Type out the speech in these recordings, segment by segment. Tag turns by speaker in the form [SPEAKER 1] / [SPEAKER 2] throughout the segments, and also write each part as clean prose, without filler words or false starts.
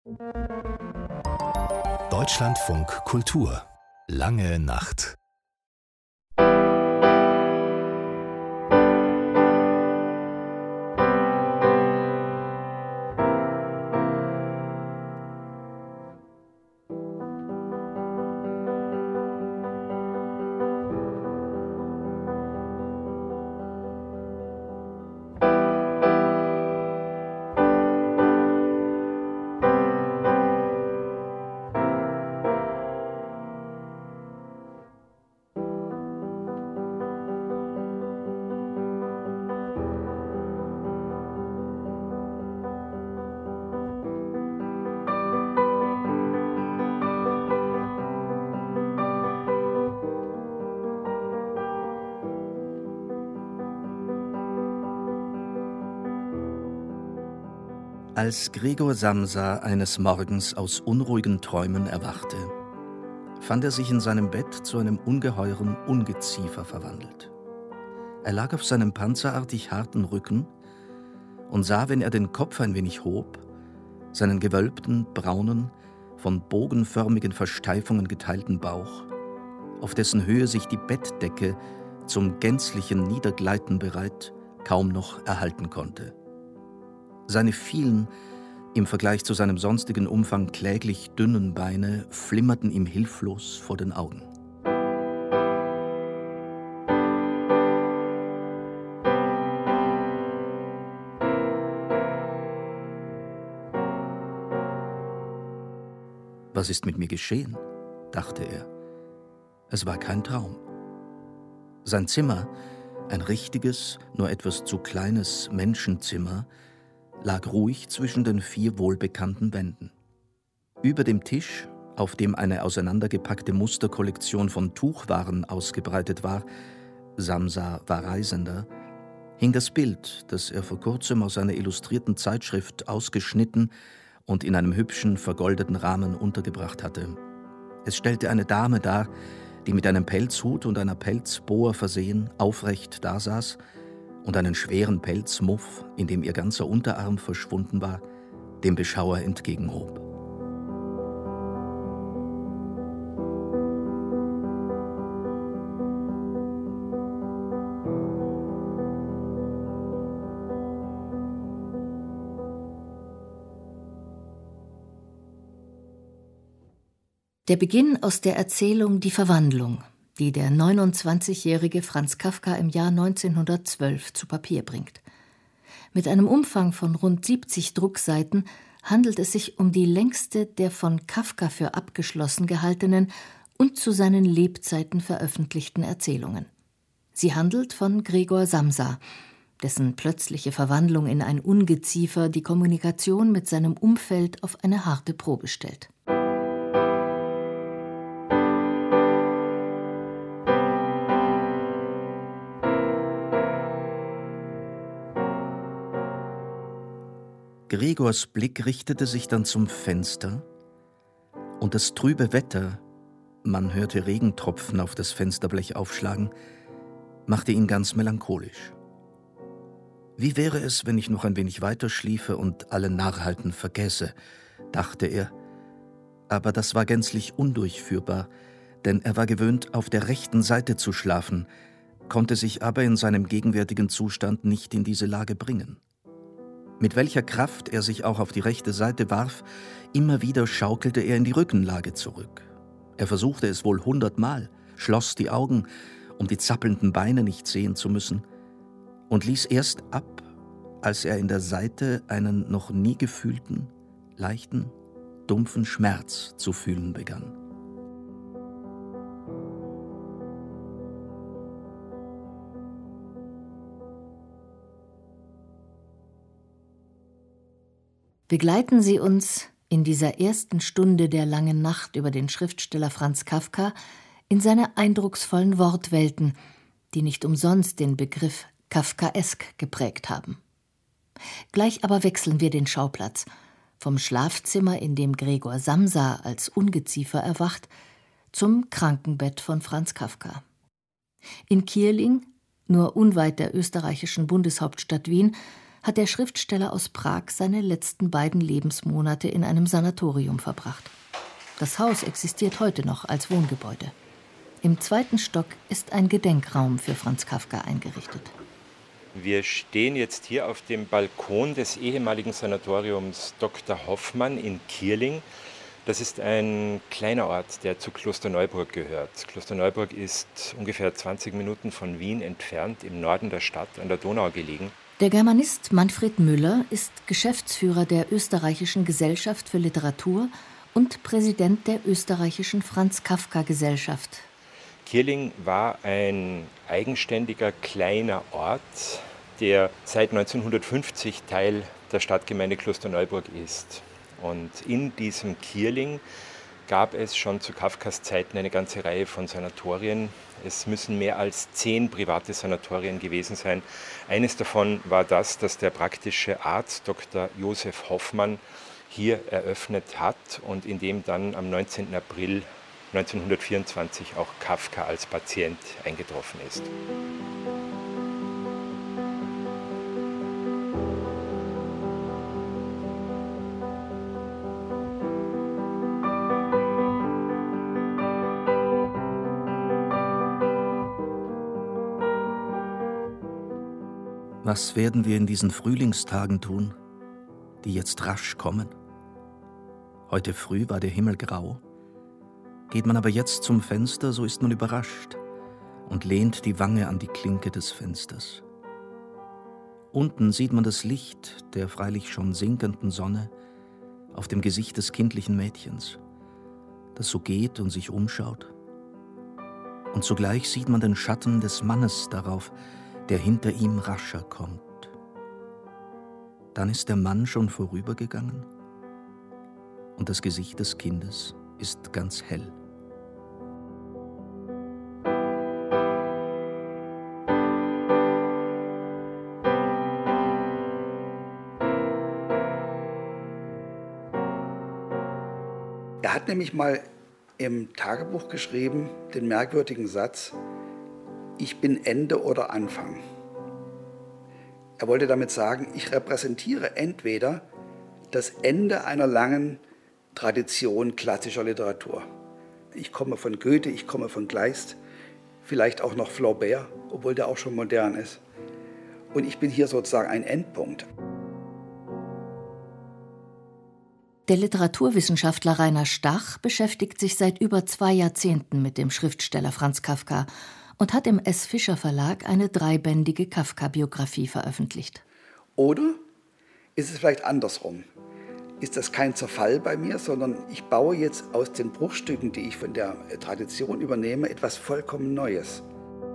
[SPEAKER 1] Deutschlandfunk Kultur. Lange Nacht.
[SPEAKER 2] Als Gregor Samsa eines Morgens aus unruhigen Träumen erwachte, fand er sich in seinem Bett zu einem ungeheuren Ungeziefer verwandelt. Er lag auf seinem panzerartig harten Rücken und sah, wenn er den Kopf ein wenig hob, seinen gewölbten, braunen, von bogenförmigen Versteifungen geteilten Bauch, auf dessen Höhe sich die Bettdecke zum gänzlichen Niedergleiten bereit kaum noch erhalten konnte. Seine vielen, im Vergleich zu seinem sonstigen Umfang kläglich dünnen Beine flimmerten ihm hilflos vor den Augen. Was ist mit mir geschehen? Dachte er. Es war kein Traum. Sein Zimmer, ein richtiges, nur etwas zu kleines Menschenzimmer, lag ruhig zwischen den 4 wohlbekannten Wänden. Über dem Tisch, auf dem eine auseinandergepackte Musterkollektion von Tuchwaren ausgebreitet war, Samsa war Reisender, hing das Bild, das er vor kurzem aus einer illustrierten Zeitschrift ausgeschnitten und in einem hübschen, vergoldeten Rahmen untergebracht hatte. Es stellte eine Dame dar, die mit einem Pelzhut und einer Pelzboa versehen aufrecht dasaß und einen schweren Pelzmuff, in dem ihr ganzer Unterarm verschwunden war, dem Beschauer entgegenhob.
[SPEAKER 3] Der Beginn aus der Erzählung Die Verwandlung, die der 29-jährige Franz Kafka im Jahr 1912 zu Papier bringt. Mit einem Umfang von rund 70 Druckseiten handelt es sich um die längste der von Kafka für abgeschlossen gehaltenen und zu seinen Lebzeiten veröffentlichten Erzählungen. Sie handelt von Gregor Samsa, dessen plötzliche Verwandlung in ein Ungeziefer die Kommunikation mit seinem Umfeld auf eine harte Probe stellt.
[SPEAKER 2] Gregors Blick richtete sich dann zum Fenster, und das trübe Wetter, man hörte Regentropfen auf das Fensterblech aufschlagen, machte ihn ganz melancholisch. Wie wäre es, wenn ich noch ein wenig weiter schliefe und alle Narrhalten vergässe, dachte er. Aber das war gänzlich undurchführbar, denn er war gewöhnt, auf der rechten Seite zu schlafen, konnte sich aber in seinem gegenwärtigen Zustand nicht in diese Lage bringen. Mit welcher Kraft er sich auch auf die rechte Seite warf, immer wieder schaukelte er in die Rückenlage zurück. Er versuchte es wohl 100-mal, schloss die Augen, um die zappelnden Beine nicht sehen zu müssen, und ließ erst ab, als er in der Seite einen noch nie gefühlten, leichten, dumpfen Schmerz zu fühlen begann.
[SPEAKER 3] Begleiten Sie uns in dieser ersten Stunde der langen Nacht über den Schriftsteller Franz Kafka in seine eindrucksvollen Wortwelten, die nicht umsonst den Begriff Kafkaesk geprägt haben. Gleich aber wechseln wir den Schauplatz vom Schlafzimmer, in dem Gregor Samsa als Ungeziefer erwacht, zum Krankenbett von Franz Kafka. In Kierling, nur unweit der österreichischen Bundeshauptstadt Wien, hat der Schriftsteller aus Prag seine letzten beiden Lebensmonate in einem Sanatorium verbracht. Das Haus existiert heute noch als Wohngebäude. Im 2. Stock ist ein Gedenkraum für Franz Kafka eingerichtet.
[SPEAKER 4] Wir stehen jetzt hier auf dem Balkon des ehemaligen Sanatoriums Dr. Hoffmann in Kierling. Das ist ein kleiner Ort, der zu Klosterneuburg gehört. Klosterneuburg ist ungefähr 20 Minuten von Wien entfernt, im Norden der Stadt, an der Donau gelegen.
[SPEAKER 3] Der Germanist Manfred Müller ist Geschäftsführer der Österreichischen Gesellschaft für Literatur und Präsident der Österreichischen Franz-Kafka-Gesellschaft.
[SPEAKER 4] Kierling war ein eigenständiger kleiner Ort, der seit 1950 Teil der Stadtgemeinde Klosterneuburg ist. Und in diesem Kierling gab es schon zu Kafkas Zeiten eine ganze Reihe von Sanatorien. Es müssen mehr als 10 private Sanatorien gewesen sein. Eines davon war das, das der praktische Arzt Dr. Josef Hoffmann hier eröffnet hat und in dem dann am 19. April 1924 auch Kafka als Patient eingetroffen ist.
[SPEAKER 2] Was werden wir in diesen Frühlingstagen tun, die jetzt rasch kommen? Heute früh war der Himmel grau. Geht man aber jetzt zum Fenster, so ist man überrascht und lehnt die Wange an die Klinke des Fensters. Unten sieht man das Licht der freilich schon sinkenden Sonne auf dem Gesicht des kindlichen Mädchens, das so geht und sich umschaut. Und zugleich sieht man den Schatten des Mannes darauf, der hinter ihm rascher kommt. Dann ist der Mann schon vorübergegangen und das Gesicht des Kindes ist ganz hell.
[SPEAKER 5] Er hat nämlich mal im Tagebuch geschrieben, den merkwürdigen Satz: Ich bin Ende oder Anfang. Er wollte damit sagen, ich repräsentiere entweder das Ende einer langen Tradition klassischer Literatur. Ich komme von Goethe, ich komme von Kleist, vielleicht auch noch Flaubert, obwohl der auch schon modern ist. Und ich bin hier sozusagen ein Endpunkt.
[SPEAKER 3] Der Literaturwissenschaftler Rainer Stach beschäftigt sich seit über 2 Jahrzehnten mit dem Schriftsteller Franz Kafka und hat im S. Fischer Verlag eine 3-bändige Kafka-Biografie veröffentlicht.
[SPEAKER 5] Oder ist es vielleicht andersrum? Ist das kein Zerfall bei mir, sondern ich baue jetzt aus den Bruchstücken, die ich von der Tradition übernehme, etwas vollkommen Neues.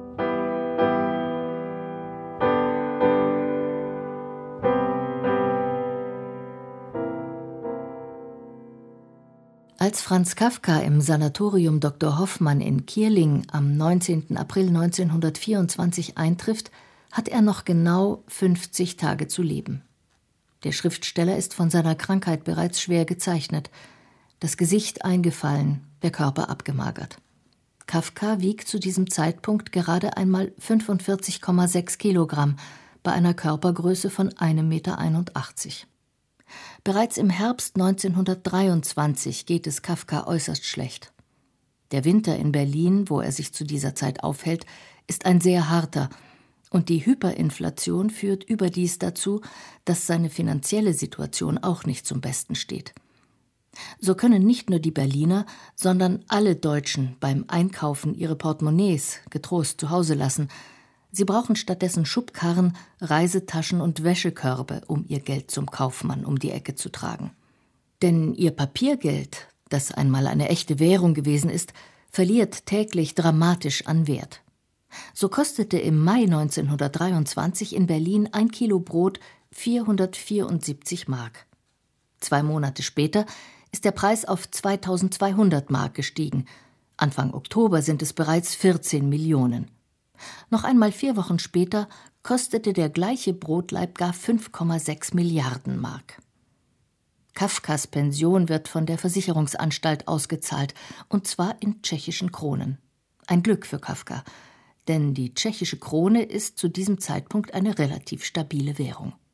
[SPEAKER 3] Als Franz Kafka im Sanatorium Dr. Hoffmann in Kierling am 19. April 1924 eintrifft, hat er noch genau 50 Tage zu leben. Der Schriftsteller ist von seiner Krankheit bereits schwer gezeichnet, das Gesicht eingefallen, der Körper abgemagert. Kafka wiegt zu diesem Zeitpunkt gerade einmal 45,6 Kilogramm bei einer Körpergröße von 1,81 Meter. Bereits im Herbst 1923 geht es Kafka äußerst schlecht. Der Winter in Berlin, wo er sich zu dieser Zeit aufhält, ist ein sehr harter, und die Hyperinflation führt überdies dazu, dass seine finanzielle Situation auch nicht zum Besten steht. So können nicht nur die Berliner, sondern alle Deutschen beim Einkaufen ihre Portemonnaies getrost zu Hause lassen. Sie brauchen stattdessen Schubkarren, Reisetaschen und Wäschekörbe, um ihr Geld zum Kaufmann um die Ecke zu tragen. Denn ihr Papiergeld, das einmal eine echte Währung gewesen ist, verliert täglich dramatisch an Wert. So kostete im Mai 1923 in Berlin 1 Kilo Brot 474 Mark. 2 Monate später ist der Preis auf 2.200 Mark gestiegen. Anfang Oktober sind es bereits 14 Millionen. Noch einmal 4 Wochen später kostete der gleiche Brotlaib gar 5,6 Milliarden Mark. Kafkas Pension wird von der Versicherungsanstalt ausgezahlt, und zwar in tschechischen Kronen. Ein Glück für Kafka, denn die tschechische Krone ist zu diesem Zeitpunkt eine relativ stabile Währung.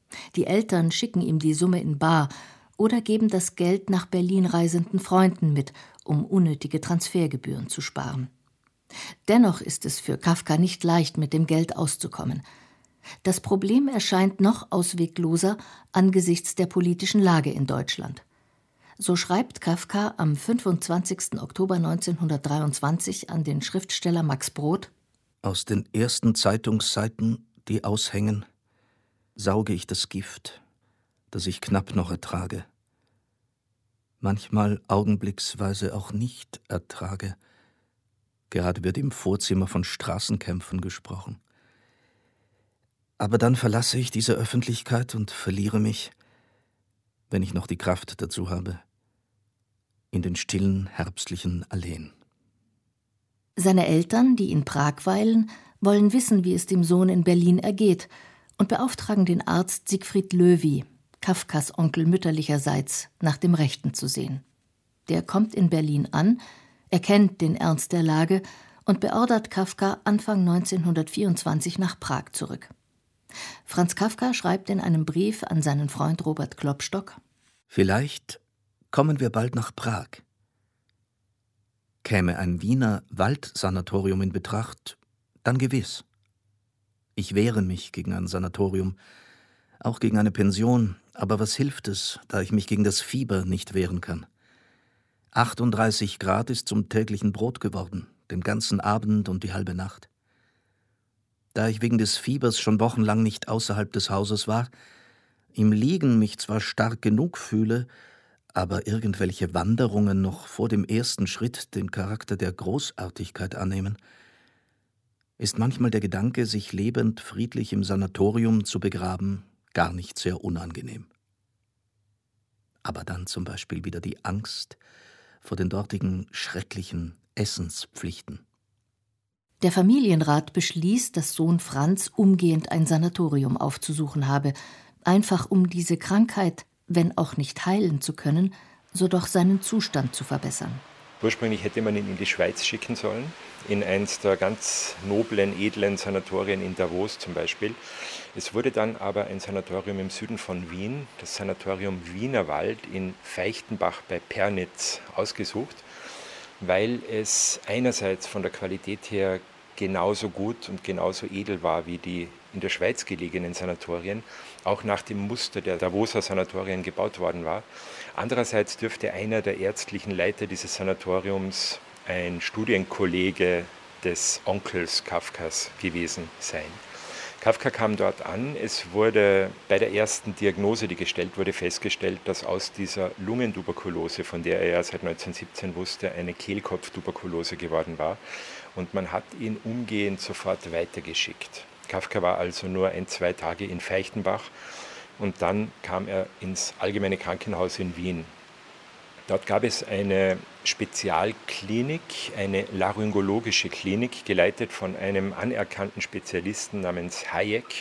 [SPEAKER 3] Die Eltern schicken ihm die Summe in bar oder geben das Geld nach Berlin reisenden Freunden mit, um unnötige Transfergebühren zu sparen. Dennoch ist es für Kafka nicht leicht, mit dem Geld auszukommen. Das Problem erscheint noch auswegloser angesichts der politischen Lage in Deutschland. So schreibt Kafka am 25. Oktober 1923 an den Schriftsteller Max Brod:
[SPEAKER 2] Aus den ersten Zeitungsseiten, die aushängen, sauge ich das Gift, das ich knapp noch ertrage, manchmal augenblicksweise auch nicht ertrage. Gerade wird im Vorzimmer von Straßenkämpfen gesprochen. Aber dann verlasse ich diese Öffentlichkeit und verliere mich, wenn ich noch die Kraft dazu habe, in den stillen herbstlichen Alleen.
[SPEAKER 3] Seine Eltern, die in Prag weilen, wollen wissen, wie es dem Sohn in Berlin ergeht, und beauftragen den Arzt Siegfried Loewy, Kafkas Onkel mütterlicherseits, nach dem Rechten zu sehen. Der kommt in Berlin an, erkennt den Ernst der Lage und beordert Kafka Anfang 1924 nach Prag zurück. Franz Kafka schreibt in einem Brief an seinen Freund Robert Klopstock:
[SPEAKER 2] Vielleicht kommen wir bald nach Prag. Käme ein Wiener Waldsanatorium in Betracht, dann gewiss. Ich wehre mich gegen ein Sanatorium, auch gegen eine Pension, aber was hilft es, da ich mich gegen das Fieber nicht wehren kann? 38 Grad ist zum täglichen Brot geworden, den ganzen Abend und die halbe Nacht. Da ich wegen des Fiebers schon wochenlang nicht außerhalb des Hauses war, im Liegen mich zwar stark genug fühle, aber irgendwelche Wanderungen noch vor dem ersten Schritt den Charakter der Großartigkeit annehmen, ist manchmal der Gedanke, sich lebend friedlich im Sanatorium zu begraben, gar nicht sehr unangenehm. Aber dann zum Beispiel wieder die Angst vor den dortigen schrecklichen Essenspflichten.
[SPEAKER 3] Der Familienrat beschließt, dass Sohn Franz umgehend ein Sanatorium aufzusuchen habe, einfach um diese Krankheit, wenn auch nicht heilen zu können, so doch seinen Zustand zu verbessern.
[SPEAKER 4] Ursprünglich hätte man ihn in die Schweiz schicken sollen, in eins der ganz noblen, edlen Sanatorien in Davos zum Beispiel. Es wurde dann aber ein Sanatorium im Süden von Wien, das Sanatorium Wienerwald in Feichtenbach bei Pernitz, ausgesucht, weil es einerseits von der Qualität her genauso gut und genauso edel war wie die in der Schweiz gelegenen Sanatorien, auch nach dem Muster der Davoser Sanatorien gebaut worden war. Andererseits dürfte einer der ärztlichen Leiter dieses Sanatoriums ein Studienkollege des Onkels Kafkas gewesen sein. Kafka kam dort an. Es wurde bei der ersten Diagnose, die gestellt wurde, festgestellt, dass aus dieser Lungentuberkulose, von der er ja seit 1917 wusste, eine Kehlkopftuberkulose geworden war. Und man hat ihn umgehend sofort weitergeschickt. Kafka war also nur 1-2 Tage in Feichtenbach und dann kam er ins Allgemeine Krankenhaus in Wien. Dort gab es eine Spezialklinik, eine laryngologische Klinik, geleitet von einem anerkannten Spezialisten namens Hayek.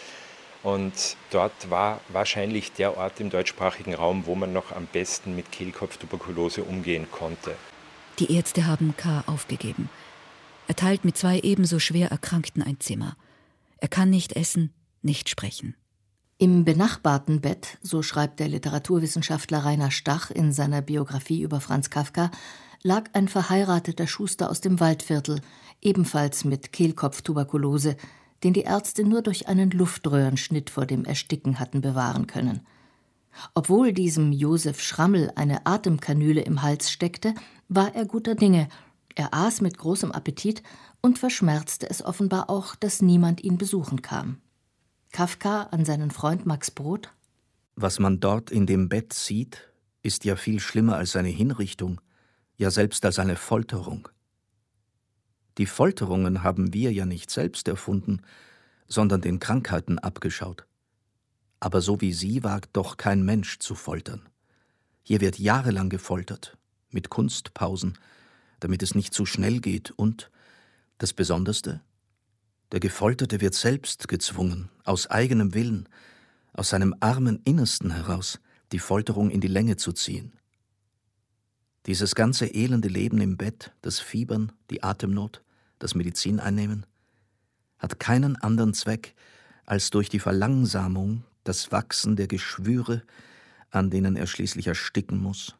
[SPEAKER 4] Und dort war wahrscheinlich der Ort im deutschsprachigen Raum, wo man noch am besten mit Kehlkopftuberkulose umgehen konnte.
[SPEAKER 6] Die Ärzte haben K. aufgegeben. Er teilt mit 2 ebenso schwer Erkrankten ein Zimmer. Er kann nicht essen, nicht sprechen.
[SPEAKER 3] Im benachbarten Bett, so schreibt der Literaturwissenschaftler Rainer Stach in seiner Biografie über Franz Kafka, lag ein verheirateter Schuster aus dem Waldviertel, ebenfalls mit Kehlkopftuberkulose, den die Ärzte nur durch einen Luftröhrenschnitt vor dem Ersticken hatten bewahren können. Obwohl diesem Josef Schrammel eine Atemkanüle im Hals steckte, war er guter Dinge. Er aß mit großem Appetit und verschmerzte es offenbar auch, dass niemand ihn besuchen kam. Kafka an seinen Freund Max Brod:
[SPEAKER 2] Was man dort in dem Bett sieht, ist ja viel schlimmer als eine Hinrichtung, ja selbst als eine Folterung. Die Folterungen haben wir ja nicht selbst erfunden, sondern den Krankheiten abgeschaut. Aber so wie sie wagt doch kein Mensch zu foltern. Hier wird jahrelang gefoltert, mit Kunstpausen, damit es nicht zu schnell geht und, das Besonderste, der Gefolterte wird selbst gezwungen, aus eigenem Willen, aus seinem armen Innersten heraus, die Folterung in die Länge zu ziehen. Dieses ganze elende Leben im Bett, das Fiebern, die Atemnot, das Medizineinnehmen, hat keinen anderen Zweck, als durch die Verlangsamung das Wachsen der Geschwüre, an denen er schließlich ersticken muss,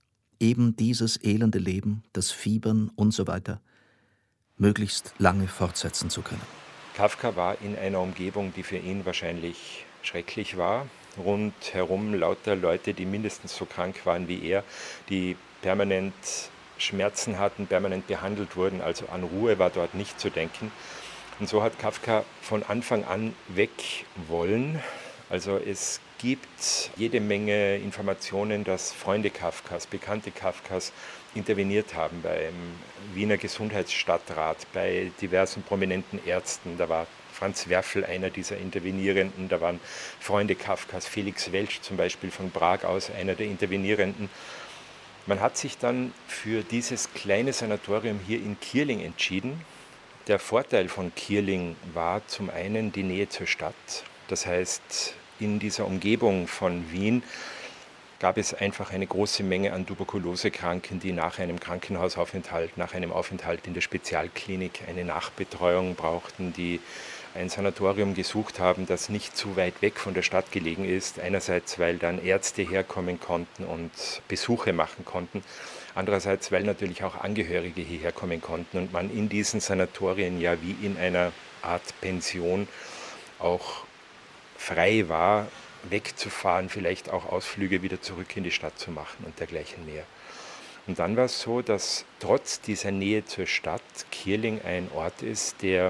[SPEAKER 2] eben dieses elende Leben, das Fiebern und so weiter, möglichst lange fortsetzen zu können.
[SPEAKER 4] Kafka war in einer Umgebung, die für ihn wahrscheinlich schrecklich war. Rundherum lauter Leute, die mindestens so krank waren wie er, die permanent Schmerzen hatten, permanent behandelt wurden, also an Ruhe war dort nicht zu denken. Und so hat Kafka von Anfang an weg wollen. Also es gibt jede Menge Informationen, dass Freunde Kafkas, Bekannte Kafkas interveniert haben beim Wiener Gesundheitsstadtrat, bei diversen prominenten Ärzten. Da war Franz Werfel einer dieser Intervenierenden, da waren Freunde Kafkas, Felix Welsch zum Beispiel von Prag aus, einer der Intervenierenden. Man hat sich dann für dieses kleine Sanatorium hier in Kierling entschieden. Der Vorteil von Kierling war zum einen die Nähe zur Stadt. Das heißt, in dieser Umgebung von Wien gab es einfach eine große Menge an Tuberkulosekranken, die nach einem Krankenhausaufenthalt, nach einem Aufenthalt in der Spezialklinik eine Nachbetreuung brauchten, die ein Sanatorium gesucht haben, das nicht zu weit weg von der Stadt gelegen ist. Einerseits, weil dann Ärzte herkommen konnten und Besuche machen konnten. Andererseits, weil natürlich auch Angehörige hierher kommen konnten und man in diesen Sanatorien ja wie in einer Art Pension auch frei war, wegzufahren, vielleicht auch Ausflüge wieder zurück in die Stadt zu machen und dergleichen mehr. Und dann war es so, dass trotz dieser Nähe zur Stadt Kierling ein Ort ist, der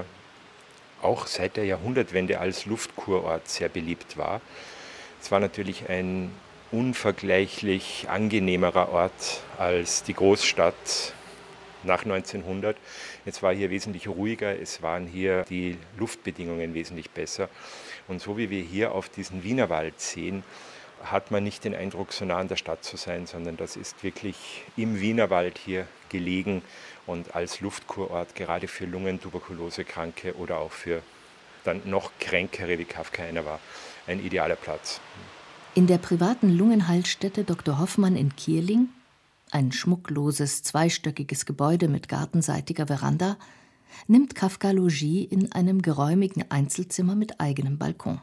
[SPEAKER 4] auch seit der Jahrhundertwende als Luftkurort sehr beliebt war. Es war natürlich ein unvergleichlich angenehmerer Ort als die Großstadt nach 1900. Es war hier wesentlich ruhiger, es waren hier die Luftbedingungen wesentlich besser. Und so wie wir hier auf diesen Wienerwald sehen, hat man nicht den Eindruck, so nah an der Stadt zu sein, sondern das ist wirklich im Wienerwald hier gelegen und als Luftkurort gerade für Lungentuberkulosekranke oder auch für dann noch Kränkere, wie Kafka einer war, ein idealer Platz.
[SPEAKER 3] In der privaten Lungenheilstätte Dr. Hoffmann in Kierling, ein schmuckloses, zweistöckiges Gebäude mit gartenseitiger Veranda, nimmt Kafka Logis in einem geräumigen Einzelzimmer mit eigenem Balkon.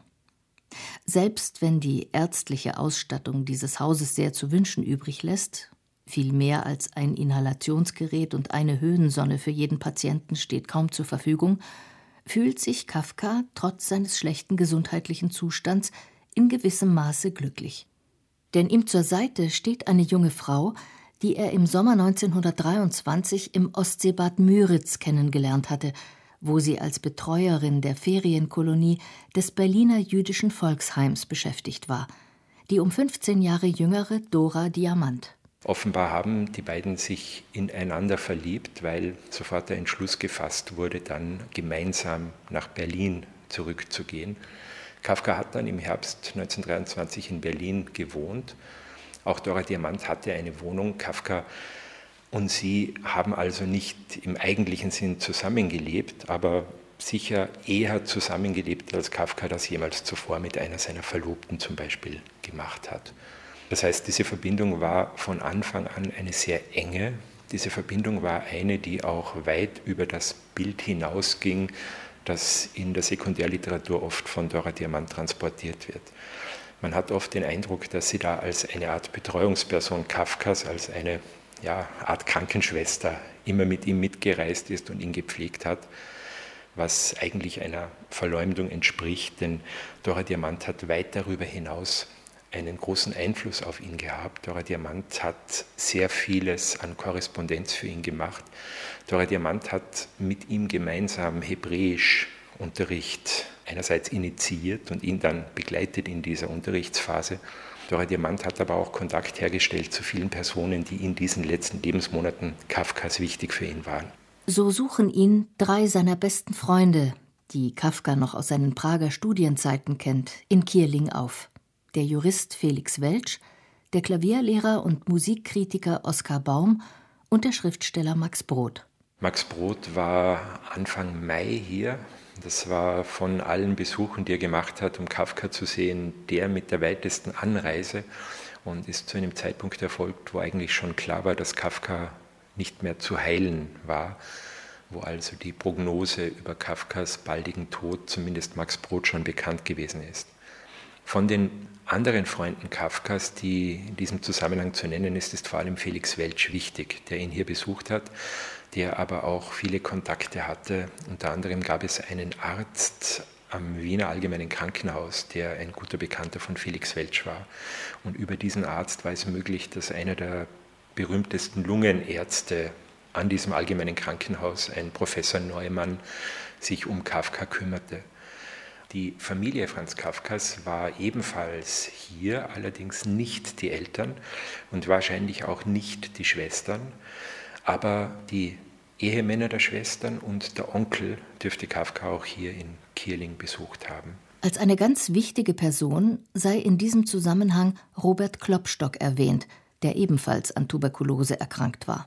[SPEAKER 3] Selbst wenn die ärztliche Ausstattung dieses Hauses sehr zu wünschen übrig lässt, viel mehr als ein Inhalationsgerät und eine Höhensonne für jeden Patienten steht kaum zur Verfügung, fühlt sich Kafka trotz seines schlechten gesundheitlichen Zustands in gewissem Maße glücklich. Denn ihm zur Seite steht eine junge Frau, die er im Sommer 1923 im Ostseebad Müritz kennengelernt hatte, wo sie als Betreuerin der Ferienkolonie des Berliner Jüdischen Volksheims beschäftigt war, die um 15 Jahre jüngere Dora Diamant.
[SPEAKER 4] Offenbar haben die beiden sich ineinander verliebt, weil sofort der Entschluss gefasst wurde, dann gemeinsam nach Berlin zurückzugehen. Kafka hat dann im Herbst 1923 in Berlin gewohnt. Auch Dora Diamant hatte eine Wohnung. Kafka und sie haben also nicht im eigentlichen Sinn zusammengelebt, aber sicher eher zusammengelebt, als Kafka das jemals zuvor mit einer seiner Verlobten zum Beispiel gemacht hat. Das heißt, diese Verbindung war von Anfang an eine sehr enge. Diese Verbindung war eine, die auch weit über das Bild hinausging, das in der Sekundärliteratur oft von Dora Diamant transportiert wird. Man hat oft den Eindruck, dass sie da als eine Art Betreuungsperson Kafkas, als eine Art Krankenschwester immer mit ihm mitgereist ist und ihn gepflegt hat, was eigentlich einer Verleumdung entspricht, denn Dora Diamant hat weit darüber hinaus einen großen Einfluss auf ihn gehabt. Dora Diamant hat sehr vieles an Korrespondenz für ihn gemacht. Dora Diamant hat mit ihm gemeinsam Hebräischunterricht einerseits initiiert und ihn dann begleitet in dieser Unterrichtsphase. Dora Diamant hat aber auch Kontakt hergestellt zu vielen Personen, die in diesen letzten Lebensmonaten Kafkas wichtig für ihn waren.
[SPEAKER 3] So suchen ihn 3 seiner besten Freunde, die Kafka noch aus seinen Prager Studienzeiten kennt, in Kierling auf. Der Jurist Felix Welsch, der Klavierlehrer und Musikkritiker Oskar Baum und der Schriftsteller Max Brod.
[SPEAKER 4] Max Brod war Anfang Mai hier. Das war von allen Besuchen, die er gemacht hat, um Kafka zu sehen, der mit der weitesten Anreise und ist zu einem Zeitpunkt erfolgt, wo eigentlich schon klar war, dass Kafka nicht mehr zu heilen war, wo also die Prognose über Kafkas baldigen Tod zumindest Max Brod schon bekannt gewesen ist. Von den anderen Freunden Kafkas, die in diesem Zusammenhang zu nennen ist vor allem Felix Weltsch wichtig, der ihn hier besucht hat, der aber auch viele Kontakte hatte. Unter anderem gab es einen Arzt am Wiener Allgemeinen Krankenhaus, der ein guter Bekannter von Felix Weltsch war. Und über diesen Arzt war es möglich, dass einer der berühmtesten Lungenärzte an diesem Allgemeinen Krankenhaus, ein Professor Neumann, sich um Kafka kümmerte. Die Familie Franz Kafkas war ebenfalls hier, allerdings nicht die Eltern und wahrscheinlich auch nicht die Schwestern, aber die Ehemänner der Schwestern und der Onkel dürfte Kafka auch hier in Kierling besucht haben.
[SPEAKER 3] Als eine ganz wichtige Person sei in diesem Zusammenhang Robert Klopstock erwähnt, der ebenfalls an Tuberkulose erkrankt war.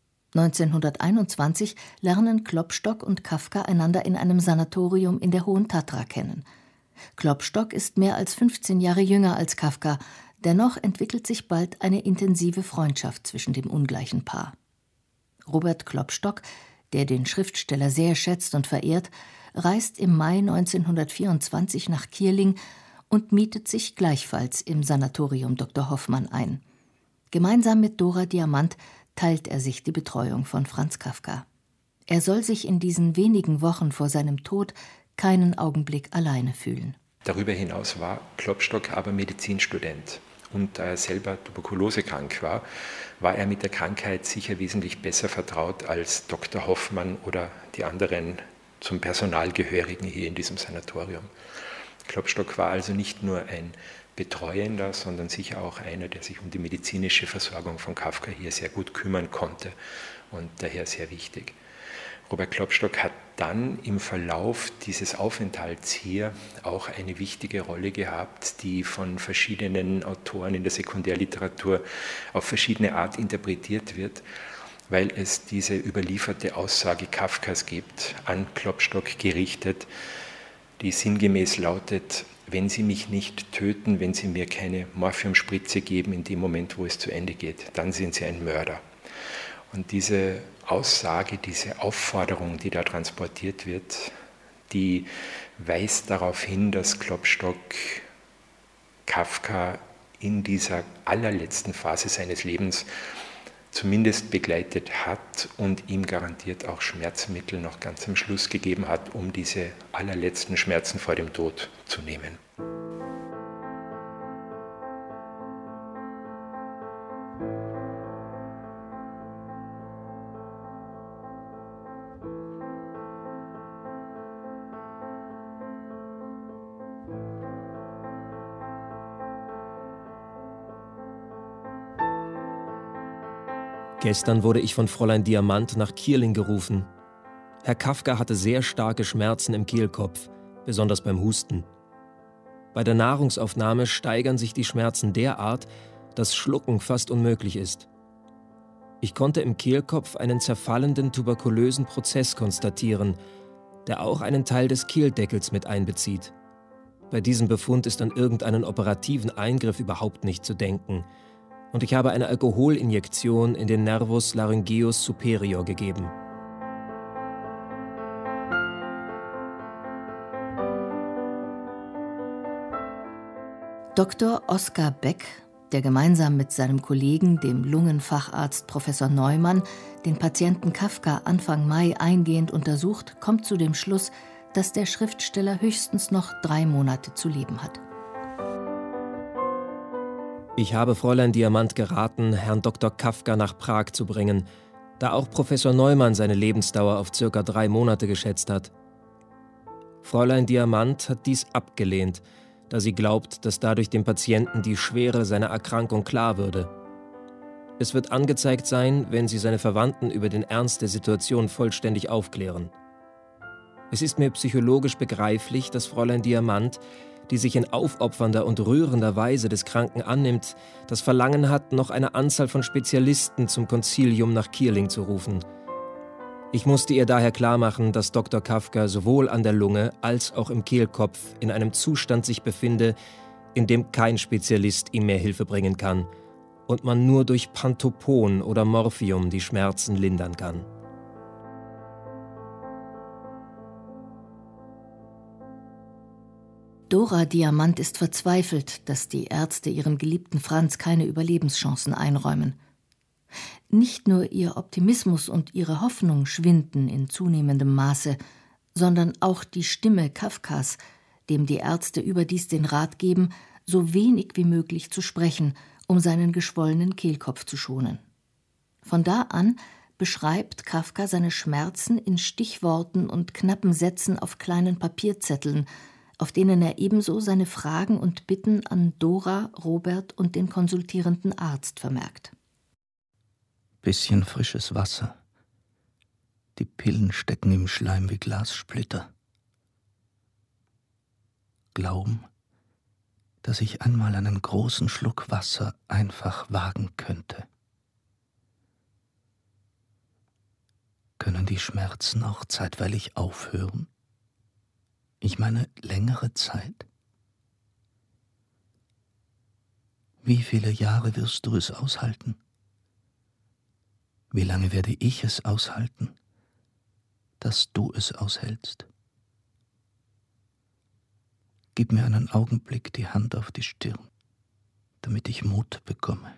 [SPEAKER 3] 1921 lernen Klopstock und Kafka einander in einem Sanatorium in der Hohen Tatra kennen. Klopstock ist mehr als 15 Jahre jünger als Kafka, dennoch entwickelt sich bald eine intensive Freundschaft zwischen dem ungleichen Paar. Robert Klopstock, der den Schriftsteller sehr schätzt und verehrt, reist im Mai 1924 nach Kierling und mietet sich gleichfalls im Sanatorium Dr. Hoffmann ein. Gemeinsam mit Dora Diamant teilt er sich die Betreuung von Franz Kafka. Er soll sich in diesen wenigen Wochen vor seinem Tod keinen Augenblick alleine fühlen.
[SPEAKER 4] Darüber hinaus war Klopstock aber Medizinstudent. Und da er selber tuberkulosekrank war, war er mit der Krankheit sicher wesentlich besser vertraut als Dr. Hoffmann oder die anderen zum Personal Gehörigen hier in diesem Sanatorium. Klopstock war also nicht nur ein Betreuender, sondern sicher auch einer, der sich um die medizinische Versorgung von Kafka hier sehr gut kümmern konnte und daher sehr wichtig. Robert Klopstock hat dann im Verlauf dieses Aufenthalts hier auch eine wichtige Rolle gehabt, die von verschiedenen Autoren in der Sekundärliteratur auf verschiedene Art interpretiert wird, weil es diese überlieferte Aussage Kafkas gibt, an Klopstock gerichtet, die sinngemäß lautet: Wenn Sie mich nicht töten, wenn Sie mir keine Morphiumspritze geben in dem Moment, wo es zu Ende geht, dann sind Sie ein Mörder. Und diese Aussage, diese Aufforderung, die da transportiert wird, die weist darauf hin, dass Klopstock Kafka in dieser allerletzten Phase seines Lebens zumindest begleitet hat und ihm garantiert auch Schmerzmittel noch ganz am Schluss gegeben hat, um diese allerletzten Schmerzen vor dem Tod zu nehmen.
[SPEAKER 7] Gestern wurde ich von Fräulein Diamant nach Kierling gerufen. Herr Kafka hatte sehr starke Schmerzen im Kehlkopf, besonders beim Husten. Bei der Nahrungsaufnahme steigern sich die Schmerzen derart, dass Schlucken fast unmöglich ist. Ich konnte im Kehlkopf einen zerfallenden tuberkulösen Prozess konstatieren, der auch einen Teil des Kehldeckels mit einbezieht. Bei diesem Befund ist an irgendeinen operativen Eingriff überhaupt nicht zu denken. Und ich habe eine Alkoholinjektion in den Nervus laryngeus superior gegeben.
[SPEAKER 3] Dr. Oskar Beck, der gemeinsam mit seinem Kollegen, dem Lungenfacharzt Professor Neumann, den Patienten Kafka Anfang Mai eingehend untersucht, kommt zu dem Schluss, dass der Schriftsteller höchstens noch 3 Monate zu leben hat.
[SPEAKER 7] Ich habe Fräulein Diamant geraten, Herrn Dr. Kafka nach Prag zu bringen, da auch Professor Neumann seine Lebensdauer auf ca. 3 Monate geschätzt hat. Fräulein Diamant hat dies abgelehnt, da sie glaubt, dass dadurch dem Patienten die Schwere seiner Erkrankung klar würde. Es wird angezeigt sein, wenn sie seine Verwandten über den Ernst der Situation vollständig aufklären. Es ist mir psychologisch begreiflich, dass Fräulein Diamant, die sich in aufopfernder und rührender Weise des Kranken annimmt, das Verlangen hat, noch eine Anzahl von Spezialisten zum Konzilium nach Kierling zu rufen. Ich musste ihr daher klarmachen, dass Dr. Kafka sowohl an der Lunge als auch im Kehlkopf in einem Zustand sich befinde, in dem kein Spezialist ihm mehr Hilfe bringen kann und man nur durch Pantopon oder Morphium die Schmerzen lindern kann.
[SPEAKER 3] Dora Diamant ist verzweifelt, dass die Ärzte ihrem geliebten Franz keine Überlebenschancen einräumen. Nicht nur ihr Optimismus und ihre Hoffnung schwinden in zunehmendem Maße, sondern auch die Stimme Kafkas, dem die Ärzte überdies den Rat geben, so wenig wie möglich zu sprechen, um seinen geschwollenen Kehlkopf zu schonen. Von da an beschreibt Kafka seine Schmerzen in Stichworten und knappen Sätzen auf kleinen Papierzetteln, auf denen er ebenso seine Fragen und Bitten an Dora, Robert und den konsultierenden Arzt vermerkt.
[SPEAKER 2] Bisschen frisches Wasser. Die Pillen stecken im Schleim wie Glassplitter. Glauben, dass ich einmal einen großen Schluck Wasser einfach wagen könnte. Können die Schmerzen auch zeitweilig aufhören? Ich meine, längere Zeit? Wie viele Jahre wirst du es aushalten? Wie lange werde ich es aushalten, dass du es aushältst? Gib mir einen Augenblick die Hand auf die Stirn, damit ich Mut bekomme.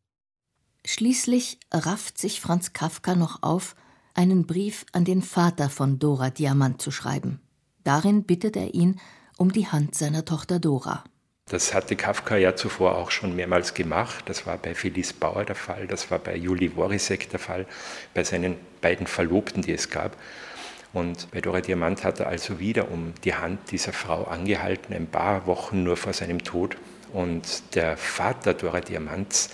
[SPEAKER 3] Schließlich rafft sich Franz Kafka noch auf, einen Brief an den Vater von Dora Diamant zu schreiben. Darin bittet er ihn um die Hand seiner Tochter Dora.
[SPEAKER 4] Das hatte Kafka ja zuvor auch schon mehrmals gemacht. Das war bei Felice Bauer der Fall, das war bei Juli Worisek der Fall, bei seinen beiden Verlobten, die es gab. Und bei Dora Diamant hat er also wieder um die Hand dieser Frau angehalten, ein paar Wochen nur vor seinem Tod. Und der Vater Dora Diamants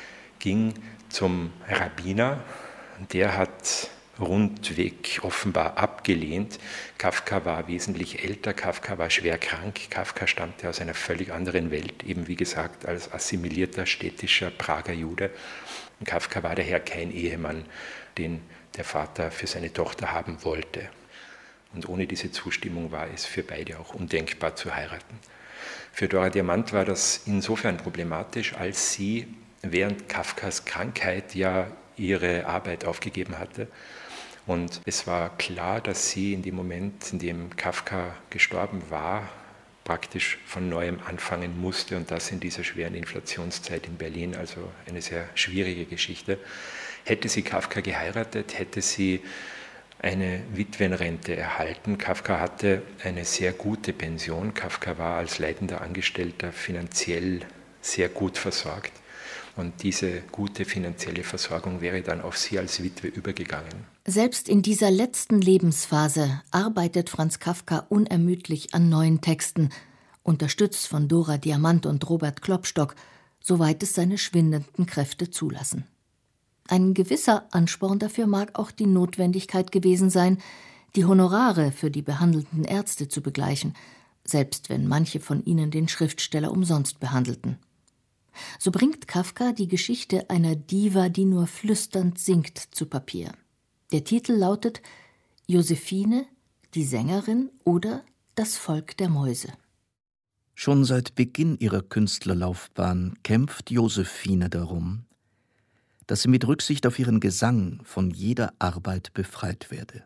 [SPEAKER 4] ging zum Rabbiner. Der hat rundweg offenbar abgelehnt. Kafka war wesentlich älter, Kafka war schwer krank, Kafka stammte aus einer völlig anderen Welt, eben wie gesagt als assimilierter städtischer Prager Jude. Und Kafka war daher kein Ehemann, den der Vater für seine Tochter haben wollte. Und ohne diese Zustimmung war es für beide auch undenkbar zu heiraten. Für Dora Diamant war das insofern problematisch, als sie während Kafkas Krankheit ja ihre Arbeit aufgegeben hatte. Und es war klar, dass sie in dem Moment, in dem Kafka gestorben war, praktisch von Neuem anfangen musste und das in dieser schweren Inflationszeit in Berlin, also eine sehr schwierige Geschichte. Hätte sie Kafka geheiratet, hätte sie eine Witwenrente erhalten. Kafka hatte eine sehr gute Pension. Kafka war als leitender Angestellter finanziell sehr gut versorgt. Und diese gute finanzielle Versorgung wäre dann auf sie als Witwe übergegangen.
[SPEAKER 3] Selbst in dieser letzten Lebensphase arbeitet Franz Kafka unermüdlich an neuen Texten, unterstützt von Dora Diamant und Robert Klopstock, soweit es seine schwindenden Kräfte zulassen. Ein gewisser Ansporn dafür mag auch die Notwendigkeit gewesen sein, die Honorare für die behandelnden Ärzte zu begleichen, selbst wenn manche von ihnen den Schriftsteller umsonst behandelten. So bringt Kafka die Geschichte einer Diva, die nur flüsternd singt, zu Papier. Der Titel lautet »Josephine, die Sängerin oder das Volk der Mäuse«.
[SPEAKER 2] Schon seit Beginn ihrer Künstlerlaufbahn kämpft Josephine darum, dass sie mit Rücksicht auf ihren Gesang von jeder Arbeit befreit werde.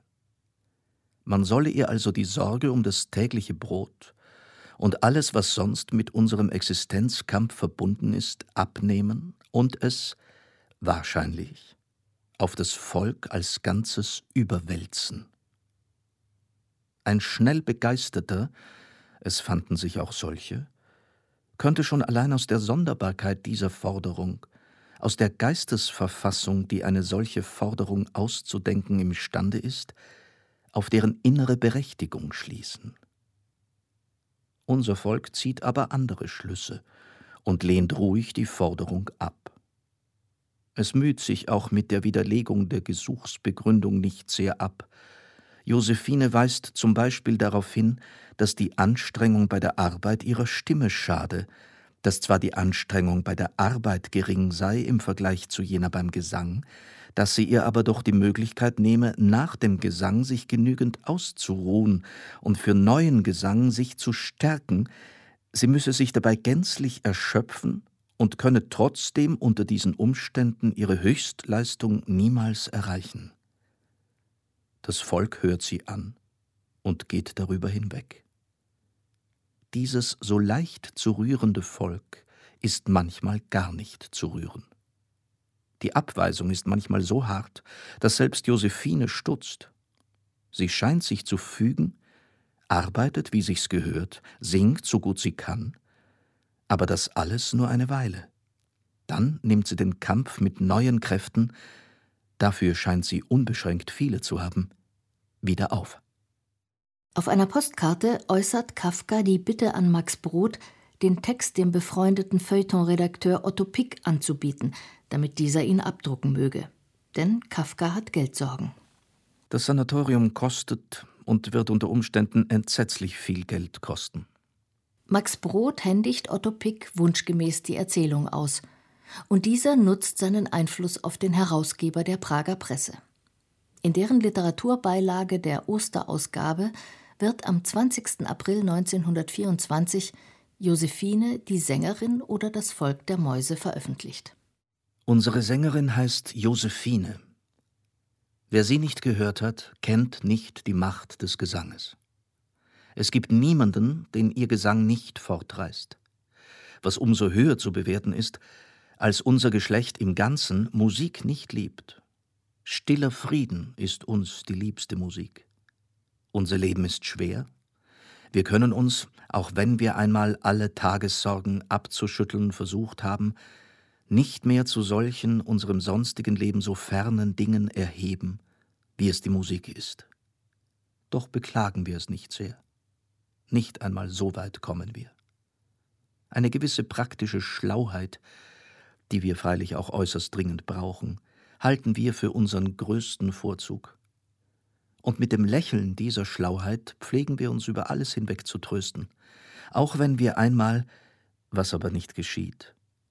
[SPEAKER 2] Man solle ihr also die Sorge um das tägliche Brot und alles, was sonst mit unserem Existenzkampf verbunden ist, abnehmen und es, wahrscheinlich, auf das Volk als Ganzes überwälzen. Ein schnell Begeisterter, es fanden sich auch solche, könnte schon allein aus der Sonderbarkeit dieser Forderung, aus der Geistesverfassung, die eine solche Forderung auszudenken imstande ist, auf deren innere Berechtigung schließen. Unser Volk zieht aber andere Schlüsse und lehnt ruhig die Forderung ab. Es müht sich auch mit der Widerlegung der Gesuchsbegründung nicht sehr ab. Josephine weist zum Beispiel darauf hin, dass die Anstrengung bei der Arbeit ihrer Stimme schade, dass zwar die Anstrengung bei der Arbeit gering sei im Vergleich zu jener beim Gesang, dass sie ihr aber doch die Möglichkeit nehme, nach dem Gesang sich genügend auszuruhen und für neuen Gesang sich zu stärken, sie müsse sich dabei gänzlich erschöpfen und könne trotzdem unter diesen Umständen ihre Höchstleistung niemals erreichen. Das Volk hört sie an und geht darüber hinweg. Dieses so leicht zu rührende Volk ist manchmal gar nicht zu rühren. Die Abweisung ist manchmal so hart, dass selbst Josephine stutzt. Sie scheint sich zu fügen, arbeitet, wie sich's gehört, singt, so gut sie kann, aber das alles nur eine Weile. Dann nimmt sie den Kampf mit neuen Kräften, dafür scheint sie unbeschränkt viele zu haben, wieder auf.
[SPEAKER 3] Auf einer Postkarte äußert Kafka die Bitte an Max Brod, den Text dem befreundeten Feuilleton-Redakteur Otto Pick anzubieten, damit dieser ihn abdrucken möge. Denn Kafka hat Geldsorgen.
[SPEAKER 2] Das Sanatorium kostet und wird unter Umständen entsetzlich viel Geld kosten.
[SPEAKER 3] Max Brod händigt Otto Pick wunschgemäß die Erzählung aus. Und dieser nutzt seinen Einfluss auf den Herausgeber der Prager Presse. In deren Literaturbeilage der Osterausgabe wird am 20. April 1924 Josephine, die Sängerin oder das Volk der Mäuse veröffentlicht.
[SPEAKER 2] Unsere Sängerin heißt Josephine. Wer sie nicht gehört hat, kennt nicht die Macht des Gesanges. Es gibt niemanden, den ihr Gesang nicht fortreißt. Was umso höher zu bewerten ist, als unser Geschlecht im Ganzen Musik nicht liebt. Stiller Frieden ist uns die liebste Musik. Unser Leben ist schwer. Wir können uns, auch wenn wir einmal alle Tagessorgen abzuschütteln versucht haben, nicht mehr zu solchen unserem sonstigen Leben so fernen Dingen erheben, wie es die Musik ist. Doch beklagen wir es nicht sehr. Nicht einmal so weit kommen wir. Eine gewisse praktische Schlauheit, die wir freilich auch äußerst dringend brauchen, halten wir für unseren größten Vorzug. Und mit dem Lächeln dieser Schlauheit pflegen wir uns über alles hinweg zu trösten, auch wenn wir einmal, was aber nicht geschieht,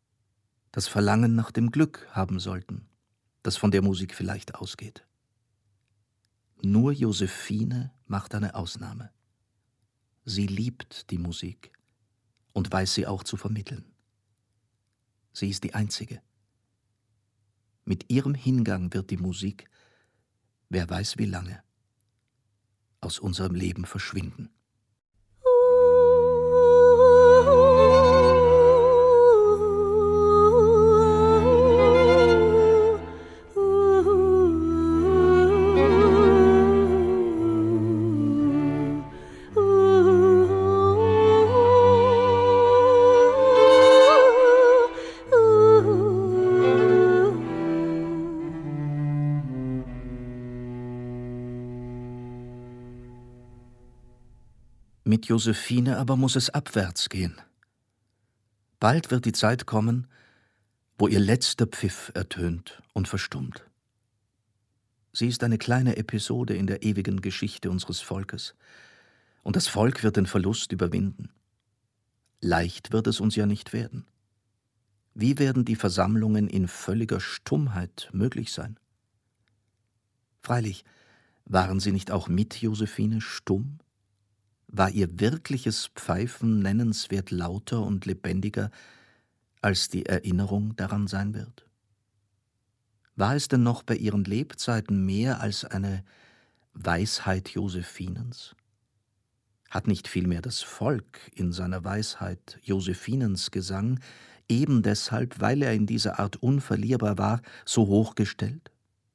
[SPEAKER 2] das Verlangen nach dem Glück haben sollten, das von der Musik vielleicht ausgeht. Nur Josephine macht eine Ausnahme. Sie liebt die Musik und weiß sie auch zu vermitteln. Sie ist die Einzige. Mit ihrem Hingang wird die Musik, wer weiß wie lange, aus unserem Leben verschwinden. Mit Josephine aber muss es abwärts gehen. Bald wird die Zeit kommen, wo ihr letzter Pfiff ertönt und verstummt. Sie ist eine kleine Episode in der ewigen Geschichte unseres Volkes, und das Volk wird den Verlust überwinden. Leicht wird es uns ja nicht werden. Wie werden die Versammlungen in völliger Stummheit möglich sein? Freilich, waren sie nicht auch mit Josephine stumm? War ihr wirkliches Pfeifen nennenswert lauter und lebendiger, als die Erinnerung daran sein wird? War es denn noch bei ihren Lebzeiten mehr als eine Weisheit Josephinens? Hat nicht vielmehr das Volk in seiner Weisheit Josephinens Gesang eben deshalb, weil er in dieser Art unverlierbar war, so hoch gestellt?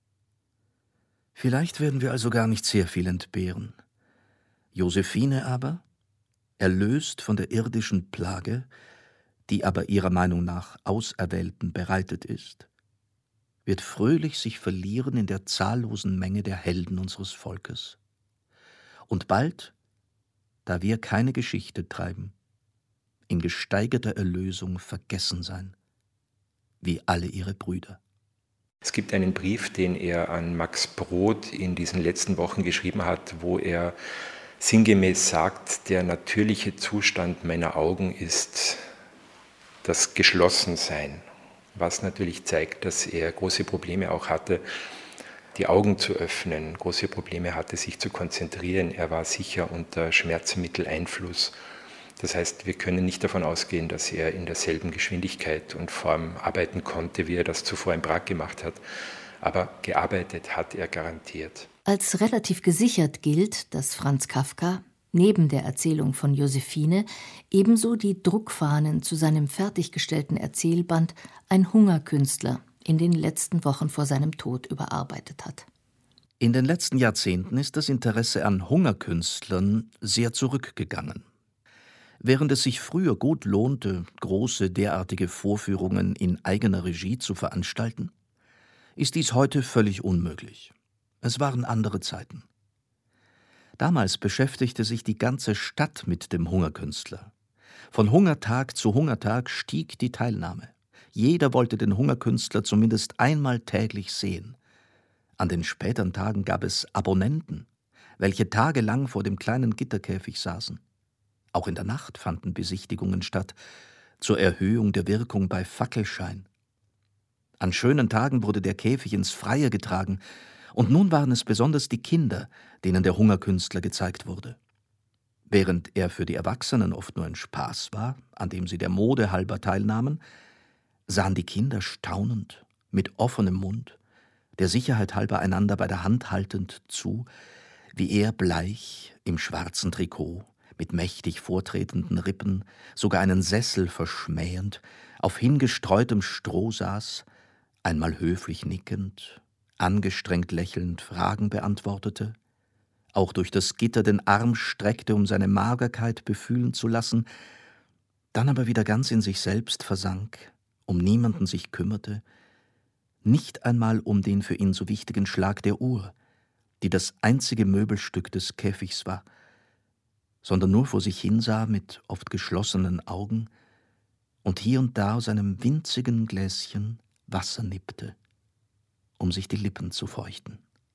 [SPEAKER 2] Vielleicht werden wir also gar nicht sehr viel entbehren. Josephine aber, erlöst von der irdischen Plage, die aber ihrer Meinung nach Auserwählten bereitet ist, wird fröhlich sich verlieren in der zahllosen Menge der Helden unseres Volkes. Und bald, da wir keine Geschichte treiben, in gesteigerter Erlösung vergessen sein, wie alle ihre Brüder.
[SPEAKER 4] Es gibt einen Brief, den er an Max Brod in diesen letzten Wochen geschrieben hat, wo er sinngemäß sagt, der natürliche Zustand meiner Augen ist das Geschlossensein, was natürlich zeigt, dass er große Probleme auch hatte, die Augen zu öffnen, große Probleme hatte, sich zu konzentrieren. Er war sicher unter Schmerzmitteleinfluss. Das heißt, wir können nicht davon ausgehen, dass er in derselben Geschwindigkeit und Form arbeiten konnte, wie er das zuvor in Prag gemacht hat. Aber gearbeitet hat er garantiert.
[SPEAKER 3] Als relativ gesichert gilt, dass Franz Kafka, Neben der Erzählung von Josephine ebenso die Druckfahnen zu seinem fertiggestellten Erzählband Ein Hungerkünstler in den letzten Wochen vor seinem Tod überarbeitet hat.
[SPEAKER 2] In den letzten Jahrzehnten ist das Interesse an Hungerkünstlern sehr zurückgegangen. Während es sich früher gut lohnte, große derartige Vorführungen in eigener Regie zu veranstalten, ist dies heute völlig unmöglich. Es waren andere Zeiten. Damals beschäftigte sich die ganze Stadt mit dem Hungerkünstler. Von Hungertag zu Hungertag stieg die Teilnahme. Jeder wollte den Hungerkünstler zumindest einmal täglich sehen. An den späteren Tagen gab es Abonnenten, welche tagelang vor dem kleinen Gitterkäfig saßen. Auch in der Nacht fanden Besichtigungen statt, zur Erhöhung der Wirkung bei Fackelschein. An schönen Tagen wurde der Käfig ins Freie getragen, und nun waren es besonders die Kinder, denen der Hungerkünstler gezeigt wurde. Während er für die Erwachsenen oft nur ein Spaß war, an dem sie der Mode halber teilnahmen, sahen die Kinder staunend, mit offenem Mund, der Sicherheit halber einander bei der Hand haltend zu, wie er bleich im schwarzen Trikot, mit mächtig vortretenden Rippen, sogar einen Sessel verschmähend, auf hingestreutem Stroh saß, einmal höflich nickend, angestrengt lächelnd Fragen beantwortete, auch durch das Gitter den Arm streckte, um seine Magerkeit befühlen zu lassen, dann aber wieder ganz in sich selbst versank, um niemanden sich kümmerte, nicht einmal um den für ihn so wichtigen Schlag der Uhr, die das einzige Möbelstück des Käfigs war, sondern nur vor sich hinsah mit oft geschlossenen Augen und hier und da aus einem winzigen Gläschen Wasser nippte, um sich die Lippen zu feuchten.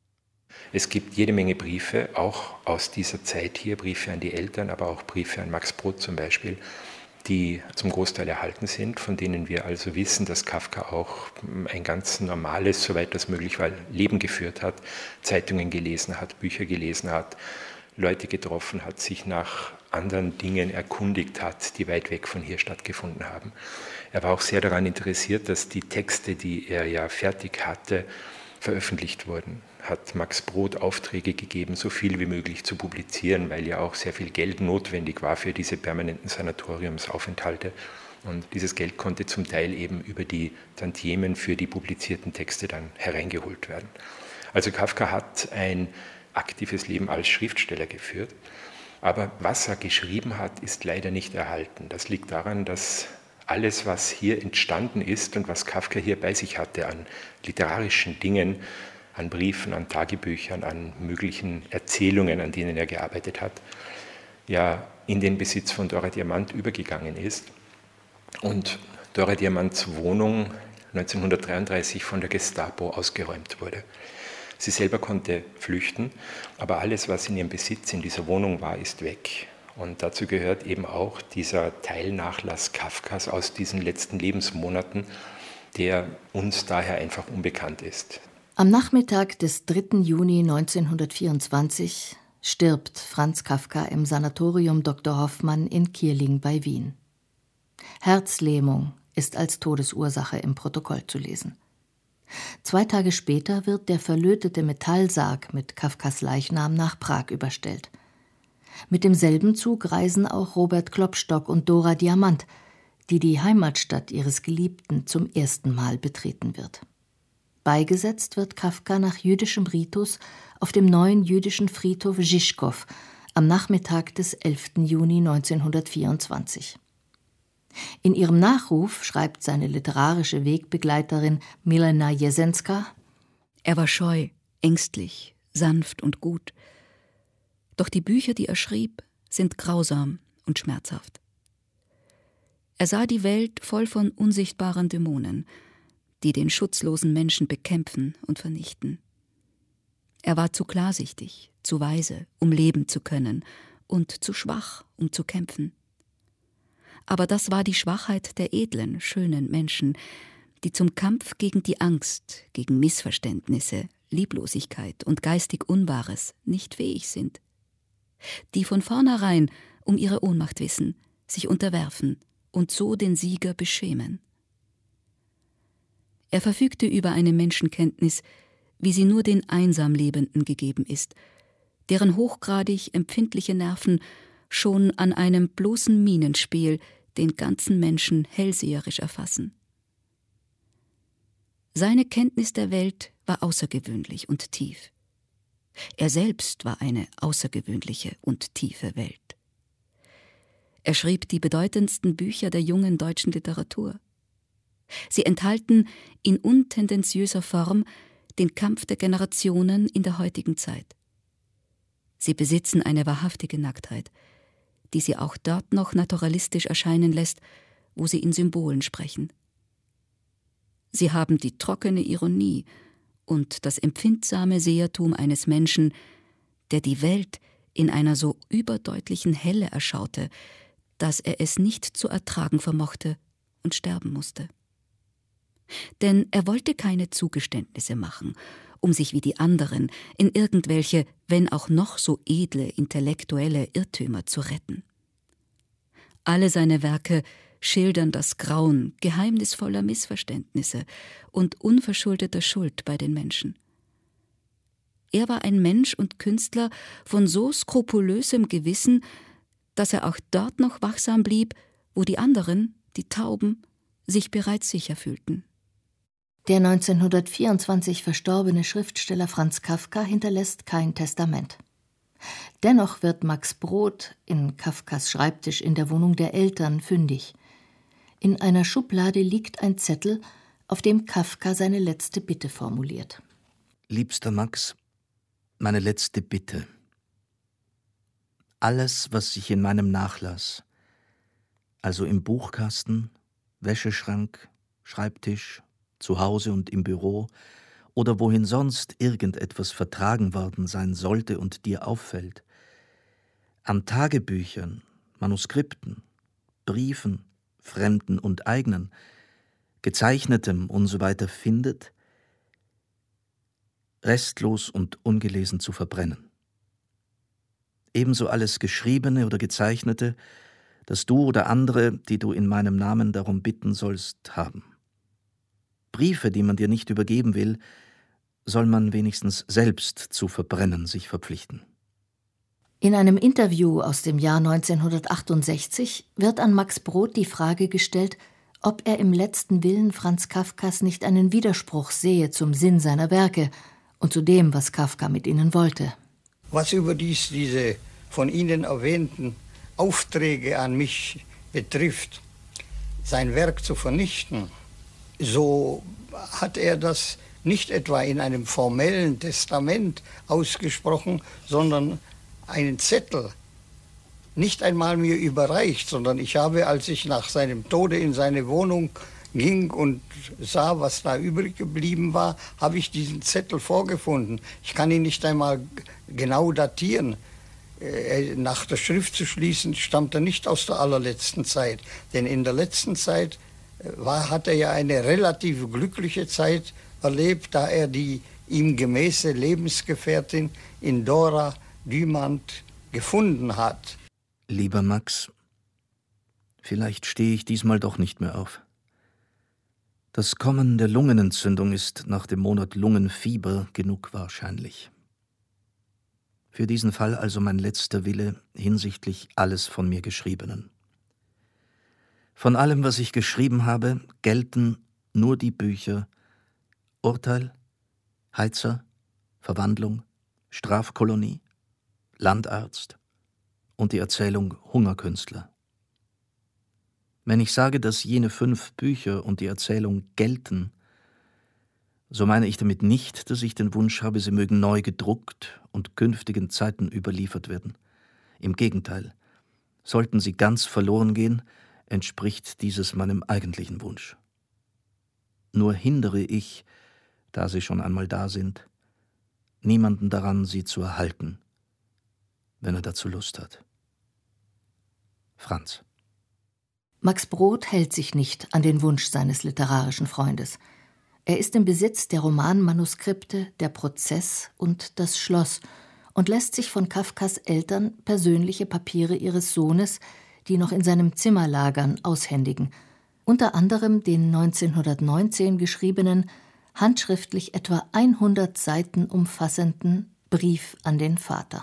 [SPEAKER 4] Es gibt jede Menge Briefe, auch aus dieser Zeit hier, Briefe an die Eltern, aber auch Briefe an Max Brod zum Beispiel, die zum Großteil erhalten sind, von denen wir also wissen, dass Kafka auch ein ganz normales, soweit das möglich war, Leben geführt hat, Zeitungen gelesen hat, Bücher gelesen hat, Leute getroffen hat, sich nach anderen Dingen erkundigt hat, die weit weg von hier stattgefunden haben. Er war auch sehr daran interessiert, dass die Texte, die er ja fertig hatte, veröffentlicht wurden. Hat Max Brod Aufträge gegeben, so viel wie möglich zu publizieren, weil ja auch sehr viel Geld notwendig war für diese permanenten Sanatoriumsaufenthalte. Und dieses Geld konnte zum Teil eben über die Tantiemen für die publizierten Texte dann hereingeholt werden. Also Kafka hat ein aktives Leben als Schriftsteller geführt. Aber was er geschrieben hat, ist leider nicht erhalten. Das liegt daran, dass alles, was hier entstanden ist und was Kafka hier bei sich hatte an literarischen Dingen, an Briefen, an Tagebüchern, an möglichen Erzählungen, an denen er gearbeitet hat, ja in den Besitz von Dora Diamant übergegangen ist. Und Dora Diamants Wohnung 1933 von der Gestapo ausgeräumt wurde. Sie selber konnte flüchten, aber alles, was in ihrem Besitz in dieser Wohnung war, ist weg. Und dazu gehört eben auch dieser Teilnachlass Kafkas aus diesen letzten Lebensmonaten, der uns daher einfach unbekannt ist.
[SPEAKER 3] Am Nachmittag des 3. Juni 1924 stirbt Franz Kafka im Sanatorium Dr. Hoffmann in Kierling bei Wien. Herzlähmung ist als Todesursache im Protokoll zu lesen. 2 Tage später wird der verlötete Metallsarg mit Kafkas Leichnam nach Prag überstellt. Mit demselben Zug reisen auch Robert Klopstock und Dora Diamant, die die Heimatstadt ihres Geliebten zum ersten Mal betreten wird. Beigesetzt wird Kafka nach jüdischem Ritus auf dem neuen jüdischen Friedhof Žižkov am Nachmittag des 11. Juni 1924. In ihrem Nachruf schreibt seine literarische Wegbegleiterin Milena Jesenska:
[SPEAKER 6] Er war scheu, ängstlich, sanft und gut. Doch die Bücher, die er schrieb, sind grausam und schmerzhaft. Er sah die Welt voll von unsichtbaren Dämonen, die den schutzlosen Menschen bekämpfen und vernichten. Er war zu klarsichtig, zu weise, um leben zu können, und zu schwach, um zu kämpfen. Aber das war die Schwachheit der edlen, schönen Menschen, die zum Kampf gegen die Angst, gegen Missverständnisse, Lieblosigkeit und geistig Unwahres nicht fähig sind. Die von vornherein um ihre Ohnmacht wissen, sich unterwerfen und so den Sieger beschämen. Er verfügte über eine Menschenkenntnis, wie sie nur den einsam Lebenden gegeben ist, deren hochgradig empfindliche Nerven schon an einem bloßen Mienenspiel den ganzen Menschen hellseherisch erfassen. Seine Kenntnis der Welt war außergewöhnlich und tief. Er selbst war eine außergewöhnliche und tiefe Welt. Er schrieb die bedeutendsten Bücher der jungen deutschen Literatur. Sie enthalten in untendenziöser Form den Kampf der Generationen in der heutigen Zeit. Sie besitzen eine wahrhaftige Nacktheit, die sie auch dort noch naturalistisch erscheinen lässt, wo sie in Symbolen sprechen. Sie haben die trockene Ironie und das empfindsame Sehertum eines Menschen, der die Welt in einer so überdeutlichen Helle erschaute, dass er es nicht zu ertragen vermochte und sterben musste. Denn er wollte keine Zugeständnisse machen, um sich wie die anderen in irgendwelche, wenn auch noch so edle intellektuelle Irrtümer zu retten. Alle seine Werke schildern das Grauen geheimnisvoller Missverständnisse und unverschuldeter Schuld bei den Menschen. Er war ein Mensch und Künstler von so skrupulösem Gewissen, dass er auch dort noch wachsam blieb, wo die anderen, die Tauben, sich bereits sicher fühlten.
[SPEAKER 3] Der 1924 verstorbene Schriftsteller Franz Kafka hinterlässt kein Testament. Dennoch wird Max Brod in Kafkas Schreibtisch in der Wohnung der Eltern fündig. In einer Schublade liegt ein Zettel, auf dem Kafka seine letzte Bitte formuliert.
[SPEAKER 2] Liebster Max, meine letzte Bitte. Alles, was sich in meinem Nachlass, also im Buchkasten, Wäscheschrank, Schreibtisch, zu Hause und im Büro oder wohin sonst irgendetwas vertragen worden sein sollte und dir auffällt, an Tagebüchern, Manuskripten, Briefen, fremden und eigenen, gezeichnetem usw. findet, restlos und ungelesen zu verbrennen. Ebenso alles Geschriebene oder Gezeichnete, das du oder andere, die du in meinem Namen darum bitten sollst, haben. Briefe, die man dir nicht übergeben will, soll man wenigstens selbst zu verbrennen sich verpflichten.
[SPEAKER 3] In einem Interview aus dem Jahr 1968 wird an Max Brod die Frage gestellt, ob er im letzten Willen Franz Kafkas nicht einen Widerspruch sehe zum Sinn seiner Werke und zu dem, was Kafka mit ihnen wollte.
[SPEAKER 8] Was überdies diese von Ihnen erwähnten Aufträge an mich betrifft, sein Werk zu vernichten, so hat er das nicht etwa in einem formellen Testament ausgesprochen, sondern einen Zettel nicht einmal mir überreicht, sondern ich habe, als ich nach seinem Tode in seine Wohnung ging und sah, was da übrig geblieben war, habe ich diesen Zettel vorgefunden. Ich kann ihn nicht einmal genau datieren. Nach der Schrift zu schließen, stammt er nicht aus der allerletzten Zeit. Denn in der letzten Zeit hat er ja eine relativ glückliche Zeit erlebt, da er die ihm gemäße Lebensgefährtin in Dora Dumont gefunden hat.
[SPEAKER 2] Lieber Max, vielleicht stehe ich diesmal doch nicht mehr auf. Das Kommen der Lungenentzündung ist nach dem Monat Lungenfieber genug wahrscheinlich. Für diesen Fall also mein letzter Wille hinsichtlich alles von mir Geschriebenen. Von allem, was ich geschrieben habe, gelten nur die Bücher Urteil, Heizer, Verwandlung, Strafkolonie, Landarzt und die Erzählung Hungerkünstler. Wenn ich sage, dass jene 5 Bücher und die Erzählung gelten, so meine ich damit nicht, dass ich den Wunsch habe, sie mögen neu gedruckt und künftigen Zeiten überliefert werden. Im Gegenteil, sollten sie ganz verloren gehen, entspricht dieses meinem eigentlichen Wunsch. Nur hindere ich, da sie schon einmal da sind, niemanden daran, sie zu erhalten, wenn er dazu Lust hat. Franz.
[SPEAKER 3] Max Brod hält sich nicht an den Wunsch seines literarischen Freundes. Er ist im Besitz der Romanmanuskripte Der Prozess und Das Schloss und lässt sich von Kafkas Eltern persönliche Papiere ihres Sohnes, die noch in seinem Zimmer lagern, aushändigen, unter anderem den 1919 geschriebenen, handschriftlich etwa 100 Seiten umfassenden Brief an den Vater.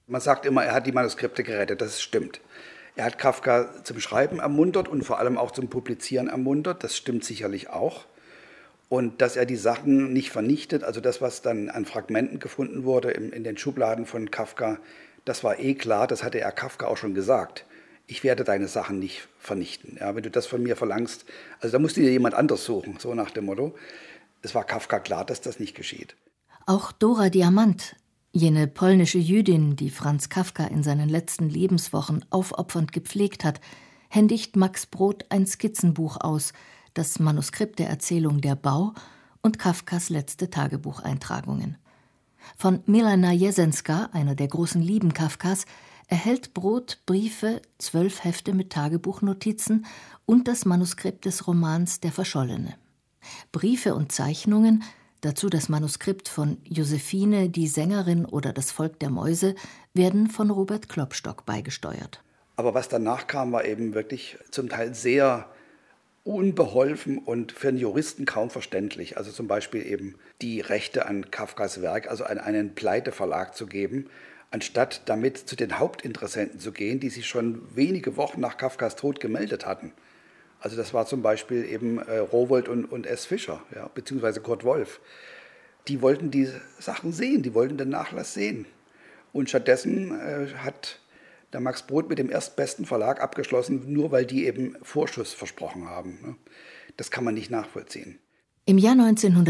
[SPEAKER 5] Man sagt immer, er hat die Manuskripte gerettet, das stimmt. Er hat Kafka zum Schreiben ermuntert und vor allem auch zum Publizieren ermuntert, das stimmt sicherlich auch. Und dass er die Sachen nicht vernichtet, also das, was dann an Fragmenten gefunden wurde in den Schubladen von Kafka, das war klar, das hatte er Kafka auch schon gesagt. Ich werde deine Sachen nicht vernichten. Ja, wenn du das von mir verlangst, also da musst du dir jemand anders suchen, so nach dem Motto. Es war Kafka klar, dass das nicht geschieht.
[SPEAKER 3] Auch Dora Diamant, jene polnische Jüdin, die Franz Kafka in seinen letzten Lebenswochen aufopfernd gepflegt hat, händigt Max Brod ein Skizzenbuch aus, das Manuskript der Erzählung Der Bau und Kafkas letzte Tagebucheintragungen. Von Milana Jesenska, einer der großen Lieben Kafkas, erhält Brod Briefe, 12 Hefte mit Tagebuchnotizen und das Manuskript des Romans Der Verschollene. Briefe und Zeichnungen, dazu das Manuskript von Josephine, die Sängerin oder Das Volk der Mäuse, werden von Robert Klopstock beigesteuert.
[SPEAKER 5] Aber was danach kam, war eben wirklich zum Teil sehr unbeholfen und für einen Juristen kaum verständlich. Also zum Beispiel eben die Rechte an Kafkas Werk, also an einen Pleiteverlag zu geben, anstatt damit zu den Hauptinteressenten zu gehen, die sich schon wenige Wochen nach Kafkas Tod gemeldet hatten. Also das war zum Beispiel eben Rowohlt und S. Fischer, ja, beziehungsweise Kurt Wolf. Die wollten die Sachen sehen, die wollten den Nachlass sehen. Und stattdessen hat der Max Brod mit dem erstbesten Verlag abgeschlossen, nur weil die eben Vorschuss versprochen haben. Das kann man nicht nachvollziehen.
[SPEAKER 3] Im Jahr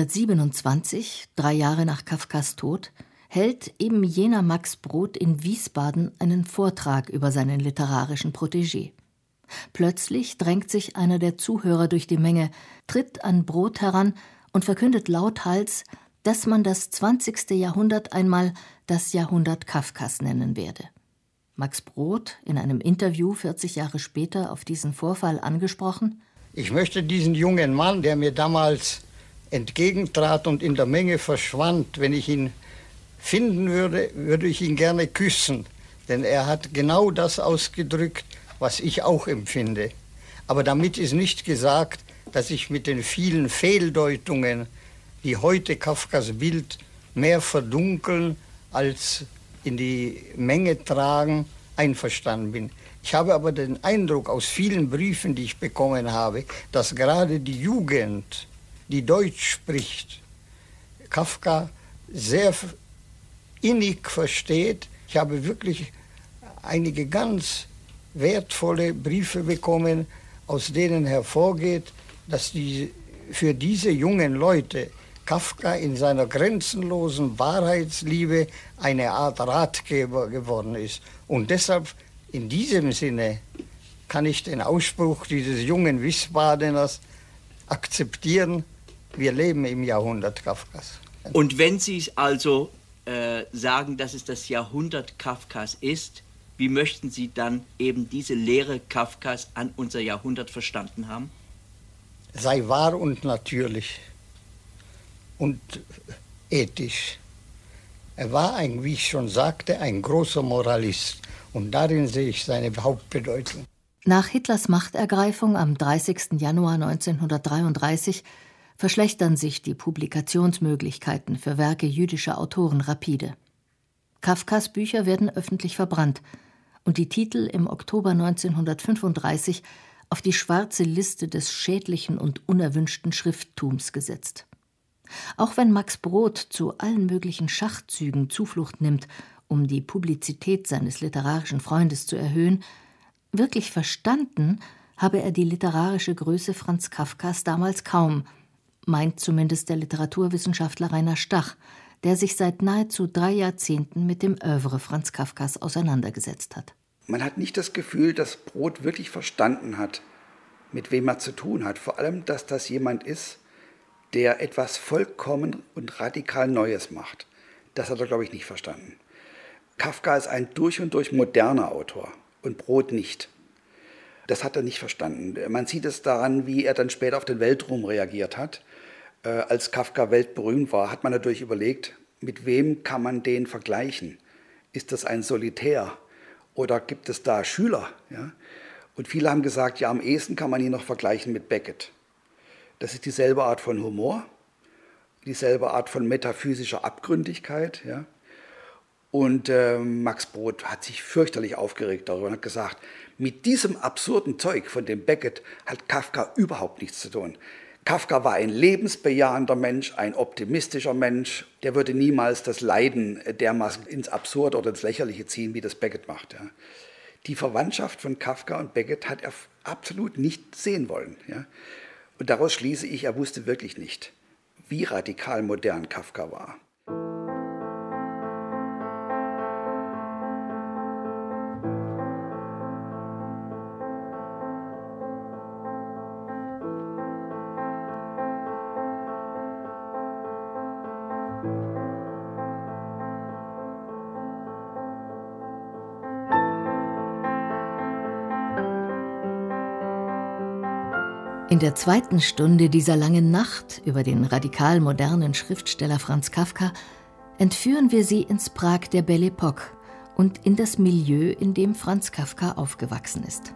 [SPEAKER 3] 1927, 3 Jahre nach Kafkas Tod, hält eben jener Max Brod in Wiesbaden einen Vortrag über seinen literarischen Protégé. Plötzlich drängt sich einer der Zuhörer durch die Menge, tritt an Brod heran und verkündet lauthals, dass man das 20. Jahrhundert einmal das Jahrhundert Kafkas nennen werde. Max Brod, in einem Interview 40 Jahre später auf diesen Vorfall angesprochen:
[SPEAKER 8] Ich möchte diesen jungen Mann, der mir damals entgegentrat und in der Menge verschwand, wenn ich ihn finden würde, würde ich ihn gerne küssen. Denn er hat genau das ausgedrückt, was ich auch empfinde. Aber damit ist nicht gesagt, dass ich mit den vielen Fehldeutungen, die heute Kafkas Bild mehr verdunkeln als in die Menge tragen, einverstanden bin. Ich habe aber den Eindruck aus vielen Briefen, die ich bekommen habe, dass gerade die Jugend, die Deutsch spricht, Kafka sehr innig versteht. Ich habe wirklich einige ganz wertvolle Briefe bekommen, aus denen hervorgeht, dass für diese jungen Leute Kafka in seiner grenzenlosen Wahrheitsliebe eine Art Ratgeber geworden ist. Und deshalb, in diesem Sinne, kann ich den Ausspruch dieses jungen Wiesbadeners akzeptieren: Wir leben im Jahrhundert Kafkas.
[SPEAKER 9] Und wenn Sie also sagen, dass es das Jahrhundert Kafkas ist, wie möchten Sie dann eben diese Lehre Kafkas an unser Jahrhundert verstanden haben?
[SPEAKER 8] Sei wahr und natürlich und ethisch. Er war, wie ich schon sagte, ein großer Moralist. Und darin sehe ich seine Hauptbedeutung.
[SPEAKER 3] Nach Hitlers Machtergreifung am 30. Januar 1933 verschlechtern sich die Publikationsmöglichkeiten für Werke jüdischer Autoren rapide. Kafkas Bücher werden öffentlich verbrannt und die Titel im Oktober 1935 auf die schwarze Liste des schädlichen und unerwünschten Schrifttums gesetzt. Auch wenn Max Brod zu allen möglichen Schachzügen Zuflucht nimmt, um die Publizität seines literarischen Freundes zu erhöhen, wirklich verstanden habe er die literarische Größe Franz Kafkas damals kaum, meint zumindest der Literaturwissenschaftler Rainer Stach, der sich seit nahezu 3 Jahrzehnten mit dem Œuvre Franz Kafkas auseinandergesetzt hat.
[SPEAKER 5] Man hat nicht das Gefühl, dass Brod wirklich verstanden hat, mit wem er zu tun hat. Vor allem, dass das jemand ist, der etwas vollkommen und radikal Neues macht. Das hat er, glaube ich, nicht verstanden. Kafka ist ein durch und durch moderner Autor und Brod nicht. Das hat er nicht verstanden. Man sieht es daran, wie er dann später auf den Weltruhm reagiert hat. Als Kafka weltberühmt war, hat man natürlich überlegt, mit wem kann man den vergleichen? Ist das ein Solitär oder gibt es da Schüler? Ja? Und viele haben gesagt, ja, am ehesten kann man ihn noch vergleichen mit Beckett. Das ist dieselbe Art von Humor, dieselbe Art von metaphysischer Abgründigkeit. Ja? Und Max Brod hat sich fürchterlich aufgeregt darüber und hat gesagt, mit diesem absurden Zeug von dem Beckett hat Kafka überhaupt nichts zu tun. Kafka war ein lebensbejahender Mensch, ein optimistischer Mensch. Der würde niemals das Leiden dermaßen ins Absurde oder ins Lächerliche ziehen, wie das Beckett macht. Ja. Die Verwandtschaft von Kafka und Beckett hat er absolut nicht sehen wollen. Ja. Und daraus schließe ich, er wusste wirklich nicht, wie radikal modern Kafka war.
[SPEAKER 3] In der zweiten Stunde dieser langen Nacht über den radikal modernen Schriftsteller Franz Kafka entführen wir Sie ins Prag der Belle Époque und in das Milieu, in dem Franz Kafka aufgewachsen ist.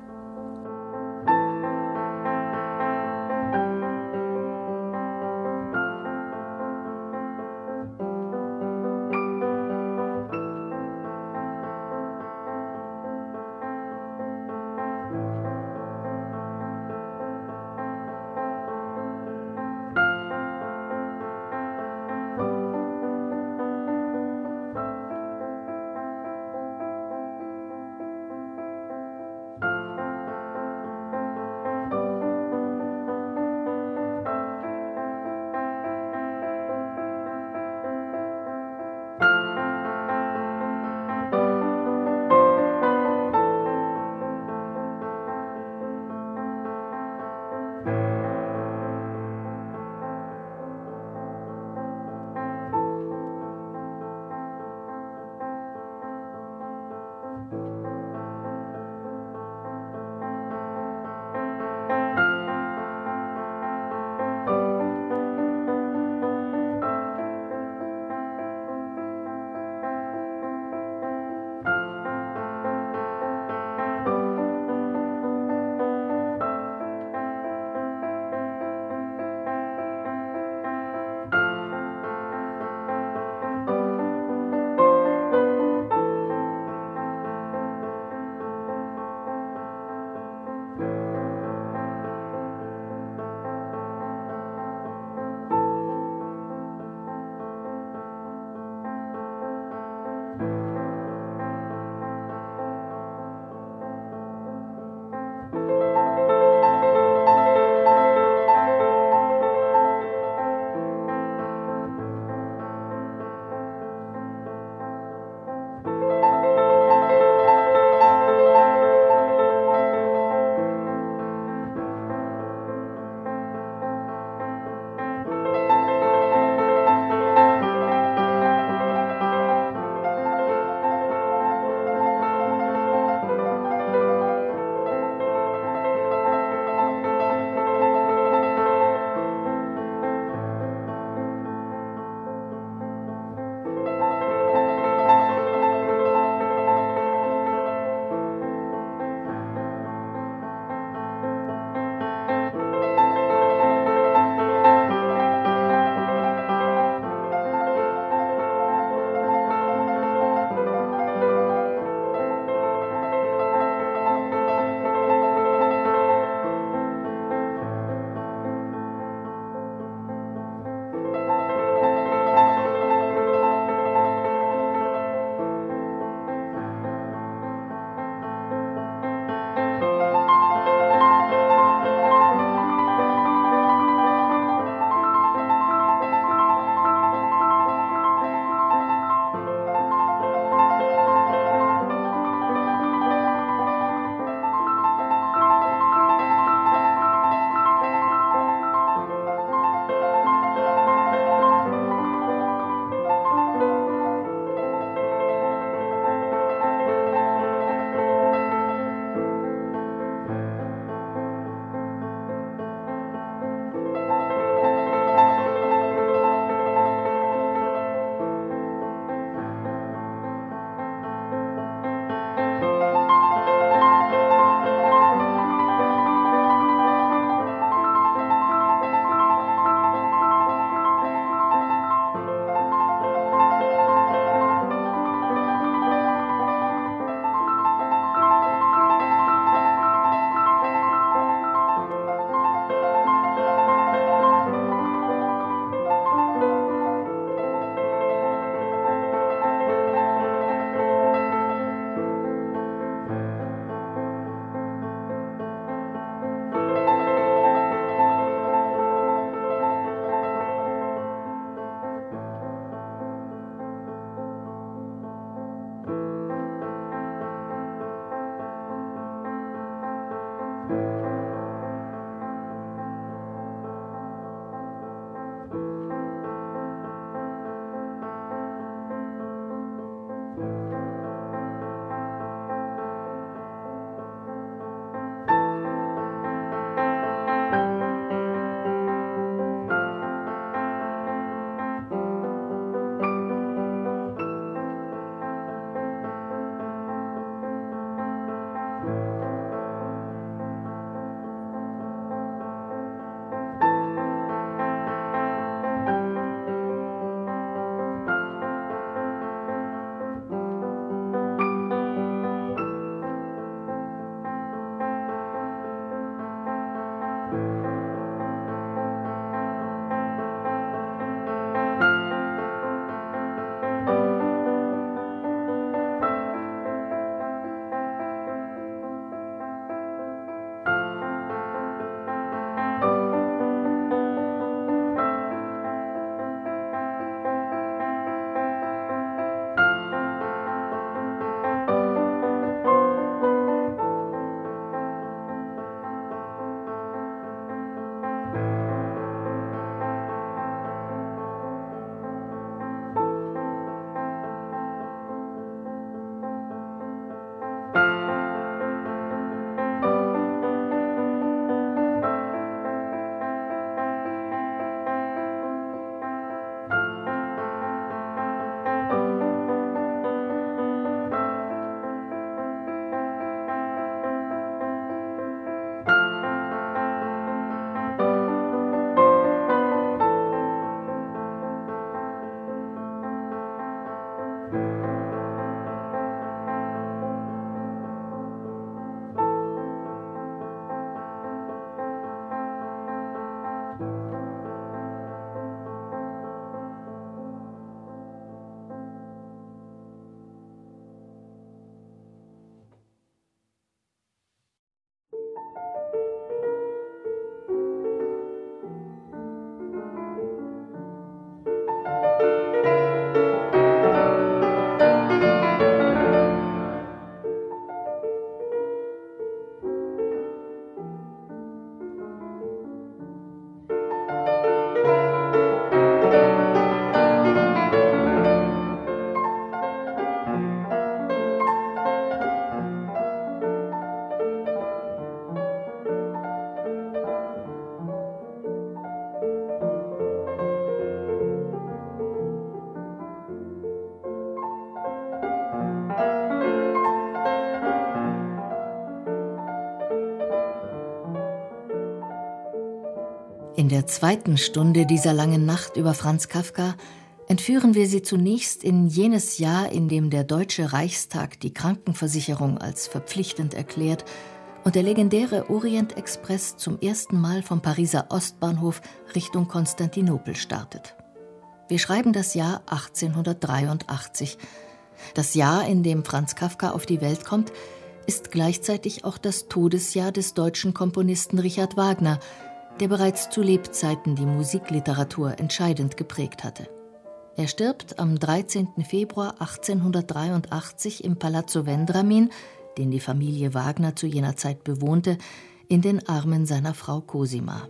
[SPEAKER 3] zweiten Stunde dieser langen Nacht über Franz Kafka entführen wir Sie zunächst in jenes Jahr, in dem der Deutsche Reichstag die Krankenversicherung als verpflichtend erklärt und der legendäre Orient-Express zum ersten Mal vom Pariser Ostbahnhof Richtung Konstantinopel startet. Wir schreiben das Jahr 1883. Das Jahr, in dem Franz Kafka auf die Welt kommt, ist gleichzeitig auch das Todesjahr des deutschen Komponisten Richard Wagner, der bereits zu Lebzeiten die Musikliteratur entscheidend geprägt hatte. Er stirbt am 13. Februar 1883 im Palazzo Vendramin, den die Familie Wagner zu jener Zeit bewohnte, in den Armen seiner Frau Cosima.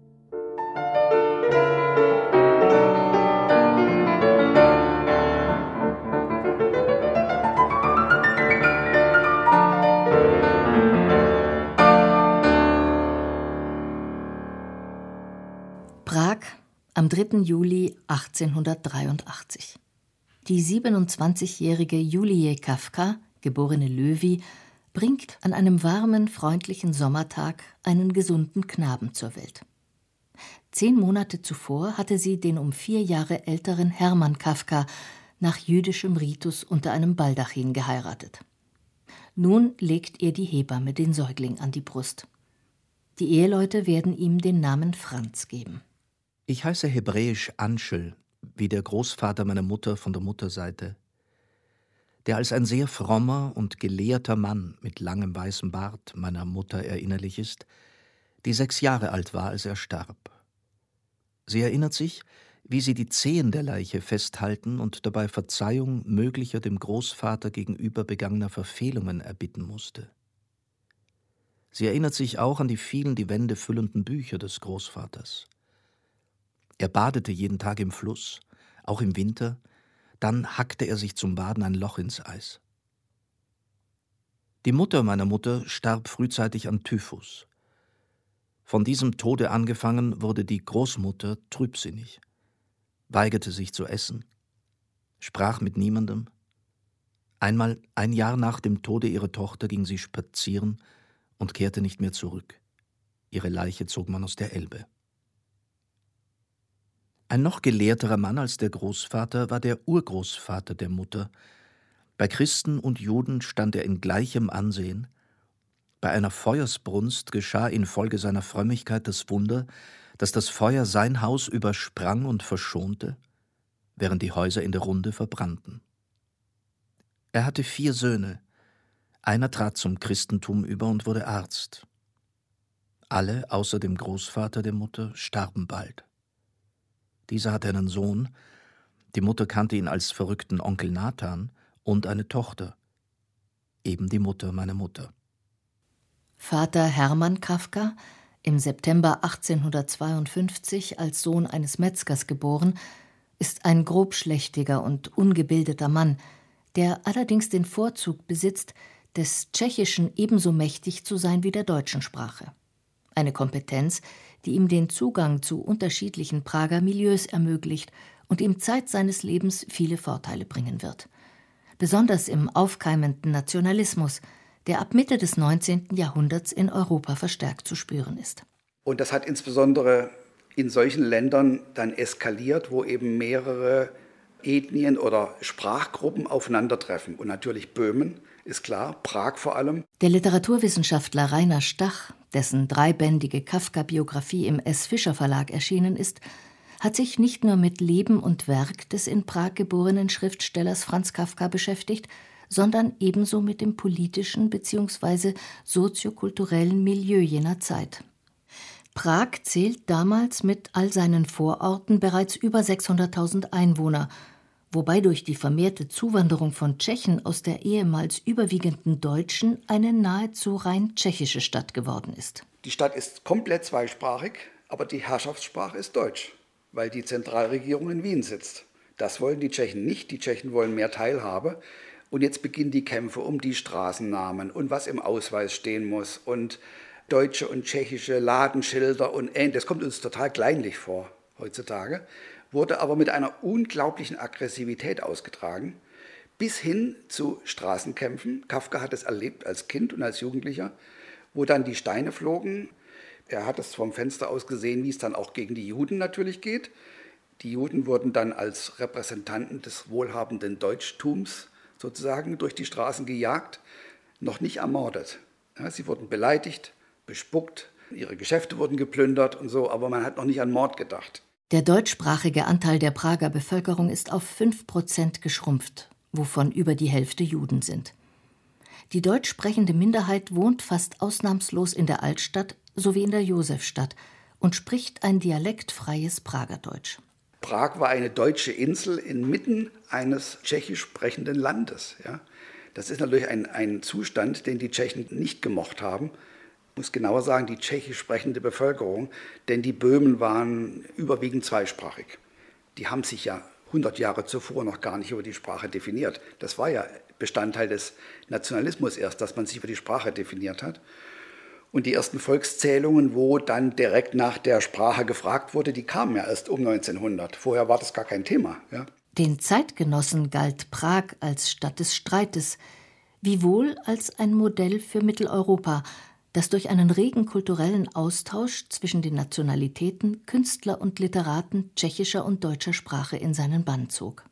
[SPEAKER 3] Prag am 3. Juli 1883. Die 27-jährige Julie Kafka, geborene Löwy, bringt an einem warmen, freundlichen Sommertag einen gesunden Knaben zur Welt. 10 Monate zuvor hatte sie den um 4 Jahre älteren Hermann Kafka nach jüdischem Ritus unter einem Baldachin geheiratet. Nun legt ihr die Hebamme den Säugling an die Brust. Die Eheleute werden ihm den Namen Franz geben.
[SPEAKER 2] Ich heiße hebräisch Anschel, wie der Großvater meiner Mutter von der Mutterseite, der als ein sehr frommer und gelehrter Mann mit langem weißem Bart meiner Mutter erinnerlich ist, die 6 Jahre alt war, als er starb. Sie erinnert sich, wie sie die Zehen der Leiche festhalten und dabei Verzeihung möglicher dem Großvater gegenüber begangener Verfehlungen erbitten musste. Sie erinnert sich auch an die vielen die Wände füllenden Bücher des Großvaters. Er badete jeden Tag im Fluss, auch im Winter, dann hackte er sich zum Baden ein Loch ins Eis. Die Mutter meiner Mutter starb frühzeitig an Typhus. Von diesem Tode angefangen wurde die Großmutter trübsinnig, weigerte sich zu essen, sprach mit niemandem. Einmal, ein Jahr nach dem Tode ihrer Tochter, ging sie spazieren und kehrte nicht mehr zurück. Ihre Leiche zog man aus der Elbe. Ein noch gelehrterer Mann als der Großvater war der Urgroßvater der Mutter. Bei Christen und Juden stand er in gleichem Ansehen. Bei einer Feuersbrunst geschah infolge seiner Frömmigkeit das Wunder, dass das Feuer sein Haus übersprang und verschonte, während die Häuser in der Runde verbrannten. Er hatte 4 Söhne. Einer trat zum Christentum über und wurde Arzt. Alle, außer dem Großvater der Mutter, starben bald. Dieser hatte einen Sohn, die Mutter kannte ihn als verrückten Onkel Nathan, und eine Tochter, eben die Mutter meiner Mutter.
[SPEAKER 3] Vater Hermann Kafka, im September 1852 als Sohn eines Metzgers geboren, ist ein grobschlächtiger und ungebildeter Mann, der allerdings den Vorzug besitzt, des Tschechischen ebenso mächtig zu sein wie der deutschen Sprache. Eine Kompetenz, die ihm den Zugang zu unterschiedlichen Prager Milieus ermöglicht und ihm Zeit seines Lebens viele Vorteile bringen wird. Besonders im aufkeimenden Nationalismus, der ab Mitte des 19. Jahrhunderts in Europa verstärkt zu spüren ist.
[SPEAKER 5] Und das hat insbesondere in solchen Ländern dann eskaliert, wo eben mehrere Ethnien oder Sprachgruppen aufeinandertreffen. Und natürlich Böhmen, ist klar, Prag vor allem.
[SPEAKER 3] Der Literaturwissenschaftler Rainer Stach, dessen 3-bändige Kafka-Biografie im S. Fischer Verlag erschienen ist, hat sich nicht nur mit Leben und Werk des in Prag geborenen Schriftstellers Franz Kafka beschäftigt, sondern ebenso mit dem politischen bzw. soziokulturellen Milieu jener Zeit. Prag zählt damals mit all seinen Vororten bereits über 600.000 Einwohner, wobei durch die vermehrte Zuwanderung von Tschechen aus der ehemals überwiegenden Deutschen eine nahezu rein tschechische Stadt geworden ist.
[SPEAKER 5] Die Stadt ist komplett zweisprachig, aber die Herrschaftssprache ist Deutsch, weil die Zentralregierung in Wien sitzt. Das wollen die Tschechen nicht. Die Tschechen wollen mehr Teilhabe. Und jetzt beginnen die Kämpfe um die Straßennamen und was im Ausweis stehen muss und deutsche und tschechische Ladenschilder und ähnliches. Das kommt uns total kleinlich vor heutzutage, wurde aber mit einer unglaublichen Aggressivität ausgetragen, bis hin zu Straßenkämpfen. Kafka hat es erlebt als Kind und als Jugendlicher, wo dann die Steine flogen, Er hat es vom Fenster aus gesehen, wie es dann auch gegen die Juden natürlich geht. Die Juden wurden dann als Repräsentanten des wohlhabenden Deutschtums sozusagen durch die Straßen gejagt, noch nicht ermordet. Ja, sie wurden beleidigt, bespuckt, ihre Geschäfte wurden geplündert und so, aber man hat noch nicht an Mord gedacht.
[SPEAKER 3] Der deutschsprachige Anteil der Prager Bevölkerung ist auf 5% geschrumpft, wovon über die Hälfte Juden sind. Die deutsch sprechende Minderheit wohnt fast ausnahmslos in der Altstadt sowie in der Josefstadt und spricht ein dialektfreies Pragerdeutsch.
[SPEAKER 5] Prag war eine deutsche Insel inmitten eines tschechisch sprechenden Landes. Ja. Das ist natürlich ein Zustand, den die Tschechen nicht gemocht haben. Ich muss genauer sagen, die tschechisch sprechende Bevölkerung, denn die Böhmen waren überwiegend zweisprachig. Die haben sich ja 100 Jahre zuvor noch gar nicht über die Sprache definiert. Das war ja Bestandteil des Nationalismus erst, dass man sich über die Sprache definiert hat. Und die ersten Volkszählungen, wo dann direkt nach der Sprache gefragt wurde, die kamen ja erst um 1900. Vorher war das gar kein Thema. Ja.
[SPEAKER 3] Den Zeitgenossen galt Prag als Stadt des Streites, wiewohl als ein Modell für Mitteleuropa, das durch einen regen kulturellen Austausch zwischen den Nationalitäten Künstler und Literaten tschechischer und deutscher Sprache in seinen Bann zog.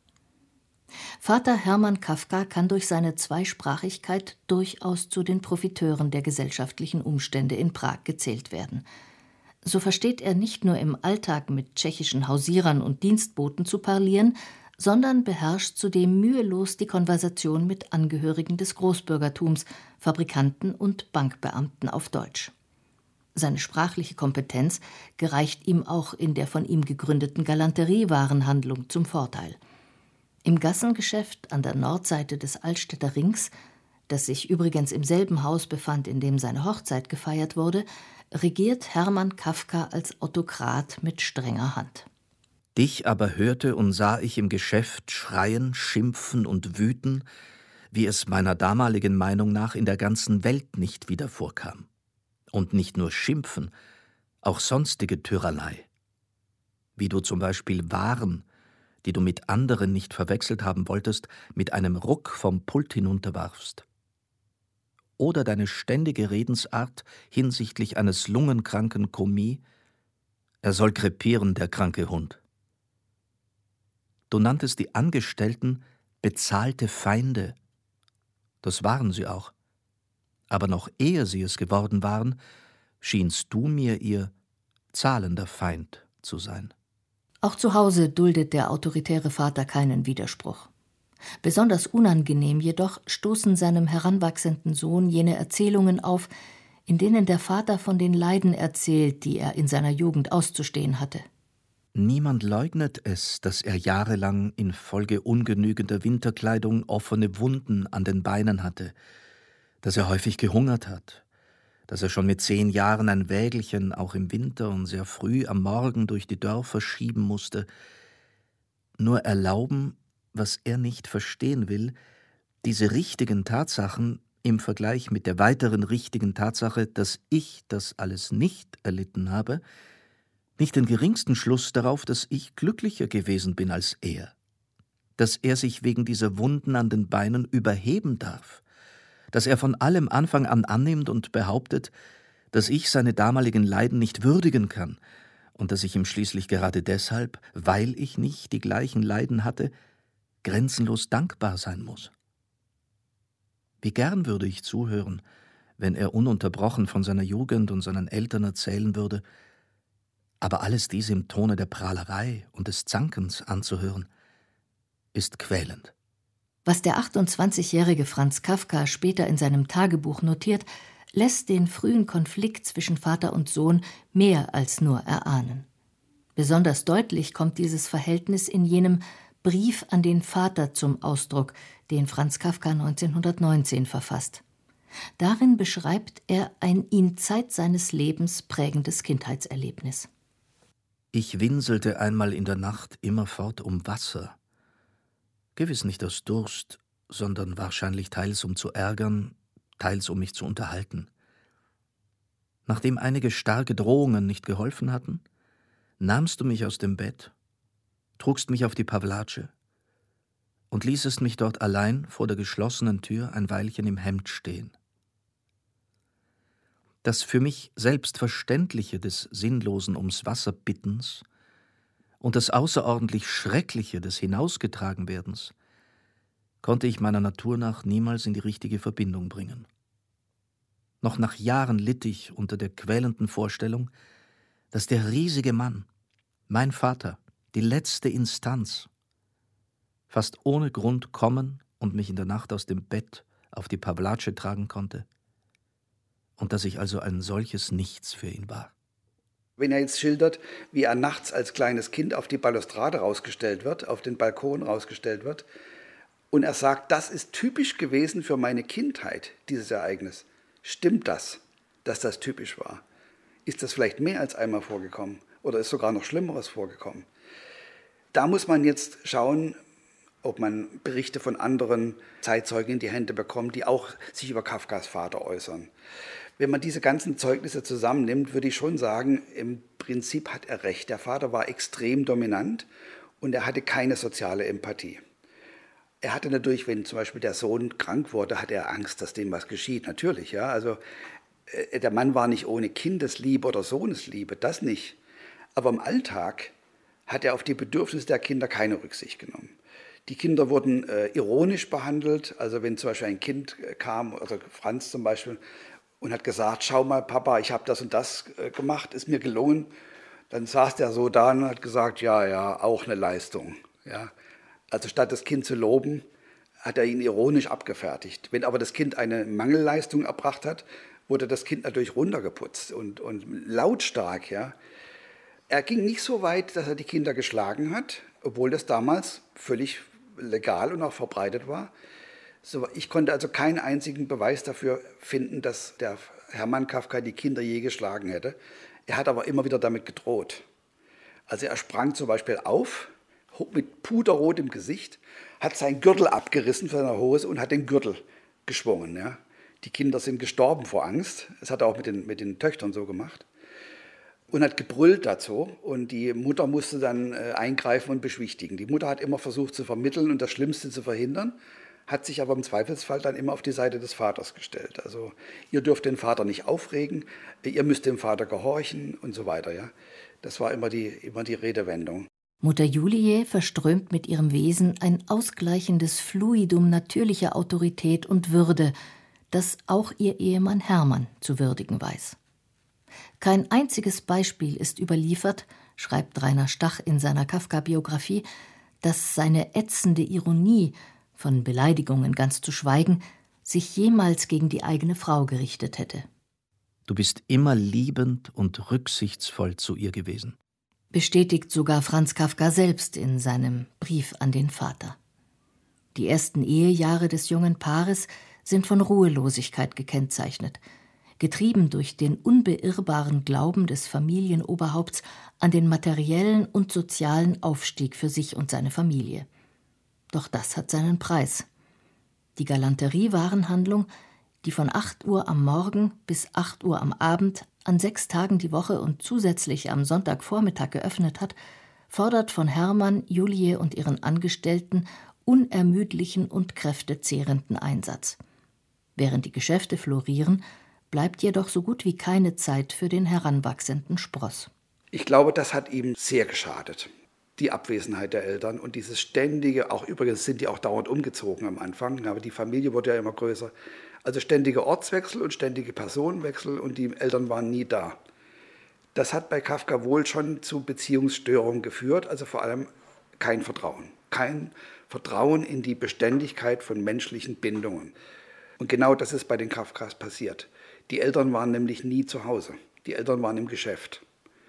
[SPEAKER 3] Vater Hermann Kafka kann durch seine Zweisprachigkeit durchaus zu den Profiteuren der gesellschaftlichen Umstände in Prag gezählt werden. So versteht er nicht nur im Alltag mit tschechischen Hausierern und Dienstboten zu parlieren, sondern beherrscht zudem mühelos die Konversation mit Angehörigen des Großbürgertums, Fabrikanten und Bankbeamten auf Deutsch. Seine sprachliche Kompetenz gereicht ihm auch in der von ihm gegründeten Galanteriewarenhandlung zum Vorteil. Im Gassengeschäft an der Nordseite des Altstädter Rings, das sich übrigens im selben Haus befand, in dem seine Hochzeit gefeiert wurde, regiert Hermann Kafka als Autokrat mit strenger Hand.
[SPEAKER 2] Dich aber hörte und sah ich im Geschäft schreien, schimpfen und wüten, wie es meiner damaligen Meinung nach in der ganzen Welt nicht wieder vorkam. Und nicht nur schimpfen, auch sonstige Tyrannei. Wie du zum Beispiel Waren, die du mit anderen nicht verwechselt haben wolltest, mit einem Ruck vom Pult hinunterwarfst. Oder deine ständige Redensart hinsichtlich eines lungenkranken Kommis, er soll krepieren, der kranke Hund. Du nanntest die Angestellten bezahlte Feinde. Das waren sie auch. Aber noch ehe sie es geworden waren, schienst du mir ihr zahlender Feind zu sein.
[SPEAKER 3] Auch zu Hause duldet der autoritäre Vater keinen Widerspruch. Besonders unangenehm jedoch stoßen seinem heranwachsenden Sohn jene Erzählungen auf, in denen der Vater von den Leiden erzählt, die er in seiner Jugend auszustehen hatte.
[SPEAKER 2] Niemand leugnet es, dass er jahrelang infolge ungenügender Winterkleidung offene Wunden an den Beinen hatte, dass er häufig gehungert hat, dass er schon mit 10 Jahren ein Wägelchen auch im Winter und sehr früh am Morgen durch die Dörfer schieben musste. Nur erlauben, was er nicht verstehen will, diese richtigen Tatsachen im Vergleich mit der weiteren richtigen Tatsache, dass ich das alles nicht erlitten habe, nicht den geringsten Schluss darauf, dass ich glücklicher gewesen bin als er, dass er sich wegen dieser Wunden an den Beinen überheben darf, dass er von allem Anfang an annimmt und behauptet, dass ich seine damaligen Leiden nicht würdigen kann und dass ich ihm schließlich gerade deshalb, weil ich nicht die gleichen Leiden hatte, grenzenlos dankbar sein muss. Wie gern würde ich zuhören, wenn er ununterbrochen von seiner Jugend und seinen Eltern erzählen würde, aber alles dies im Tone der Prahlerei und des Zankens anzuhören, ist quälend.
[SPEAKER 3] Was der 28-jährige Franz Kafka später in seinem Tagebuch notiert, lässt den frühen Konflikt zwischen Vater und Sohn mehr als nur erahnen. Besonders deutlich kommt dieses Verhältnis in jenem Brief an den Vater zum Ausdruck, den Franz Kafka 1919 verfasst. Darin beschreibt er ein ihn Zeit seines Lebens prägendes Kindheitserlebnis.
[SPEAKER 2] Ich winselte einmal in der Nacht immerfort um Wasser. Gewiss nicht aus Durst, sondern wahrscheinlich teils um zu ärgern, teils um mich zu unterhalten. Nachdem einige starke Drohungen nicht geholfen hatten, nahmst du mich aus dem Bett, trugst mich auf die Pawlatsche und ließest mich dort allein vor der geschlossenen Tür ein Weilchen im Hemd stehen. Das für mich Selbstverständliche des sinnlosen Ums-Wasser-Bittens und das außerordentlich Schreckliche des Hinausgetragenwerdens konnte ich meiner Natur nach niemals in die richtige Verbindung bringen. Noch nach Jahren litt ich unter der quälenden Vorstellung, dass der riesige Mann, mein Vater, die letzte Instanz, fast ohne Grund kommen und mich in der Nacht aus dem Bett auf die Pavlatsche tragen konnte, und dass ich also ein solches Nichts für ihn war.
[SPEAKER 5] Wenn er jetzt schildert, wie er nachts als kleines Kind auf die Balustrade rausgestellt wird, auf den Balkon rausgestellt wird, und er sagt, das ist typisch gewesen für meine Kindheit, dieses Ereignis. Stimmt das, dass das typisch war? Ist das vielleicht mehr als einmal vorgekommen oder ist sogar noch Schlimmeres vorgekommen? Da muss man jetzt schauen, ob man Berichte von anderen Zeitzeugen in die Hände bekommt, die auch sich über Kafkas Vater äußern. Wenn man diese ganzen Zeugnisse zusammennimmt, würde ich schon sagen, im Prinzip hat er recht. Der Vater war extrem dominant und er hatte keine soziale Empathie. Er hatte natürlich, wenn zum Beispiel der Sohn krank wurde, hatte er Angst, dass dem was geschieht. Natürlich, ja. Also der Mann war nicht ohne Kindesliebe oder Sohnesliebe, das nicht. Aber im Alltag hat er auf die Bedürfnisse der Kinder keine Rücksicht genommen. Die Kinder wurden ironisch behandelt. Also wenn zum Beispiel ein Kind kam, also Franz zum Beispiel, und hat gesagt, schau mal Papa, ich habe das und das gemacht, ist mir gelungen. Dann saß der so da und hat gesagt, ja, auch eine Leistung. Ja. Also statt das Kind zu loben, hat er ihn ironisch abgefertigt. Wenn aber das Kind eine Mangelleistung erbracht hat, wurde das Kind natürlich runtergeputzt und lautstark. Ja. Er ging nicht so weit, dass er die Kinder geschlagen hat, obwohl das damals völlig legal und auch verbreitet war. So, ich konnte also keinen einzigen Beweis dafür finden, dass der Hermann Kafka die Kinder je geschlagen hätte. Er hat aber immer wieder damit gedroht. Also er sprang zum Beispiel auf, mit Puderrot im Gesicht, hat seinen Gürtel abgerissen von seiner Hose und hat den Gürtel geschwungen. Ja. Die Kinder sind gestorben vor Angst. Das hat er auch mit den Töchtern so gemacht. Und hat gebrüllt dazu. Und die Mutter musste dann eingreifen und beschwichtigen. Die Mutter hat immer versucht zu vermitteln und das Schlimmste zu verhindern, hat sich aber im Zweifelsfall dann immer auf die Seite des Vaters gestellt. Also ihr dürft den Vater nicht aufregen, ihr müsst dem Vater gehorchen und so weiter. Ja. Das war immer die Redewendung.
[SPEAKER 3] Mutter Julie verströmt mit ihrem Wesen ein ausgleichendes Fluidum natürlicher Autorität und Würde, das auch ihr Ehemann Hermann zu würdigen weiß. Kein einziges Beispiel ist überliefert, schreibt Rainer Stach in seiner Kafka-Biografie, dass seine ätzende Ironie, von Beleidigungen ganz zu schweigen, sich jemals gegen die eigene Frau gerichtet hätte.
[SPEAKER 2] Du bist immer liebend und rücksichtsvoll zu ihr gewesen.
[SPEAKER 3] Bestätigt sogar Franz Kafka selbst in seinem Brief an den Vater. Die ersten Ehejahre des jungen Paares sind von Ruhelosigkeit gekennzeichnet, getrieben durch den unbeirrbaren Glauben des Familienoberhaupts an den materiellen und sozialen Aufstieg für sich und seine Familie. Doch das hat seinen Preis. Die Galanterie-Warenhandlung, die von 8 Uhr am Morgen bis 8 Uhr am Abend an 6 Tagen die Woche und zusätzlich am Sonntagvormittag geöffnet hat, fordert von Hermann, Julie und ihren Angestellten unermüdlichen und kräftezehrenden Einsatz. Während die Geschäfte florieren, bleibt jedoch so gut wie keine Zeit für den heranwachsenden Spross.
[SPEAKER 5] Ich glaube, das hat ihm sehr geschadet. Die Abwesenheit der Eltern und dieses ständige, auch übrigens sind die auch dauernd umgezogen am Anfang, aber die Familie wurde ja immer größer. Also ständige Ortswechsel und ständige Personenwechsel und die Eltern waren nie da. Das hat bei Kafka wohl schon zu Beziehungsstörungen geführt, also vor allem kein Vertrauen. Kein Vertrauen in die Beständigkeit von menschlichen Bindungen. Und genau das ist bei den Kafkas passiert. Die Eltern waren nämlich nie zu Hause. Die Eltern waren im Geschäft.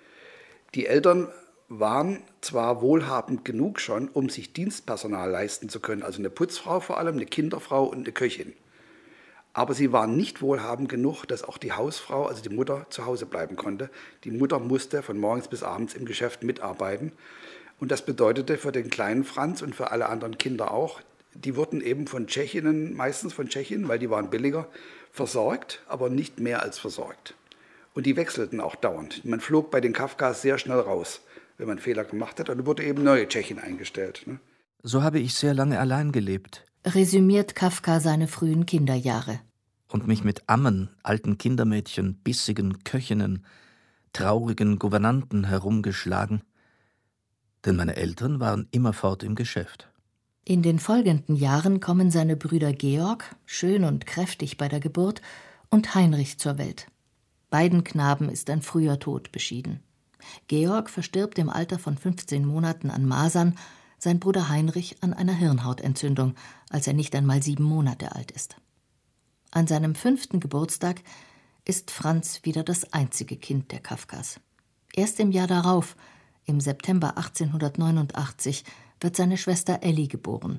[SPEAKER 5] Die Eltern waren zwar wohlhabend genug schon, um sich Dienstpersonal leisten zu können, also eine Putzfrau vor allem, eine Kinderfrau und eine Köchin. Aber sie waren nicht wohlhabend genug, dass auch die Hausfrau, also die Mutter, zu Hause bleiben konnte. Die Mutter musste von morgens bis abends im Geschäft mitarbeiten. Und das bedeutete für den kleinen Franz und für alle anderen Kinder auch, die wurden eben von Tschechinnen, meistens von Tschechinnen, weil die waren billiger, versorgt, aber nicht mehr als versorgt. Und die wechselten auch dauernd. Man flog bei den Kafkas sehr schnell raus, wenn man Fehler gemacht hat. Und dann wurde eben neue Tschechin eingestellt. Ne?
[SPEAKER 2] So habe ich sehr lange allein gelebt.
[SPEAKER 3] Resümiert Kafka seine frühen Kinderjahre.
[SPEAKER 2] und mich mit Ammen, alten Kindermädchen, bissigen Köchinnen, traurigen Gouvernanten herumgeschlagen, denn meine Eltern waren immerfort im Geschäft.
[SPEAKER 3] In den folgenden Jahren kommen seine Brüder Georg, schön und kräftig bei der Geburt, und Heinrich zur Welt. Beiden Knaben ist ein früher Tod beschieden. Georg verstirbt im Alter von 15 Monaten an Masern, sein Bruder Heinrich an einer Hirnhautentzündung, als er nicht einmal 7 Monate alt ist. An seinem 5. Geburtstag ist Franz wieder das einzige Kind der Kafkas. Erst im Jahr darauf, im September 1889, wird seine Schwester Elli geboren.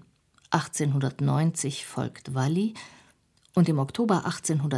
[SPEAKER 3] 1890 folgt Walli und im Oktober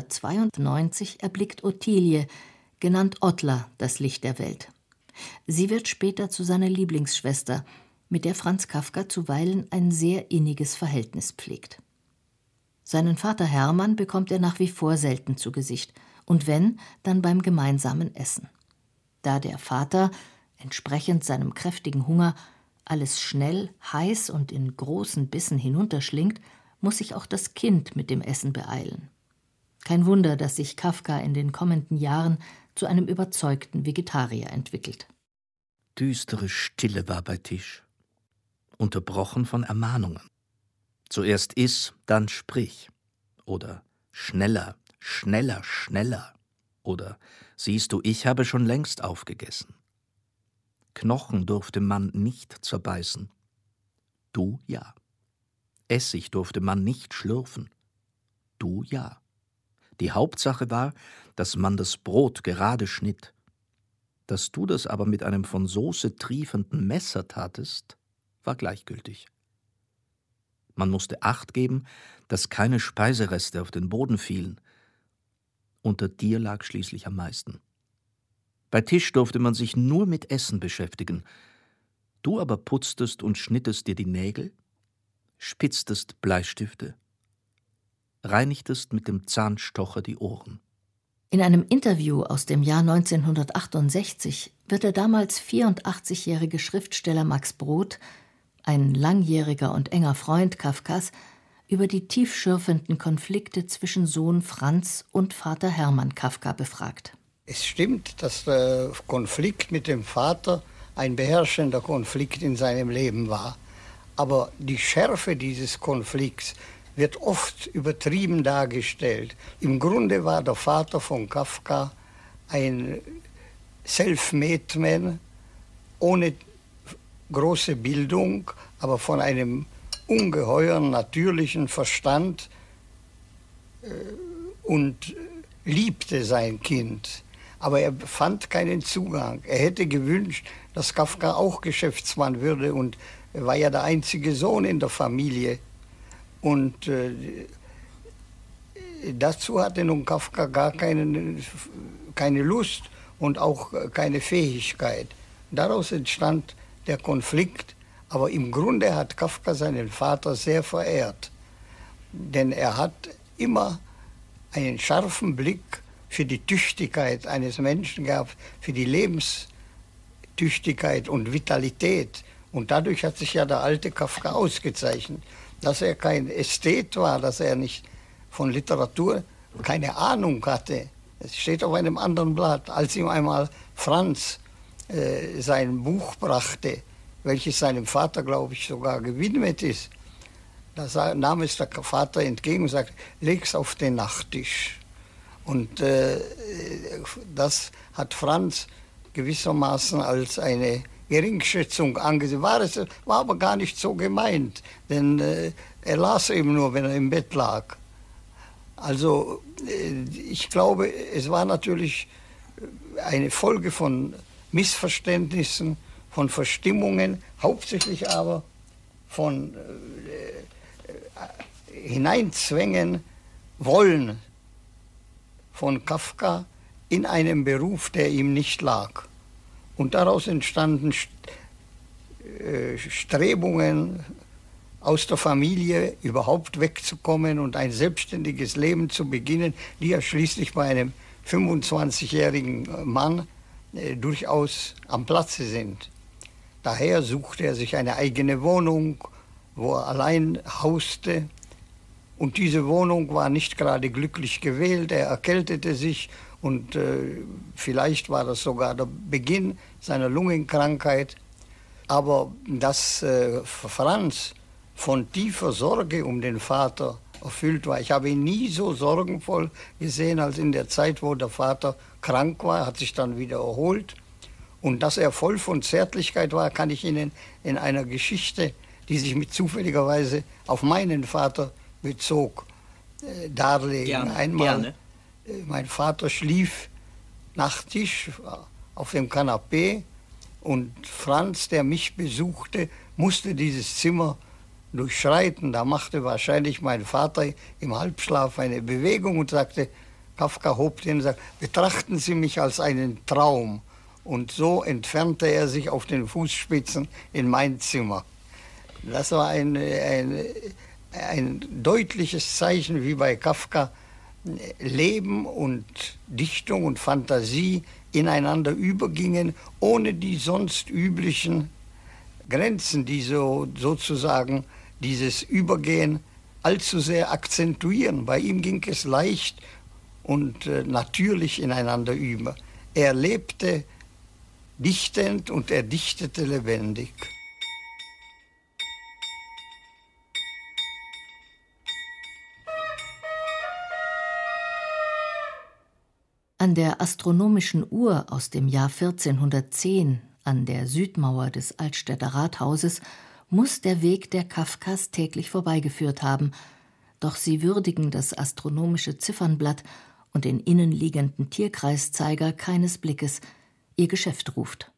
[SPEAKER 3] 1892 erblickt Ottilie, genannt Ottla, das Licht der Welt. Sie wird später zu seiner Lieblingsschwester, mit der Franz Kafka zuweilen ein sehr inniges Verhältnis pflegt. Seinen Vater Hermann bekommt er nach wie vor selten zu Gesicht, und wenn, dann beim gemeinsamen Essen. Da der Vater, entsprechend seinem kräftigen Hunger, alles schnell, heiß und in großen Bissen hinunterschlingt, muss sich auch das Kind mit dem Essen beeilen. Kein Wunder, dass sich Kafka in den kommenden Jahren zu einem überzeugten Vegetarier entwickelt.
[SPEAKER 2] Düstere Stille war bei Tisch, unterbrochen von Ermahnungen. Zuerst iss, dann sprich. Oder schneller, schneller, schneller. Oder siehst du, ich habe schon längst aufgegessen. Knochen durfte man nicht zerbeißen. Du ja. Essig durfte man nicht schlürfen. Du ja. Die Hauptsache war, dass man das Brot gerade schnitt. Dass du das aber mit einem von Soße triefenden Messer tatest, war gleichgültig. Man musste Acht geben, dass keine Speisereste auf den Boden fielen. Unter dir lag schließlich am meisten. Bei Tisch durfte man sich nur mit Essen beschäftigen. Du aber putztest und schnittest dir die Nägel, spitztest Bleistifte, reinigtest mit dem Zahnstocher die Ohren.
[SPEAKER 3] In einem Interview aus dem Jahr 1968 wird der damals 84-jährige Schriftsteller Max Brod, ein langjähriger und enger Freund Kafkas, über die tiefschürfenden Konflikte zwischen Sohn Franz und Vater Hermann Kafka befragt.
[SPEAKER 8] Es stimmt, dass der Konflikt mit dem Vater ein beherrschender Konflikt in seinem Leben war. Aber die Schärfe dieses Konflikts wird oft übertrieben dargestellt. Im Grunde war der Vater von Kafka ein Self-made man, ohne große Bildung, aber von einem ungeheuren natürlichen Verstand und liebte sein Kind. Aber er fand keinen Zugang. Er hätte gewünscht, dass Kafka auch Geschäftsmann würde, und er war ja der einzige Sohn in der Familie. Und dazu hatte nun Kafka gar keine Lust und auch keine Fähigkeit. Daraus entstand der Konflikt, aber im Grunde hat Kafka seinen Vater sehr verehrt. Denn er hat immer einen scharfen Blick für die Tüchtigkeit eines Menschen gehabt, für die Lebenstüchtigkeit und Vitalität. Und dadurch hat sich ja der alte Kafka ausgezeichnet. Dass er kein Ästhet war, dass er nicht von Literatur keine Ahnung hatte. Es steht auf einem anderen Blatt. Als ihm einmal Franz sein Buch brachte, welches seinem Vater, glaube ich, sogar gewidmet ist, da nahm es der Vater entgegen und sagte, leg's auf den Nachttisch. Und das hat Franz gewissermaßen als eine Geringschätzung angesehen. War aber gar nicht so gemeint, denn er las eben nur, wenn er im Bett lag. Also ich glaube, es war natürlich eine Folge von Missverständnissen, von Verstimmungen, hauptsächlich aber von Hineinzwängen wollen von Kafka in einem Beruf, der ihm nicht lag. Und daraus entstanden Strebungen, aus der Familie überhaupt wegzukommen und ein selbstständiges Leben zu beginnen, die ja schließlich bei einem 25-jährigen Mann durchaus am Platze sind. Daher suchte er sich eine eigene Wohnung, wo er allein hauste, Und diese Wohnung war nicht gerade glücklich gewählt. Er erkältete sich und vielleicht war das sogar der Beginn seiner Lungenkrankheit. Aber dass Franz von tiefer Sorge um den Vater erfüllt war. Ich habe ihn nie so sorgenvoll gesehen als in der Zeit, wo der Vater krank war, hat sich dann wieder erholt. Und dass er voll von Zärtlichkeit war, kann ich Ihnen in einer Geschichte, die sich mit zufälligerweise auf meinen Vater bezog, darlegen.
[SPEAKER 9] Gerne,
[SPEAKER 8] Einmal,
[SPEAKER 9] gerne.
[SPEAKER 8] Mein Vater schlief nach Tisch auf dem Kanapee und Franz, der mich besuchte, musste dieses Zimmer durchschreiten. Da machte wahrscheinlich mein Vater im Halbschlaf eine Bewegung und sagte, Kafka hob den und sagte, betrachten Sie mich als einen Traum. Und so entfernte er sich auf den Fußspitzen in mein Zimmer. Das war ein deutliches Zeichen, wie bei Kafka Leben und Dichtung und Fantasie ineinander übergingen, ohne die sonst üblichen Grenzen, die sozusagen dieses Übergehen allzu sehr akzentuieren. Bei ihm ging es leicht und natürlich ineinander über. Er lebte dichtend und er dichtete lebendig.
[SPEAKER 3] An der astronomischen Uhr aus dem Jahr 1410 an der Südmauer des Altstädter Rathauses muss der Weg der Kafkas täglich vorbeigeführt haben, doch sie würdigen das astronomische Ziffernblatt und den innenliegenden Tierkreiszeiger keines Blickes. Ihr Geschäft ruft.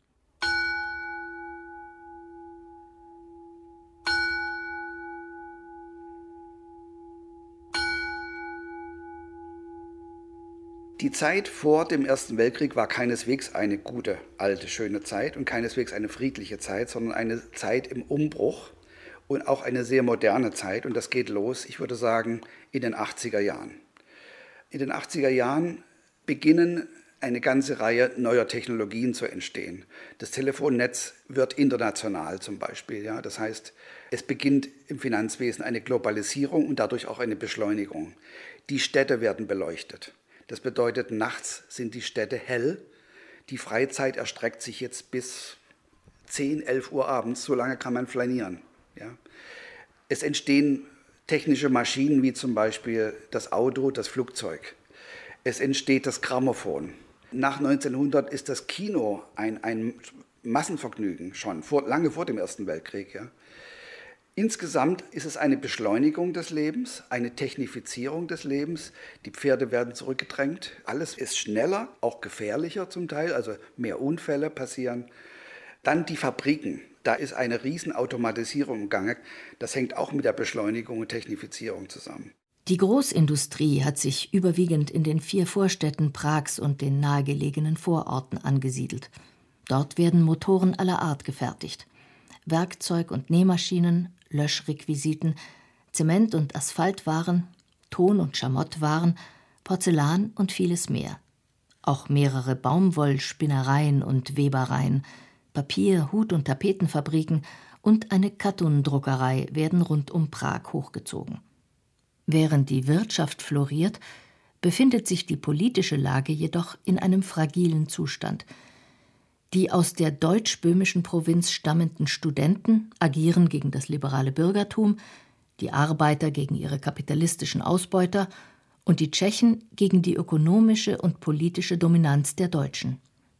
[SPEAKER 5] Die Zeit vor dem Ersten Weltkrieg war keineswegs eine gute, alte, schöne Zeit und keineswegs eine friedliche Zeit, sondern eine Zeit im Umbruch und auch eine sehr moderne Zeit. Und das geht los, ich würde sagen, in den 80er Jahren. In den 80er Jahren beginnen eine ganze Reihe neuer Technologien zu entstehen. Das Telefonnetz wird international zum Beispiel. Ja? Das heißt, es beginnt im Finanzwesen eine Globalisierung und dadurch auch eine Beschleunigung. Die Städte werden beleuchtet. Das bedeutet, nachts sind die Städte hell. Die Freizeit erstreckt sich jetzt bis 10, 11 Uhr abends. So lange kann man flanieren. Ja? Es entstehen technische Maschinen wie zum Beispiel das Auto, das Flugzeug. Es entsteht das Grammophon. Nach 1900 ist das Kino ein Massenvergnügen schon, lange vor dem Ersten Weltkrieg. Ja? Insgesamt ist es eine Beschleunigung des Lebens, eine Technifizierung des Lebens. Die Pferde werden zurückgedrängt. Alles ist schneller, auch gefährlicher zum Teil, also mehr Unfälle passieren. Dann die Fabriken. Da ist eine Riesenautomatisierung im Gange. Das hängt auch mit der Beschleunigung und Technifizierung zusammen.
[SPEAKER 3] Die Großindustrie hat sich überwiegend in den 4 Vorstädten Prags und den nahegelegenen Vororten angesiedelt. Dort werden Motoren aller Art gefertigt. Werkzeug- und Nähmaschinen, Löschrequisiten, Zement- und Asphaltwaren, Ton- und Schamottwaren, Porzellan und vieles mehr. Auch mehrere Baumwollspinnereien und Webereien, Papier-, Hut- und Tapetenfabriken und eine Kattun-Druckerei werden rund um Prag hochgezogen. Während die Wirtschaft floriert, befindet sich die politische Lage jedoch in einem fragilen Zustand. Die aus der deutsch-böhmischen Provinz stammenden Studenten agieren gegen das liberale Bürgertum, die Arbeiter gegen ihre kapitalistischen Ausbeuter und die Tschechen gegen die ökonomische und politische Dominanz der Deutschen.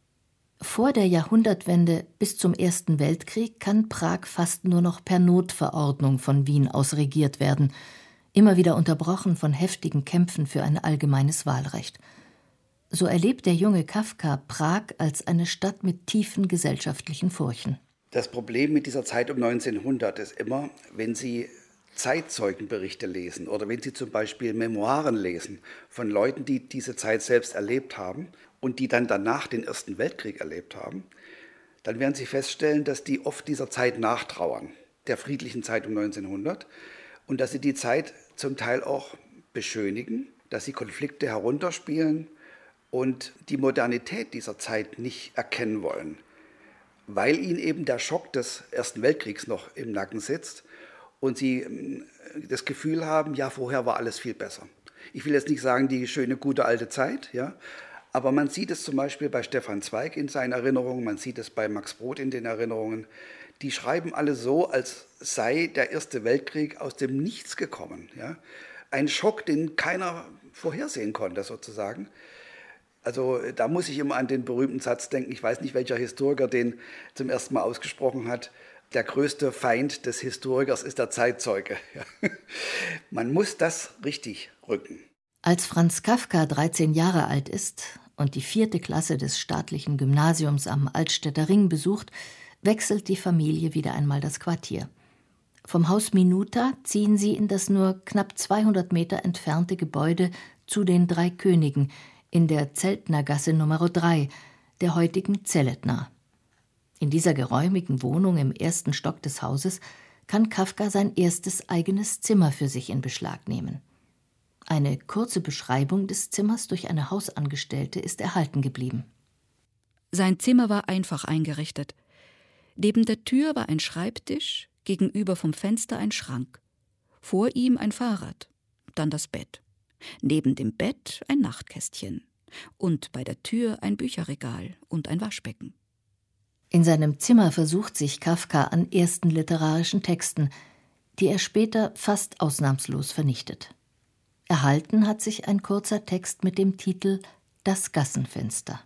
[SPEAKER 3] Vor der Jahrhundertwende bis zum Ersten Weltkrieg kann Prag fast nur noch per Notverordnung von Wien aus regiert werden, immer wieder unterbrochen von heftigen Kämpfen für ein allgemeines Wahlrecht. So erlebt der junge Kafka Prag als eine Stadt mit tiefen gesellschaftlichen Furchen.
[SPEAKER 5] Das Problem mit dieser Zeit um 1900 ist immer, wenn Sie Zeitzeugenberichte lesen oder wenn Sie zum Beispiel Memoiren lesen von Leuten, die diese Zeit selbst erlebt haben und die dann danach den Ersten Weltkrieg erlebt haben, dann werden Sie feststellen, dass die oft dieser Zeit nachtrauern, der friedlichen Zeit um 1900, und dass sie die Zeit zum Teil auch beschönigen, dass sie Konflikte herunterspielen und die Modernität dieser Zeit nicht erkennen wollen, weil ihnen eben der Schock des Ersten Weltkriegs noch im Nacken sitzt und sie das Gefühl haben, ja, vorher war alles viel besser. Ich will jetzt nicht sagen, die schöne, gute alte Zeit, ja, aber man sieht es zum Beispiel bei Stefan Zweig in seinen Erinnerungen, man sieht es bei Max Brod in den Erinnerungen. Die schreiben alle so, als sei der Erste Weltkrieg aus dem Nichts gekommen. Ja? Ein Schock, den keiner vorhersehen konnte, sozusagen. Also da muss ich immer an den berühmten Satz denken, ich weiß nicht, welcher Historiker den zum ersten Mal ausgesprochen hat, der größte Feind des Historikers ist der Zeitzeuge. Ja. Man muss das richtig rücken.
[SPEAKER 3] Als Franz Kafka 13 Jahre alt ist und die 4. Klasse des staatlichen Gymnasiums am Altstädter Ring besucht, wechselt die Familie wieder einmal das Quartier. Vom Haus Minuta ziehen sie in das nur knapp 200 Meter entfernte Gebäude zu den 3 Königen in der Zeltnergasse Nr. 3, der heutigen Zelletner. In dieser geräumigen Wohnung im 1. Stock des Hauses kann Kafka sein erstes eigenes Zimmer für sich in Beschlag nehmen. Eine kurze Beschreibung des Zimmers durch eine Hausangestellte ist erhalten geblieben.
[SPEAKER 6] Sein Zimmer war einfach eingerichtet. Neben der Tür war ein Schreibtisch, gegenüber vom Fenster ein Schrank. Vor ihm ein Fahrrad, dann das Bett. Neben dem Bett ein Nachtkästchen und bei der Tür ein Bücherregal und ein Waschbecken.
[SPEAKER 3] In seinem Zimmer versucht sich Kafka an ersten literarischen Texten, die er später fast ausnahmslos vernichtet. Erhalten hat sich ein kurzer Text mit dem Titel »Das Gassenfenster«.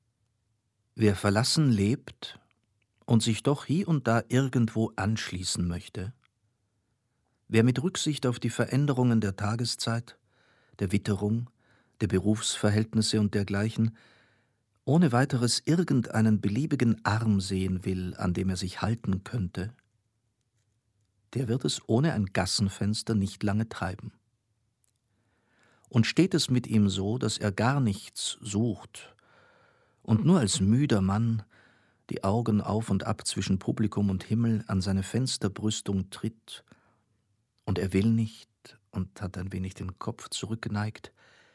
[SPEAKER 2] Wer verlassen lebt und sich doch hie und da irgendwo anschließen möchte, wer mit Rücksicht auf die Veränderungen der Tageszeit, der Witterung, der Berufsverhältnisse und dergleichen ohne weiteres irgendeinen beliebigen Arm sehen will, an dem er sich halten könnte, der wird es ohne ein Gassenfenster nicht lange treiben. Und steht es mit ihm so, dass er gar nichts sucht und nur als müder Mann die Augen auf und ab zwischen Publikum und Himmel an seine Fensterbrüstung tritt, und er will nicht und hat ein wenig den Kopf zurückgeneigt,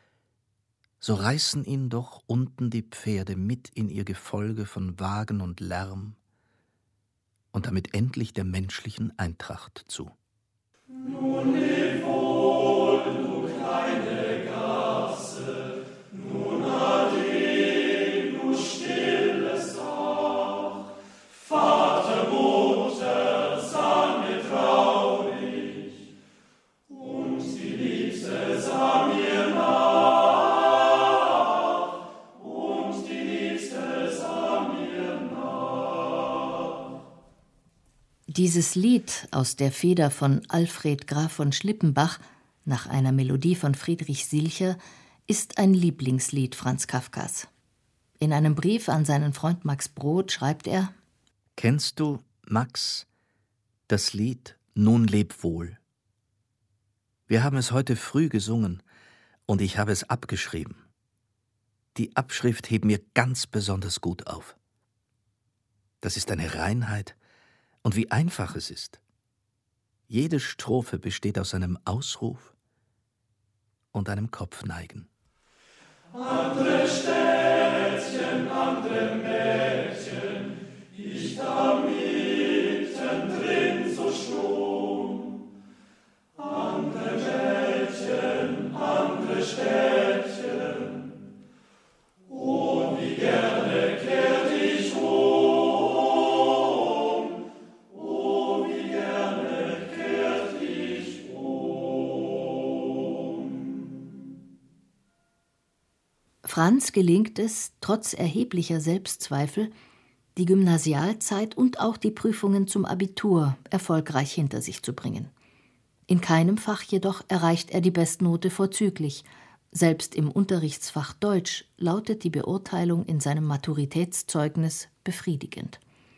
[SPEAKER 2] so reißen ihn doch unten die Pferde mit in ihr Gefolge von Wagen und Lärm und damit endlich der menschlichen Eintracht zu.
[SPEAKER 10] Nun leb wohl, du kleine Gasse, nun ade, du stilles Ach, Vater, Mutter, sang mir traurig, und die Liebste sah mir nach.
[SPEAKER 3] Dieses Lied aus der Feder von Alfred Graf von Schlippenbach nach einer Melodie von Friedrich Silcher ist ein Lieblingslied Franz Kafkas. In einem Brief an seinen Freund Max Brod schreibt er:
[SPEAKER 2] Kennst du, Max, das Lied »Nun leb wohl«? Wir haben es heute früh gesungen und ich habe es abgeschrieben. Die Abschrift hebt mir ganz besonders gut auf. Das ist eine Reinheit. Und wie einfach es ist. Jede Strophe besteht aus einem Ausruf und einem Kopfneigen.
[SPEAKER 10] Andere Städtchen, andere Mädchen, ich da mittendrin so stumm. Andere Mädchen, andere Städtchen, oh, wie gerne kehrt ich um.
[SPEAKER 3] Franz gelingt es, trotz erheblicher Selbstzweifel, die Gymnasialzeit und auch die Prüfungen zum Abitur erfolgreich hinter sich zu bringen. In keinem Fach jedoch erreicht er die Bestnote vorzüglich. Selbst im Unterrichtsfach Deutsch lautet die Beurteilung in seinem Maturitätszeugnis befriedigend.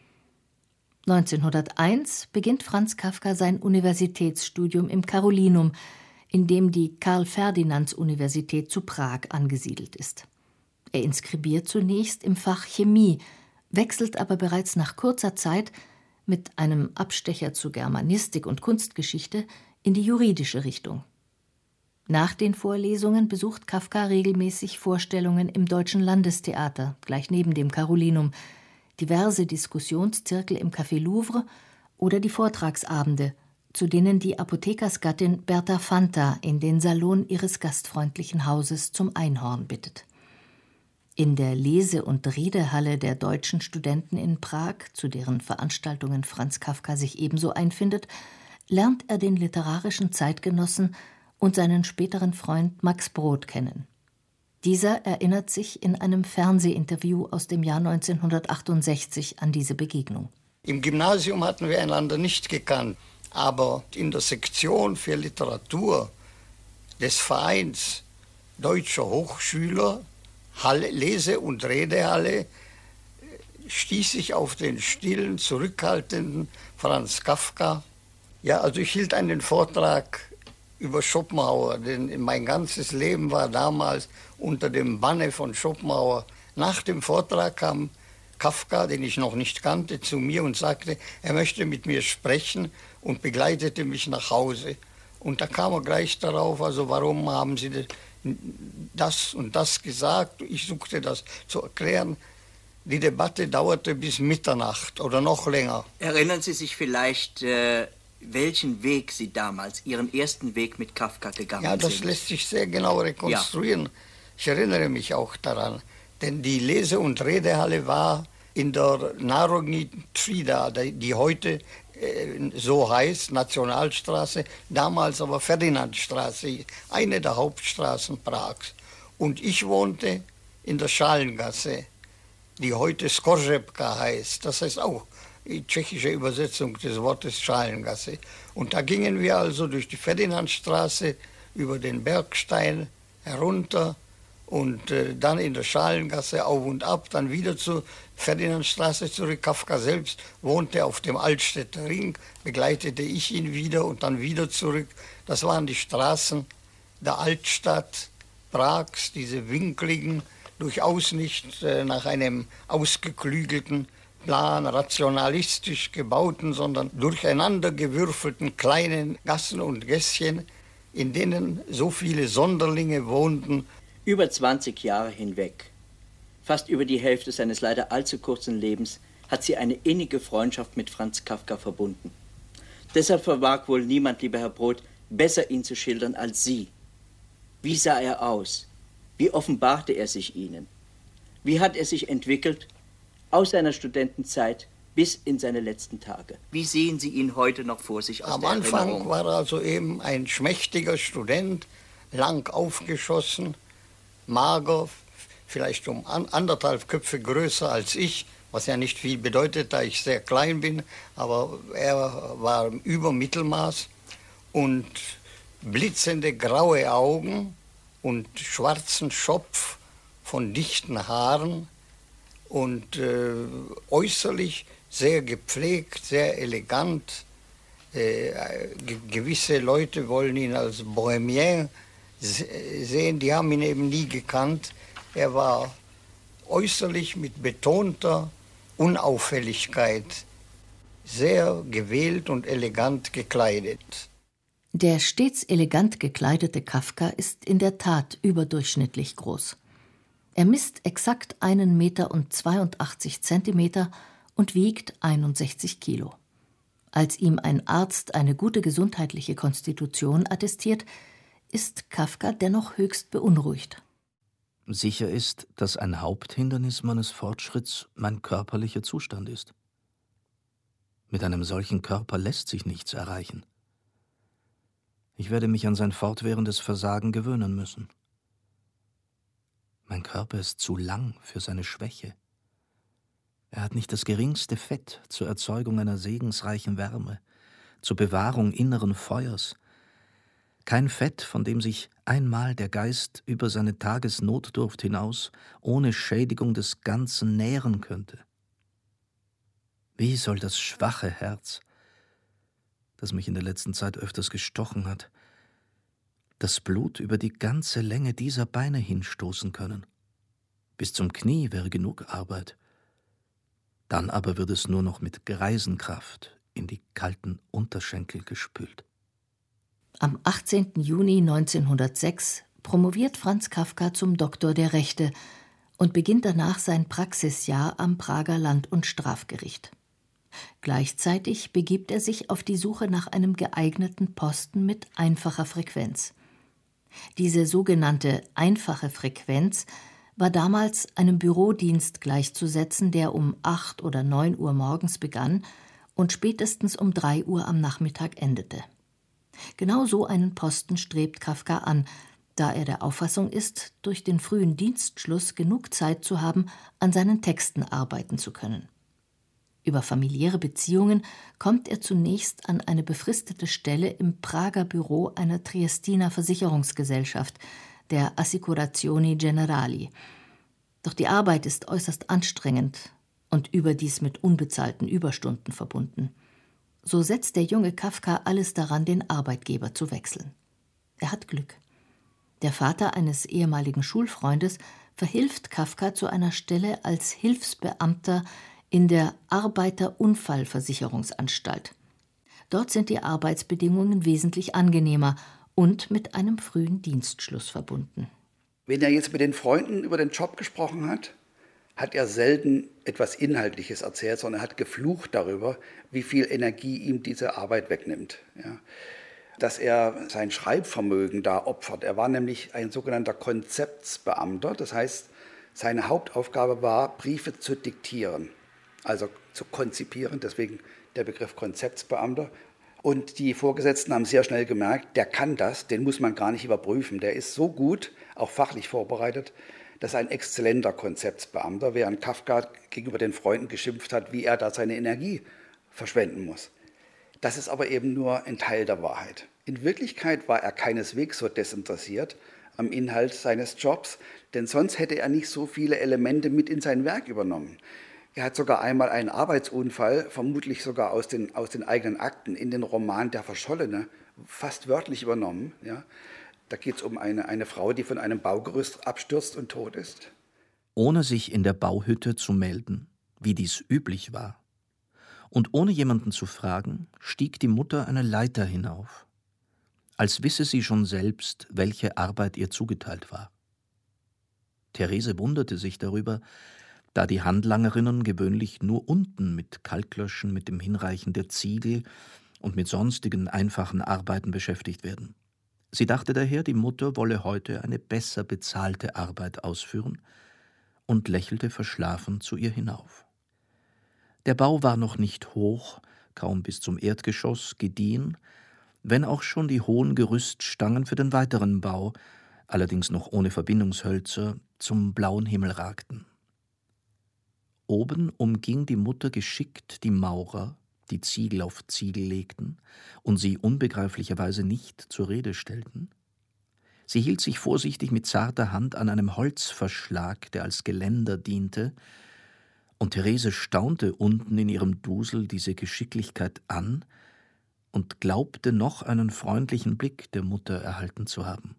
[SPEAKER 3] 1901 beginnt Franz Kafka sein Universitätsstudium im Carolinum, in dem die Karl-Ferdinands-Universität zu Prag angesiedelt ist. Er inskribiert zunächst im Fach Chemie, wechselt aber bereits nach kurzer Zeit mit einem Abstecher zu Germanistik und Kunstgeschichte in die juridische Richtung. Nach den Vorlesungen besucht Kafka regelmäßig Vorstellungen im Deutschen Landestheater, gleich neben dem Carolinum, diverse Diskussionszirkel im Café Louvre oder die Vortragsabende, zu denen die Apothekersgattin Berta Fanta in den Salon ihres gastfreundlichen Hauses zum Einhorn bittet. In der Lese- und Redehalle der deutschen Studenten in Prag, zu deren Veranstaltungen Franz Kafka sich ebenso einfindet, lernt er den literarischen Zeitgenossen und seinen späteren Freund Max Brod kennen. Dieser erinnert sich in einem Fernsehinterview aus dem Jahr 1968 an diese Begegnung.
[SPEAKER 8] Im Gymnasium hatten wir einander nicht gekannt, aber in der Sektion für Literatur des Vereins Deutscher Hochschüler, Lese- und Redehalle, stieß ich auf den stillen, zurückhaltenden Franz Kafka. Ja, also ich hielt einen Vortrag über Schopenhauer, denn mein ganzes Leben war damals unter dem Banne von Schopenhauer. Nach dem Vortrag kam Kafka, den ich noch nicht kannte, zu mir und sagte, er möchte mit mir sprechen und begleitete mich nach Hause. Und da kam er gleich darauf, also warum haben Sie das und das gesagt? Ich suchte das zu erklären. Die Debatte dauerte bis Mitternacht oder noch länger.
[SPEAKER 9] Erinnern Sie sich vielleicht, welchen Weg Sie damals, Ihren ersten Weg mit Kafka gegangen sind?
[SPEAKER 8] Ja, das lässt sich sehr genau rekonstruieren. Ja. Ich erinnere mich auch daran, denn die Lese- und Redehalle war in der Národní třída, die heute so heißt, Nationalstraße, damals aber Ferdinandstraße, eine der Hauptstraßen Prags. Und ich wohnte in der Schalengasse, die heute Skorzepka heißt, das heißt auch die tschechische Übersetzung des Wortes Schalengasse. Und da gingen wir also durch die Ferdinandstraße über den Bergstein herunter und dann in der Schalengasse auf und ab, dann wieder zur Ferdinandstraße zurück. Kafka selbst wohnte auf dem Altstädter Ring, begleitete ich ihn wieder und dann wieder zurück. Das waren die Straßen der Altstadt Prags, diese winkligen, durchaus nicht nach einem ausgeklügelten Plan, rationalistisch gebauten, sondern durcheinandergewürfelten kleinen Gassen und Gässchen, in denen so viele Sonderlinge wohnten.
[SPEAKER 9] Über 20 Jahre hinweg, fast über die Hälfte seines leider allzu kurzen Lebens, hat sie eine innige Freundschaft mit Franz Kafka verbunden. Deshalb vermag wohl niemand, lieber Herr Brod, besser ihn zu schildern als Sie. Wie sah er aus? Wie offenbarte er sich Ihnen? Wie hat er sich entwickelt aus seiner Studentenzeit bis in seine letzten Tage? Wie sehen Sie ihn heute noch vor sich aus
[SPEAKER 8] Am
[SPEAKER 9] der
[SPEAKER 8] Anfang
[SPEAKER 9] Erinnerung?
[SPEAKER 8] war er also eben ein schmächtiger Student, lang aufgeschossen, mager, vielleicht um 1,5 Köpfe größer als ich, was ja nicht viel bedeutet, da ich sehr klein bin, aber er war im Übermittelmaß und blitzende graue Augen und schwarzen Schopf von dichten Haaren und äußerlich sehr gepflegt, sehr elegant. Gewisse Leute wollen ihn als Bohemien sehen, die haben ihn eben nie gekannt. Er war äußerlich mit betonter Unauffälligkeit sehr gewählt und elegant gekleidet.
[SPEAKER 3] Der stets elegant gekleidete Kafka ist in der Tat überdurchschnittlich groß. Er misst exakt 1,82 Meter und wiegt 61 Kilo. Als ihm ein Arzt eine gute gesundheitliche Konstitution attestiert, ist Kafka dennoch höchst beunruhigt.
[SPEAKER 2] Sicher ist, dass ein Haupthindernis meines Fortschritts mein körperlicher Zustand ist. Mit einem solchen Körper lässt sich nichts erreichen. Ich werde mich an sein fortwährendes Versagen gewöhnen müssen. Mein Körper ist zu lang für seine Schwäche. Er hat nicht das geringste Fett zur Erzeugung einer segensreichen Wärme, zur Bewahrung inneren Feuers. Kein Fett, von dem sich einmal der Geist über seine Tagesnotdurft hinaus ohne Schädigung des Ganzen nähren könnte. Wie soll das schwache Herz, das mich in der letzten Zeit öfters gestochen hat, das Blut über die ganze Länge dieser Beine hinstoßen können? Bis zum Knie wäre genug Arbeit. Dann aber wird es nur noch mit Greisenkraft in die kalten Unterschenkel gespült.
[SPEAKER 3] Am 18. Juni 1906 promoviert Franz Kafka zum Doktor der Rechte und beginnt danach sein Praxisjahr am Prager Land- und Strafgericht. Gleichzeitig begibt er sich auf die Suche nach einem geeigneten Posten mit einfacher Frequenz. Diese sogenannte einfache Frequenz war damals einem Bürodienst gleichzusetzen, der um 8 oder 9 Uhr morgens begann und spätestens um 3 Uhr am Nachmittag endete. Genau so einen Posten strebt Kafka an, da er der Auffassung ist, durch den frühen Dienstschluss genug Zeit zu haben, an seinen Texten arbeiten zu können. Über familiäre Beziehungen kommt er zunächst an eine befristete Stelle im Prager Büro einer Triestiner Versicherungsgesellschaft, der Assicurazioni Generali. Doch die Arbeit ist äußerst anstrengend und überdies mit unbezahlten Überstunden verbunden. So setzt der junge Kafka alles daran, den Arbeitgeber zu wechseln. Er hat Glück. Der Vater eines ehemaligen Schulfreundes verhilft Kafka zu einer Stelle als Hilfsbeamter in der Arbeiterunfallversicherungsanstalt. Dort sind die Arbeitsbedingungen wesentlich angenehmer und mit einem frühen Dienstschluss verbunden.
[SPEAKER 5] Wenn er jetzt mit den Freunden über den Job gesprochen hat, hat er selten etwas Inhaltliches erzählt, sondern er hat geflucht darüber, wie viel Energie ihm diese Arbeit wegnimmt. Ja. Dass er sein Schreibvermögen da opfert. Er war nämlich ein sogenannter Konzeptsbeamter. Das heißt, seine Hauptaufgabe war, Briefe zu diktieren, also zu konzipieren, deswegen der Begriff Konzeptsbeamter. Und die Vorgesetzten haben sehr schnell gemerkt, der kann das, den muss man gar nicht überprüfen. Der ist so gut, auch fachlich vorbereitet, dass er ein exzellenter Konzeptsbeamter, während Kafka gegenüber den Freunden geschimpft hat, wie er da seine Energie verschwenden muss. Das ist aber eben nur ein Teil der Wahrheit. In Wirklichkeit war er keineswegs so desinteressiert am Inhalt seines Jobs, denn sonst hätte er nicht so viele Elemente mit in sein Werk übernommen. Er hat sogar einmal einen Arbeitsunfall, vermutlich sogar aus den eigenen Akten, in den Roman Der Verschollene, fast wörtlich übernommen. Ja. Da geht es um eine Frau, die von einem Baugerüst abstürzt und tot ist.
[SPEAKER 2] Ohne sich in der Bauhütte zu melden, wie dies üblich war, und ohne jemanden zu fragen, stieg die Mutter eine Leiter hinauf, als wisse sie schon selbst, welche Arbeit ihr zugeteilt war. Therese wunderte sich darüber, da die Handlangerinnen gewöhnlich nur unten mit Kalklöschen, mit dem Hinreichen der Ziegel und mit sonstigen einfachen Arbeiten beschäftigt werden. Sie dachte daher, die Mutter wolle heute eine besser bezahlte Arbeit ausführen und lächelte verschlafen zu ihr hinauf. Der Bau war noch nicht hoch, kaum bis zum Erdgeschoss gediehen, wenn auch schon die hohen Gerüststangen für den weiteren Bau, allerdings noch ohne Verbindungshölzer, zum blauen Himmel ragten. Oben umging die Mutter geschickt die Maurer, die Ziegel auf Ziegel legten und sie unbegreiflicherweise nicht zur Rede stellten. Sie hielt sich vorsichtig mit zarter Hand an einem Holzverschlag, der als Geländer diente, und Therese staunte unten in ihrem Dusel diese Geschicklichkeit an und glaubte noch einen freundlichen Blick der Mutter erhalten zu haben.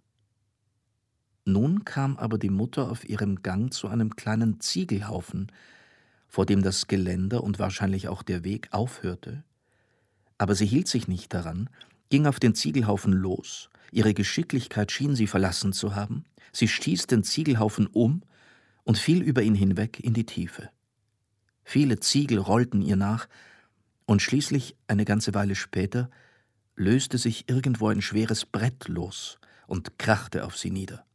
[SPEAKER 2] Nun kam aber die Mutter auf ihrem Gang zu einem kleinen Ziegelhaufen, vor dem das Geländer und wahrscheinlich auch der Weg aufhörte. Aber sie hielt sich nicht daran, ging auf den Ziegelhaufen los, ihre Geschicklichkeit schien sie verlassen zu haben, sie stieß den Ziegelhaufen um und fiel über ihn hinweg in die Tiefe. Viele Ziegel rollten ihr nach, und schließlich, eine ganze Weile später, löste sich irgendwo ein schweres Brett los und krachte auf sie nieder.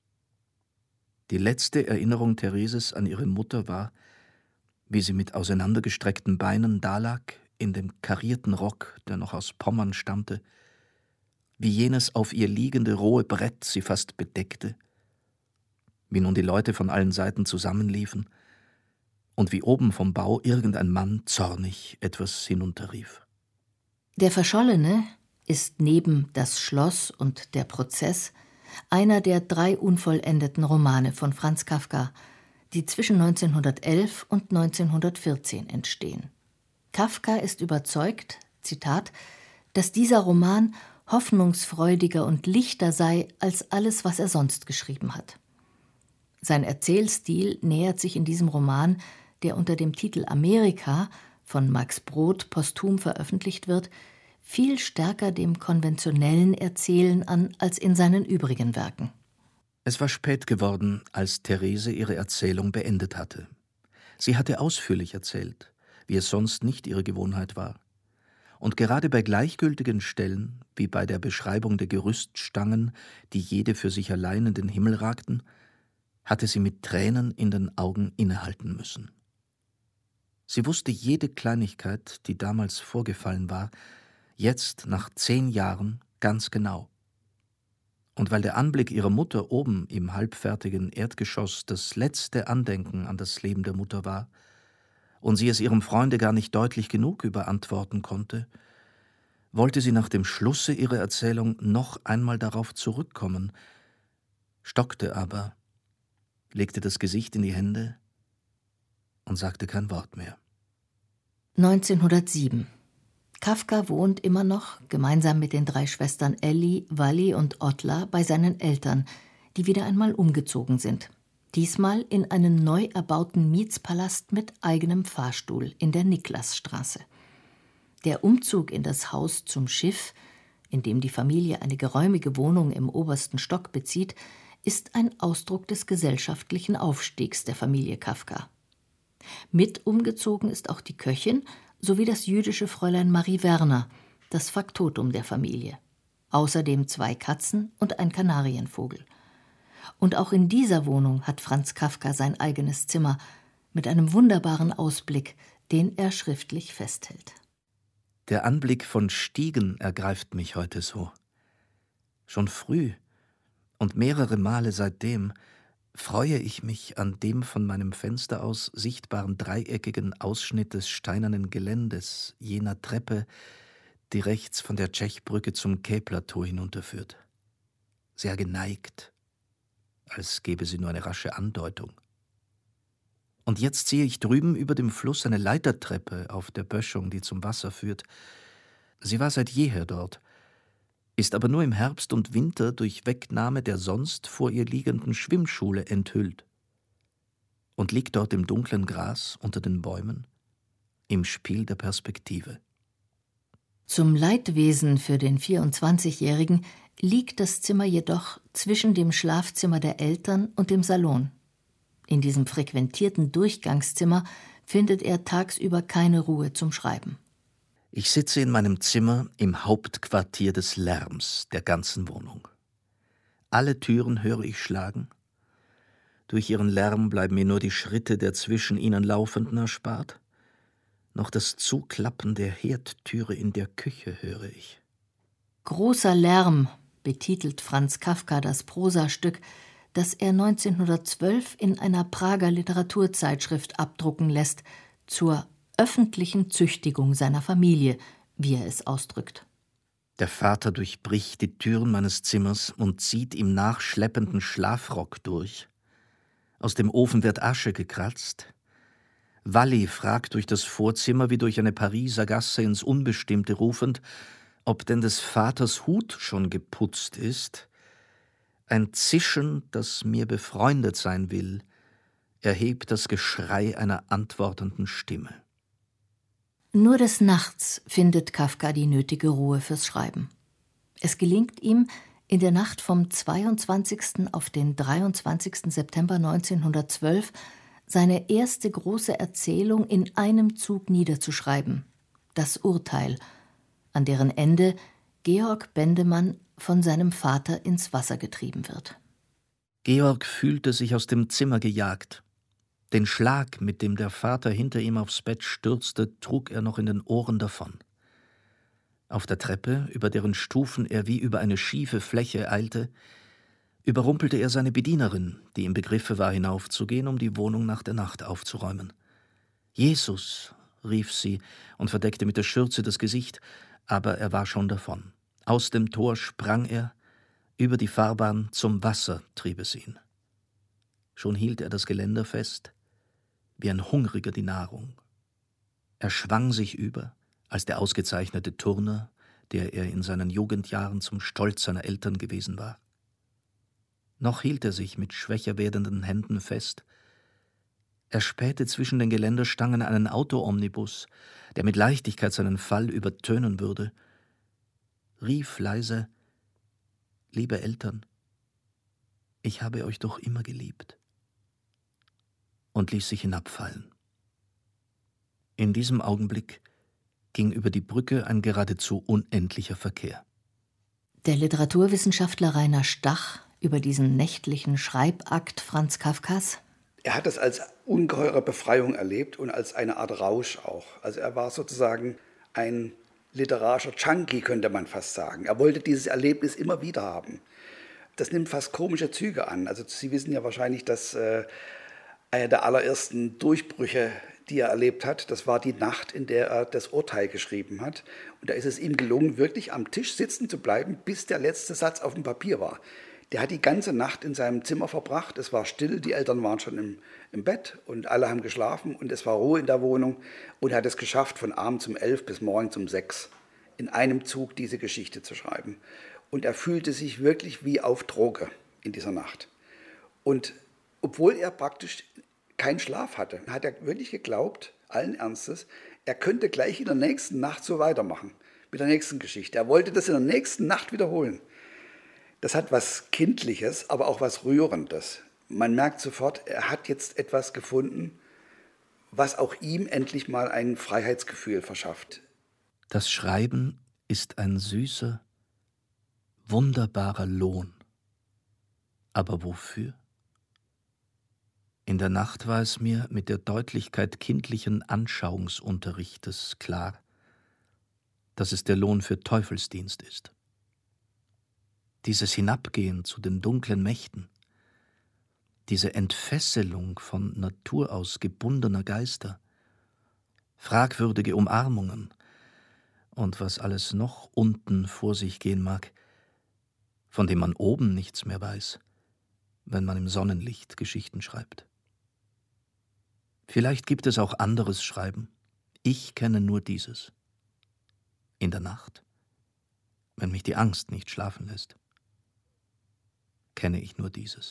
[SPEAKER 2] Die letzte Erinnerung Thereses an ihre Mutter war, wie sie mit auseinandergestreckten Beinen dalag, in dem karierten Rock, der noch aus Pommern stammte, wie jenes auf ihr liegende rohe Brett sie fast bedeckte, wie nun die Leute von allen Seiten zusammenliefen und wie oben vom Bau irgendein Mann zornig etwas hinunterrief.
[SPEAKER 3] Der Verschollene ist neben Das Schloss und Der Prozess einer der 3 unvollendeten Romane von Franz Kafka, die zwischen 1911 und 1914 entstehen. Kafka ist überzeugt, Zitat, dass dieser Roman hoffnungsfreudiger und lichter sei als alles, was er sonst geschrieben hat. Sein Erzählstil nähert sich in diesem Roman, der unter dem Titel Amerika von Max Brod posthum veröffentlicht wird, viel stärker dem konventionellen Erzählen an als in seinen übrigen Werken.
[SPEAKER 2] Es war spät geworden, als Therese ihre Erzählung beendet hatte. Sie hatte ausführlich erzählt, wie es sonst nicht ihre Gewohnheit war. Und gerade bei gleichgültigen Stellen, wie bei der Beschreibung der Gerüststangen, die jede für sich allein in den Himmel ragten, hatte sie mit Tränen in den Augen innehalten müssen. Sie wusste jede Kleinigkeit, die damals vorgefallen war, jetzt nach 10 Jahren ganz genau. Und weil der Anblick ihrer Mutter oben im halbfertigen Erdgeschoss das letzte Andenken an das Leben der Mutter war und sie es ihrem Freunde gar nicht deutlich genug überantworten konnte, wollte sie nach dem Schlusse ihrer Erzählung noch einmal darauf zurückkommen, stockte aber, legte das Gesicht in die Hände und sagte kein Wort mehr.
[SPEAKER 3] 1907. Kafka wohnt immer noch, gemeinsam mit den 3 Schwestern Elli, Walli und Ottla, bei seinen Eltern, die wieder einmal umgezogen sind. Diesmal in einen neu erbauten Mietspalast mit eigenem Fahrstuhl in der Niklasstraße. Der Umzug in das Haus zum Schiff, in dem die Familie eine geräumige Wohnung im obersten Stock bezieht, ist ein Ausdruck des gesellschaftlichen Aufstiegs der Familie Kafka. Mit umgezogen ist auch die Köchin sowie das jüdische Fräulein Marie Werner, das Faktotum der Familie. Außerdem 2 Katzen und ein Kanarienvogel. Und auch in dieser Wohnung hat Franz Kafka sein eigenes Zimmer mit einem wunderbaren Ausblick, den er schriftlich festhält.
[SPEAKER 2] Der Anblick von Stiegen ergreift mich heute so. Schon früh und mehrere Male seitdem freue ich mich an dem von meinem Fenster aus sichtbaren dreieckigen Ausschnitt des steinernen Geländes jener Treppe, die rechts von der Tschechbrücke zum Quai-Plateau hinunterführt. Sehr geneigt, als gäbe sie nur eine rasche Andeutung. Und jetzt sehe ich drüben über dem Fluss eine Leitertreppe auf der Böschung, die zum Wasser führt. Sie war seit jeher dort, ist aber nur im Herbst und Winter durch Wegnahme der sonst vor ihr liegenden Schwimmschule enthüllt und liegt dort im dunklen Gras unter den Bäumen, im Spiel der Perspektive.
[SPEAKER 3] Zum Leidwesen für den 24-Jährigen liegt das Zimmer jedoch zwischen dem Schlafzimmer der Eltern und dem Salon. In diesem frequentierten Durchgangszimmer findet er tagsüber keine Ruhe zum Schreiben.
[SPEAKER 2] Ich sitze in meinem Zimmer im Hauptquartier des Lärms der ganzen Wohnung. Alle Türen höre ich schlagen. Durch ihren Lärm bleiben mir nur die Schritte der zwischen ihnen Laufenden erspart. Noch das Zuklappen der Herdtüre in der Küche höre ich.
[SPEAKER 3] Großer Lärm betitelt Franz Kafka das Prosastück, das er 1912 in einer Prager Literaturzeitschrift abdrucken lässt, zur öffentlichen Züchtigung seiner Familie, wie er es ausdrückt.
[SPEAKER 2] Der Vater durchbricht die Türen meines Zimmers und zieht im nachschleppenden Schlafrock durch. Aus dem Ofen wird Asche gekratzt. Walli fragt durch das Vorzimmer wie durch eine Pariser Gasse ins Unbestimmte rufend, ob denn des Vaters Hut schon geputzt ist. Ein Zischen, das mir befreundet sein will, erhebt das Geschrei einer antwortenden Stimme.
[SPEAKER 3] Nur des Nachts findet Kafka die nötige Ruhe fürs Schreiben. Es gelingt ihm, in der Nacht vom 22. auf den 23. September 1912 seine erste große Erzählung in einem Zug niederzuschreiben, Das Urteil, an deren Ende Georg Bendemann von seinem Vater ins Wasser getrieben wird.
[SPEAKER 2] Georg fühlte sich aus dem Zimmer gejagt. Den Schlag, mit dem der Vater hinter ihm aufs Bett stürzte, trug er noch in den Ohren davon. Auf der Treppe, über deren Stufen er wie über eine schiefe Fläche eilte, überrumpelte er seine Bedienerin, die im Begriffe war, hinaufzugehen, um die Wohnung nach der Nacht aufzuräumen. »Jesus«, rief sie und verdeckte mit der Schürze das Gesicht, aber er war schon davon. Aus dem Tor sprang er, über die Fahrbahn zum Wasser trieb es ihn. Schon hielt er das Geländer fest, wie ein Hungriger die Nahrung. Er schwang sich über, als der ausgezeichnete Turner, der er in seinen Jugendjahren zum Stolz seiner Eltern gewesen war. Noch hielt er sich mit schwächer werdenden Händen fest. Er spähte zwischen den Geländerstangen einen Autoomnibus, der mit Leichtigkeit seinen Fall übertönen würde, rief leise: »Liebe Eltern, ich habe euch doch immer geliebt«, und ließ sich hinabfallen. In diesem Augenblick ging über die Brücke ein geradezu unendlicher Verkehr.
[SPEAKER 3] Der Literaturwissenschaftler Rainer Stach über diesen nächtlichen Schreibakt Franz Kafkas.
[SPEAKER 5] Er hat es als ungeheure Befreiung erlebt und als eine Art Rausch auch. Also er war sozusagen ein literarischer Junkie, könnte man fast sagen. Er wollte dieses Erlebnis immer wieder haben. Das nimmt fast komische Züge an. Also Sie wissen ja wahrscheinlich, dass einer der allerersten Durchbrüche, die er erlebt hat, das war die Nacht, in der er das Urteil geschrieben hat. Und da ist es ihm gelungen, wirklich am Tisch sitzen zu bleiben, bis der letzte Satz auf dem Papier war. Der hat die ganze Nacht in seinem Zimmer verbracht. Es war still, die Eltern waren schon im Bett und alle haben geschlafen und es war Ruhe in der Wohnung. Und er hat es geschafft, von abends um 11 bis morgens um 6 in einem Zug diese Geschichte zu schreiben. Und er fühlte sich wirklich wie auf Droge in dieser Nacht. Und obwohl er praktisch keinen Schlaf hatte, hat er wirklich geglaubt, allen Ernstes, er könnte gleich in der nächsten Nacht so weitermachen, mit der nächsten Geschichte. Er wollte das in der nächsten Nacht wiederholen. Das hat was Kindliches, aber auch was Rührendes. Man merkt sofort, er hat jetzt etwas gefunden, was auch ihm endlich mal ein Freiheitsgefühl verschafft.
[SPEAKER 2] Das Schreiben ist ein süßer, wunderbarer Lohn. Aber wofür? In der Nacht war es mir mit der Deutlichkeit kindlichen Anschauungsunterrichtes klar, dass es der Lohn für Teufelsdienst ist. Dieses Hinabgehen zu den dunklen Mächten, diese Entfesselung von Natur aus gebundener Geister, fragwürdige Umarmungen und was alles noch unten vor sich gehen mag, von dem man oben nichts mehr weiß, wenn man im Sonnenlicht Geschichten schreibt. Vielleicht gibt es auch anderes Schreiben. Ich kenne nur dieses. In der Nacht, wenn mich die Angst nicht schlafen lässt, kenne ich nur dieses.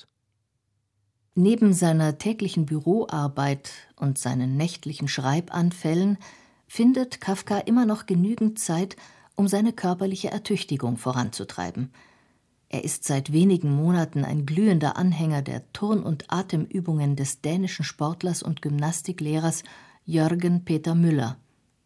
[SPEAKER 3] Neben seiner täglichen Büroarbeit und seinen nächtlichen Schreibanfällen findet Kafka immer noch genügend Zeit, um seine körperliche Ertüchtigung voranzutreiben. Er ist seit wenigen Monaten ein glühender Anhänger der Turn- und Atemübungen des dänischen Sportlers und Gymnastiklehrers Jørgen Peter Müller.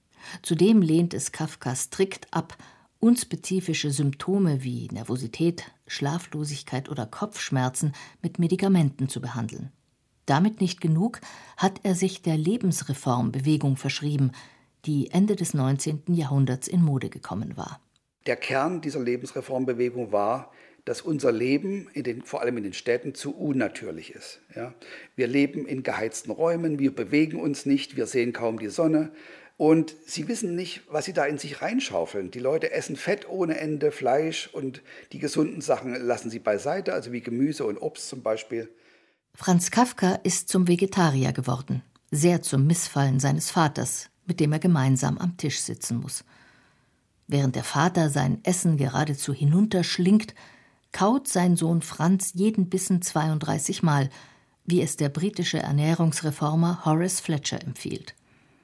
[SPEAKER 3] Zudem lehnt es Kafka strikt ab, unspezifische Symptome wie Nervosität, Schlaflosigkeit oder Kopfschmerzen mit Medikamenten zu behandeln. Damit nicht genug, hat er sich der Lebensreformbewegung verschrieben, die Ende des 19. Jahrhunderts in Mode gekommen war.
[SPEAKER 5] Der Kern dieser Lebensreformbewegung war, dass unser Leben, vor allem in den Städten, zu unnatürlich ist. Ja? Wir leben in geheizten Räumen, wir bewegen uns nicht, wir sehen kaum die Sonne. Und sie wissen nicht, was sie da in sich reinschaufeln. Die Leute essen Fett ohne Ende, Fleisch und die gesunden Sachen lassen sie beiseite, also wie Gemüse und Obst zum Beispiel.
[SPEAKER 3] Franz Kafka ist zum Vegetarier geworden, sehr zum Missfallen seines Vaters, mit dem er gemeinsam am Tisch sitzen muss. Während der Vater sein Essen geradezu hinunterschlingt, kaut sein Sohn Franz jeden Bissen 32 Mal, wie es der britische Ernährungsreformer Horace Fletcher empfiehlt.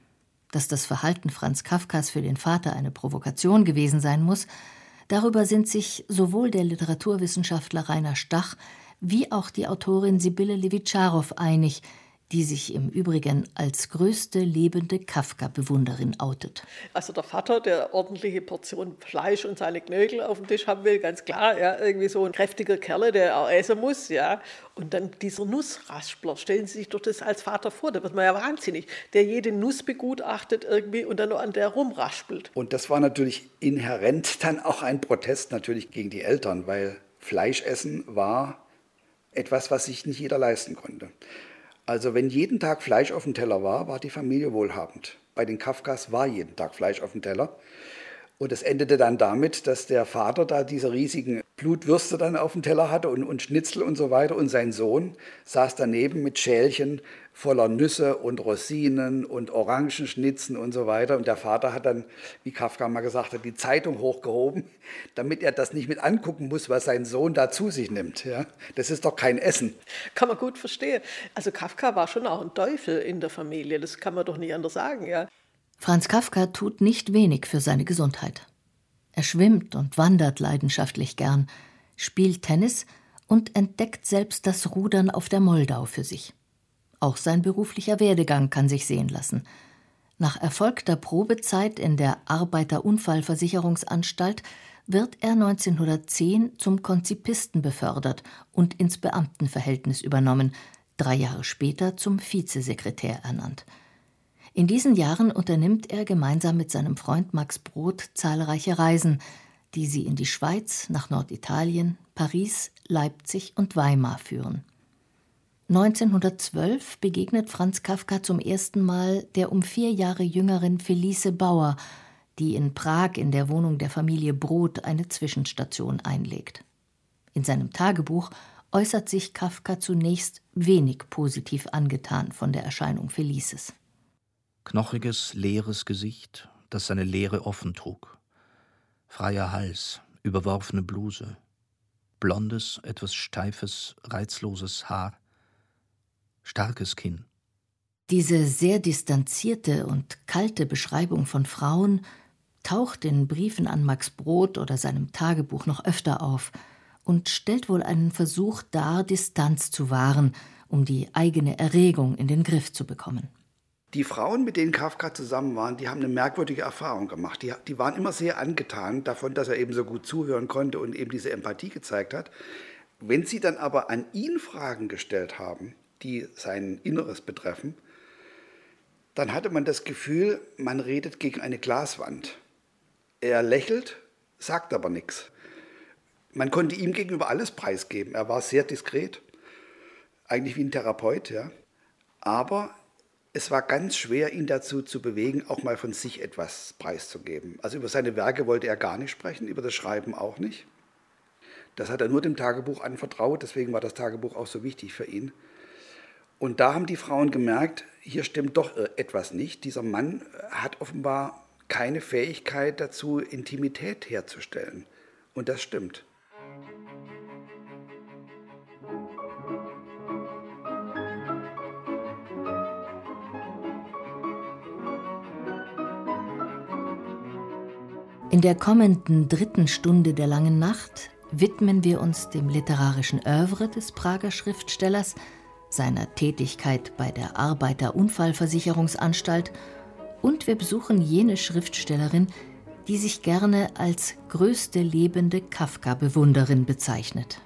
[SPEAKER 3] Dass das Verhalten Franz Kafkas für den Vater eine Provokation gewesen sein muss, darüber sind sich sowohl der Literaturwissenschaftler Rainer Stach wie auch die Autorin Sibylle Levitscharow einig, die sich im Übrigen als größte lebende Kafka-Bewunderin outet.
[SPEAKER 11] Also der Vater, der ordentliche Portion Fleisch und seine Knödel auf dem Tisch haben will, ganz klar, ja, irgendwie so ein kräftiger Kerl, der auch essen muss, ja. Und dann dieser Nussraspler, stellen Sie sich doch das als Vater vor, da wird man ja wahnsinnig, der jede Nuss begutachtet irgendwie und dann nur an der rumraspelt.
[SPEAKER 5] Und das war natürlich inhärent dann auch ein Protest natürlich gegen die Eltern, weil Fleischessen war etwas, was sich nicht jeder leisten konnte. Also wenn jeden Tag Fleisch auf dem Teller war, war die Familie wohlhabend. Bei den Kafkas war jeden Tag Fleisch auf dem Teller. Und es endete dann damit, dass der Vater da diese riesigen Blutwürste dann auf dem Teller hatte und Schnitzel und so weiter. Und sein Sohn saß daneben mit Schälchen voller Nüsse und Rosinen und Orangenschnitzen und so weiter. Und der Vater hat dann, wie Kafka mal gesagt hat, die Zeitung hochgehoben, damit er das nicht mit angucken muss, was sein Sohn da zu sich nimmt. Ja? Das ist doch kein Essen.
[SPEAKER 11] Kann man gut verstehen. Also Kafka war schon auch ein Teufel in der Familie, das kann man doch nicht anders sagen, ja.
[SPEAKER 3] Franz Kafka tut nicht wenig für seine Gesundheit. Er schwimmt und wandert leidenschaftlich gern, spielt Tennis und entdeckt selbst das Rudern auf der Moldau für sich. Auch sein beruflicher Werdegang kann sich sehen lassen. Nach erfolgter Probezeit in der Arbeiterunfallversicherungsanstalt wird er 1910 zum Konzipisten befördert und ins Beamtenverhältnis übernommen, 3 Jahre später zum Vizesekretär ernannt. In diesen Jahren unternimmt er gemeinsam mit seinem Freund Max Brod zahlreiche Reisen, die sie in die Schweiz, nach Norditalien, Paris, Leipzig und Weimar führen. 1912 begegnet Franz Kafka zum ersten Mal der um 4 Jahre jüngeren Felice Bauer, die in Prag in der Wohnung der Familie Brod eine Zwischenstation einlegt. In seinem Tagebuch äußert sich Kafka zunächst wenig positiv angetan von der Erscheinung Felices.
[SPEAKER 2] Knochiges, leeres Gesicht, das seine Leere offen trug. Freier Hals, überworfene Bluse. Blondes, etwas steifes, reizloses Haar. Starkes Kinn.
[SPEAKER 3] Diese sehr distanzierte und kalte Beschreibung von Frauen taucht in Briefen an Max Brod oder seinem Tagebuch noch öfter auf und stellt wohl einen Versuch dar, Distanz zu wahren, um die eigene Erregung in den Griff zu bekommen.
[SPEAKER 5] Die Frauen, mit denen Kafka zusammen waren, die haben eine merkwürdige Erfahrung gemacht. Die waren immer sehr angetan davon, dass er eben so gut zuhören konnte und eben diese Empathie gezeigt hat. Wenn sie dann aber an ihn Fragen gestellt haben, die sein Inneres betreffen, dann hatte man das Gefühl, man redet gegen eine Glaswand. Er lächelt, sagt aber nichts. Man konnte ihm gegenüber alles preisgeben. Er war sehr diskret, eigentlich wie ein Therapeut, ja. Aber es war ganz schwer, ihn dazu zu bewegen, auch mal von sich etwas preiszugeben. Also über seine Werke wollte er gar nicht sprechen, über das Schreiben auch nicht. Das hat er nur dem Tagebuch anvertraut, deswegen war das Tagebuch auch so wichtig für ihn. Und da haben die Frauen gemerkt, hier stimmt doch etwas nicht. Dieser Mann hat offenbar keine Fähigkeit dazu, Intimität herzustellen. Und das stimmt.
[SPEAKER 3] In der kommenden 3. Stunde der langen Nacht widmen wir uns dem literarischen Œuvre des Prager Schriftstellers, seiner Tätigkeit bei der Arbeiterunfallversicherungsanstalt und wir besuchen jene Schriftstellerin, die sich gerne als größte lebende Kafka-Bewunderin bezeichnet.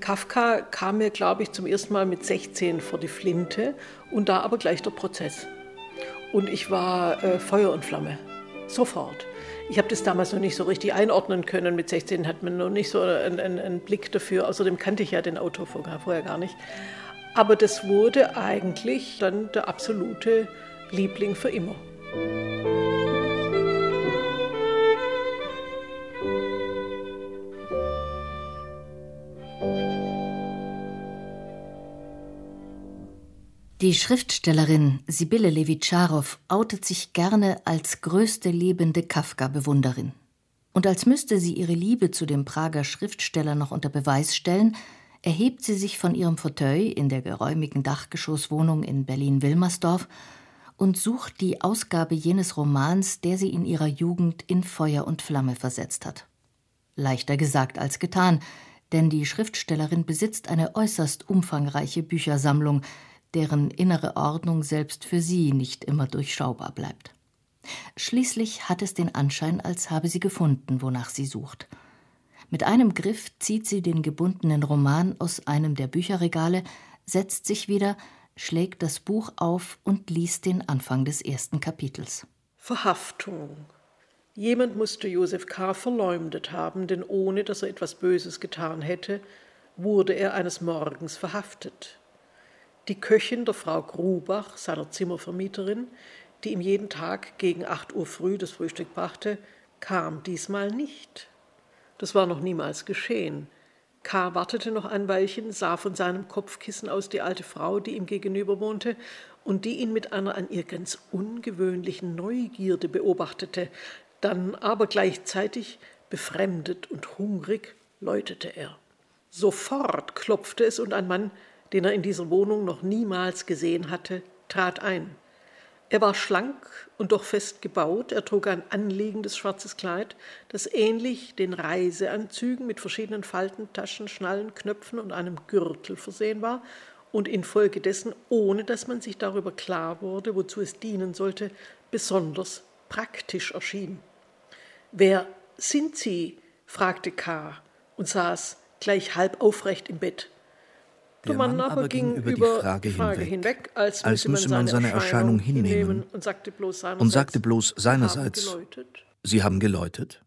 [SPEAKER 11] Kafka kam mir, glaube ich, zum ersten Mal mit 16 vor die Flinte und da aber gleich der Prozess. Und ich war Feuer und Flamme, sofort. Ich habe das damals noch nicht so richtig einordnen können. Mit 16 hat man noch nicht so einen Blick dafür. Außerdem kannte ich ja den Autor vorher gar nicht. Aber das wurde eigentlich dann der absolute Liebling für immer.
[SPEAKER 3] Die Schriftstellerin Sibylle Levitscharow outet sich gerne als größte lebende Kafka-Bewunderin. Und als müsste sie ihre Liebe zu dem Prager Schriftsteller noch unter Beweis stellen, erhebt sie sich von ihrem Fauteuil in der geräumigen Dachgeschosswohnung in Berlin-Wilmersdorf und sucht die Ausgabe jenes Romans, der sie in ihrer Jugend in Feuer und Flamme versetzt hat. Leichter gesagt als getan, denn die Schriftstellerin besitzt eine äußerst umfangreiche Büchersammlung, deren innere Ordnung selbst für sie nicht immer durchschaubar bleibt. Schließlich hat es den Anschein, als habe sie gefunden, wonach sie sucht. Mit einem Griff zieht sie den gebundenen Roman aus einem der Bücherregale, setzt sich wieder, schlägt das Buch auf und liest den Anfang des ersten Kapitels.
[SPEAKER 11] Verhaftung. Jemand musste Josef K. verleumdet haben, denn ohne dass er etwas Böses getan hätte, wurde er eines Morgens verhaftet. Die Köchin der Frau Grubach, seiner Zimmervermieterin, die ihm jeden Tag gegen 8 Uhr früh das Frühstück brachte, kam diesmal nicht. Das war noch niemals geschehen. K. wartete noch ein Weilchen, sah von seinem Kopfkissen aus die alte Frau, die ihm gegenüber wohnte und die ihn mit einer an ihr ganz ungewöhnlichen Neugierde beobachtete. Dann aber gleichzeitig, befremdet und hungrig, läutete er. Sofort klopfte es und ein Mann, den er in dieser Wohnung noch niemals gesehen hatte, trat ein. Er war schlank und doch fest gebaut. Er trug ein anliegendes schwarzes Kleid, das ähnlich den Reiseanzügen mit verschiedenen Falten, Taschen, Schnallen, Knöpfen und einem Gürtel versehen war und infolgedessen, ohne dass man sich darüber klar wurde, wozu es dienen sollte, besonders praktisch erschien. »Wer sind Sie?« fragte K. und saß gleich halb aufrecht im Bett.
[SPEAKER 2] Der Mann aber ging über die Frage hinweg, als müsse man seine Erscheinung hinnehmen und sagte bloß seinerseits, »Sie haben geläutet?«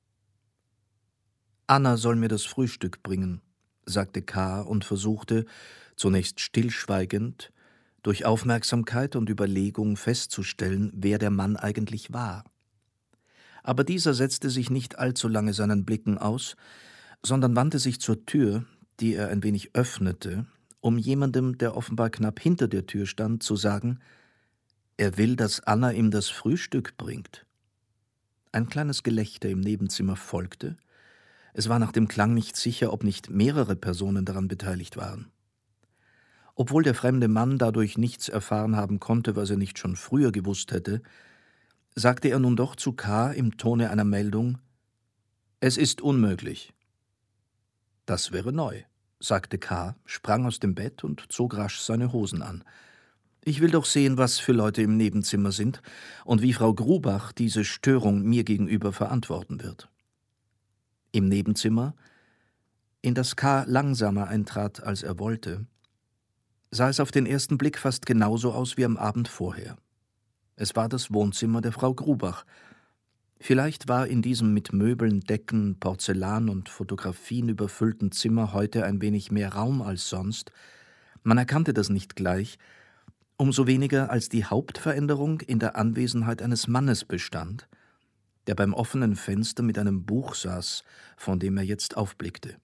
[SPEAKER 2] »Anna soll mir das Frühstück bringen«, sagte K. und versuchte, zunächst stillschweigend, durch Aufmerksamkeit und Überlegung festzustellen, wer der Mann eigentlich war. Aber dieser setzte sich nicht allzu lange seinen Blicken aus, sondern wandte sich zur Tür, die er ein wenig öffnete, um jemandem, der offenbar knapp hinter der Tür stand, zu sagen, er will, dass Anna ihm das Frühstück bringt. Ein kleines Gelächter im Nebenzimmer folgte. Es war nach dem Klang nicht sicher, ob nicht mehrere Personen daran beteiligt waren. Obwohl der fremde Mann dadurch nichts erfahren haben konnte, was er nicht schon früher gewusst hätte, sagte er nun doch zu K. im Tone einer Meldung, »Es ist unmöglich.« »Das wäre neu«, sagte K., sprang aus dem Bett und zog rasch seine Hosen an. »Ich will doch sehen, was für Leute im Nebenzimmer sind und wie Frau Grubach diese Störung mir gegenüber verantworten wird.« Im Nebenzimmer, in das K. langsamer eintrat, als er wollte, sah es auf den ersten Blick fast genauso aus wie am Abend vorher. Es war das Wohnzimmer der Frau Grubach. Vielleicht war in diesem mit Möbeln, Decken, Porzellan und Fotografien überfüllten Zimmer heute ein wenig mehr Raum als sonst. Man erkannte das nicht gleich, umso weniger als die Hauptveränderung in der Anwesenheit eines Mannes bestand, der beim offenen Fenster mit einem Buch saß, von dem er jetzt aufblickte.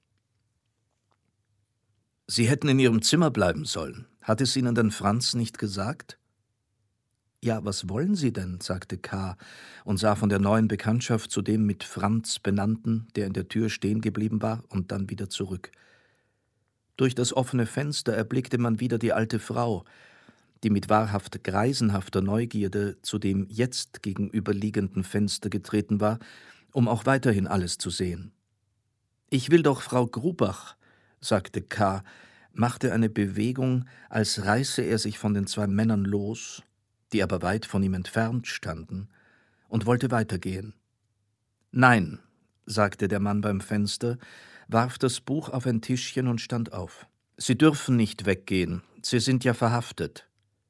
[SPEAKER 2] »Sie hätten in Ihrem Zimmer bleiben sollen. Hat es Ihnen denn Franz nicht gesagt?« »Ja, was wollen Sie denn?« sagte K. und sah von der neuen Bekanntschaft zu dem mit Franz benannten, der in der Tür stehen geblieben war, und dann wieder zurück. Durch das offene Fenster erblickte man wieder die alte Frau, die mit wahrhaft greisenhafter Neugierde zu dem jetzt gegenüberliegenden Fenster getreten war, um auch weiterhin alles zu sehen. »Ich will doch Frau Grubach«, sagte K., machte eine Bewegung, als reiße er sich von den 2 Männern los, die aber weit von ihm entfernt standen, und wollte weitergehen. »Nein«, sagte der Mann beim Fenster, warf das Buch auf ein Tischchen und stand auf. »Sie dürfen nicht weggehen. Sie sind ja verhaftet.«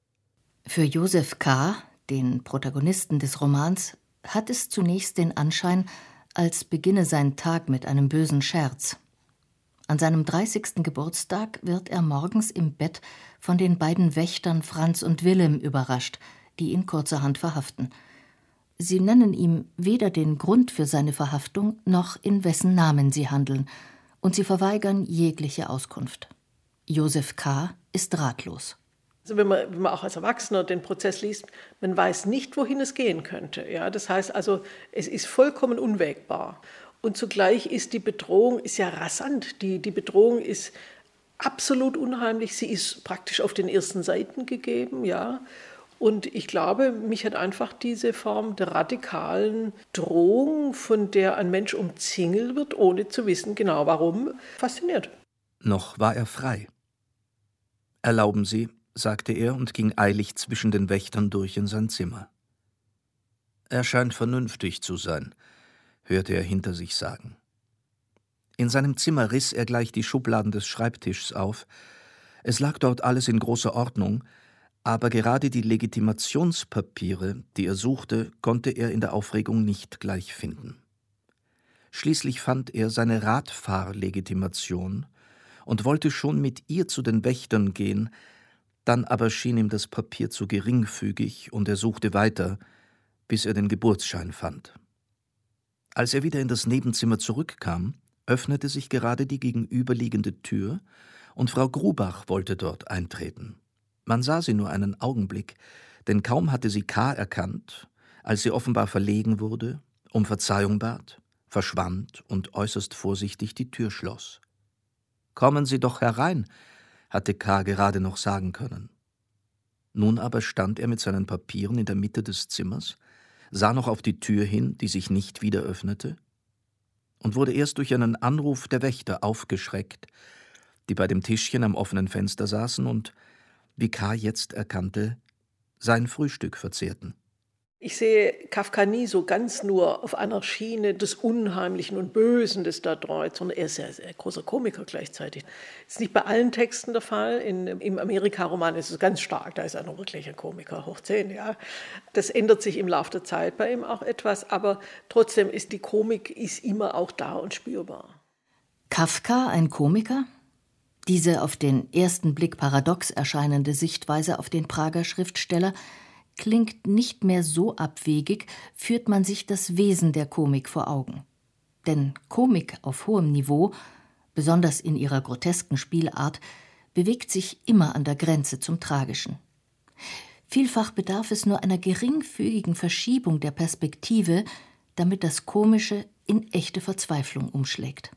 [SPEAKER 3] Für Josef K., den Protagonisten des Romans, hat es zunächst den Anschein, als beginne sein Tag mit einem bösen Scherz. An seinem 30. Geburtstag wird er morgens im Bett von den beiden Wächtern Franz und Wilhelm überrascht, die ihn kurzerhand verhaften. Sie nennen ihm weder den Grund für seine Verhaftung, noch in wessen Namen sie handeln, und sie verweigern jegliche Auskunft. Josef K. ist ratlos.
[SPEAKER 11] Also wenn man auch als Erwachsener den Prozess liest, man weiß nicht, wohin es gehen könnte. Ja, das heißt also, es ist vollkommen unwägbar. Und zugleich ist die Bedrohung ja rasant. Die Bedrohung ist absolut unheimlich. Sie ist praktisch auf den ersten Seiten gegeben. Ja. Und ich glaube, mich hat einfach diese Form der radikalen Drohung, von der ein Mensch umzingelt wird, ohne zu wissen genau warum, fasziniert.
[SPEAKER 2] Noch war er frei. »Erlauben Sie«, sagte er und ging eilig zwischen den Wächtern durch in sein Zimmer. »Er scheint vernünftig zu sein«, hörte er hinter sich sagen. In seinem Zimmer riss er gleich die Schubladen des Schreibtischs auf. Es lag dort alles in großer Ordnung, aber gerade die Legitimationspapiere, die er suchte, konnte er in der Aufregung nicht gleich finden. Schließlich fand er seine Radfahrlegitimation und wollte schon mit ihr zu den Wächtern gehen, dann aber schien ihm das Papier zu geringfügig und er suchte weiter, bis er den Geburtsschein fand. Als er wieder in das Nebenzimmer zurückkam, öffnete sich gerade die gegenüberliegende Tür und Frau Grubach wollte dort eintreten. Man sah sie nur einen Augenblick, denn kaum hatte sie K. erkannt, als sie offenbar verlegen wurde, um Verzeihung bat, verschwand und äußerst vorsichtig die Tür schloss. »Kommen Sie doch herein«, hatte K. gerade noch sagen können. Nun aber stand er mit seinen Papieren in der Mitte des Zimmers, sah noch auf die Tür hin, die sich nicht wieder öffnete, und wurde erst durch einen Anruf der Wächter aufgeschreckt, die bei dem Tischchen am offenen Fenster saßen und, wie K. jetzt erkannte, sein Frühstück verzehrten.
[SPEAKER 11] Ich sehe Kafka nie so ganz nur auf einer Schiene des Unheimlichen und Bösen des da Droit, sondern er ist ja ein sehr großer Komiker gleichzeitig. Das ist nicht bei allen Texten der Fall. Im Amerika-Roman ist es ganz stark, da ist er noch wirklich ein Komiker, hoch 10. Ja. Das ändert sich im Laufe der Zeit bei ihm auch etwas, aber trotzdem ist die Komik immer auch da und spürbar.
[SPEAKER 3] Kafka ein Komiker? Diese auf den ersten Blick paradox erscheinende Sichtweise auf den Prager Schriftsteller klingt nicht mehr so abwegig, führt man sich das Wesen der Komik vor Augen. Denn Komik auf hohem Niveau, besonders in ihrer grotesken Spielart, bewegt sich immer an der Grenze zum Tragischen. Vielfach bedarf es nur einer geringfügigen Verschiebung der Perspektive, damit das Komische in echte Verzweiflung umschlägt.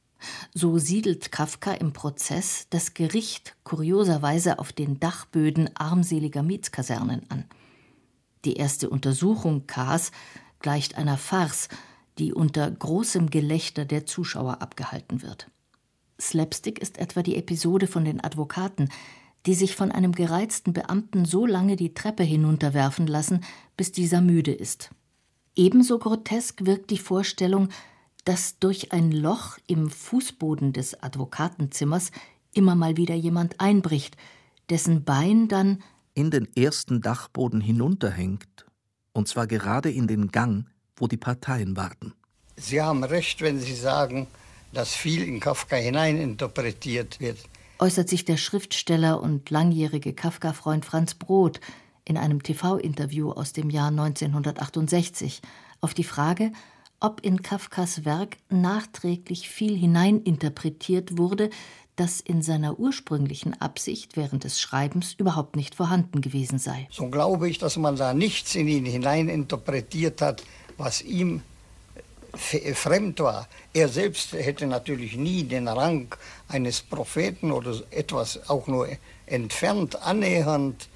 [SPEAKER 3] So siedelt Kafka im Prozess das Gericht kurioserweise auf den Dachböden armseliger Mietskasernen an. Die erste Untersuchung K.s gleicht einer Farce, die unter großem Gelächter der Zuschauer abgehalten wird. Slapstick ist etwa die Episode von den Advokaten, die sich von einem gereizten Beamten so lange die Treppe hinunterwerfen lassen, bis dieser müde ist. Ebenso grotesk wirkt die Vorstellung, dass durch ein Loch im Fußboden des Advokatenzimmers immer mal wieder jemand einbricht, dessen Bein dann
[SPEAKER 2] in den ersten Dachboden hinunterhängt, und zwar gerade in den Gang, wo die Parteien warten.
[SPEAKER 8] Sie haben recht, wenn Sie sagen, dass viel in Kafka hineininterpretiert wird.
[SPEAKER 3] Äußert sich der Schriftsteller und langjährige Kafka-Freund Franz Brod in einem TV-Interview aus dem Jahr 1968 auf die Frage, ob in Kafkas Werk nachträglich viel hineininterpretiert wurde, das in seiner ursprünglichen Absicht während des Schreibens überhaupt nicht vorhanden gewesen sei.
[SPEAKER 8] So glaube ich, dass man da nichts in ihn hineininterpretiert hat, was ihm fremd war. Er selbst hätte natürlich nie den Rang eines Propheten oder etwas auch nur entfernt, annähernd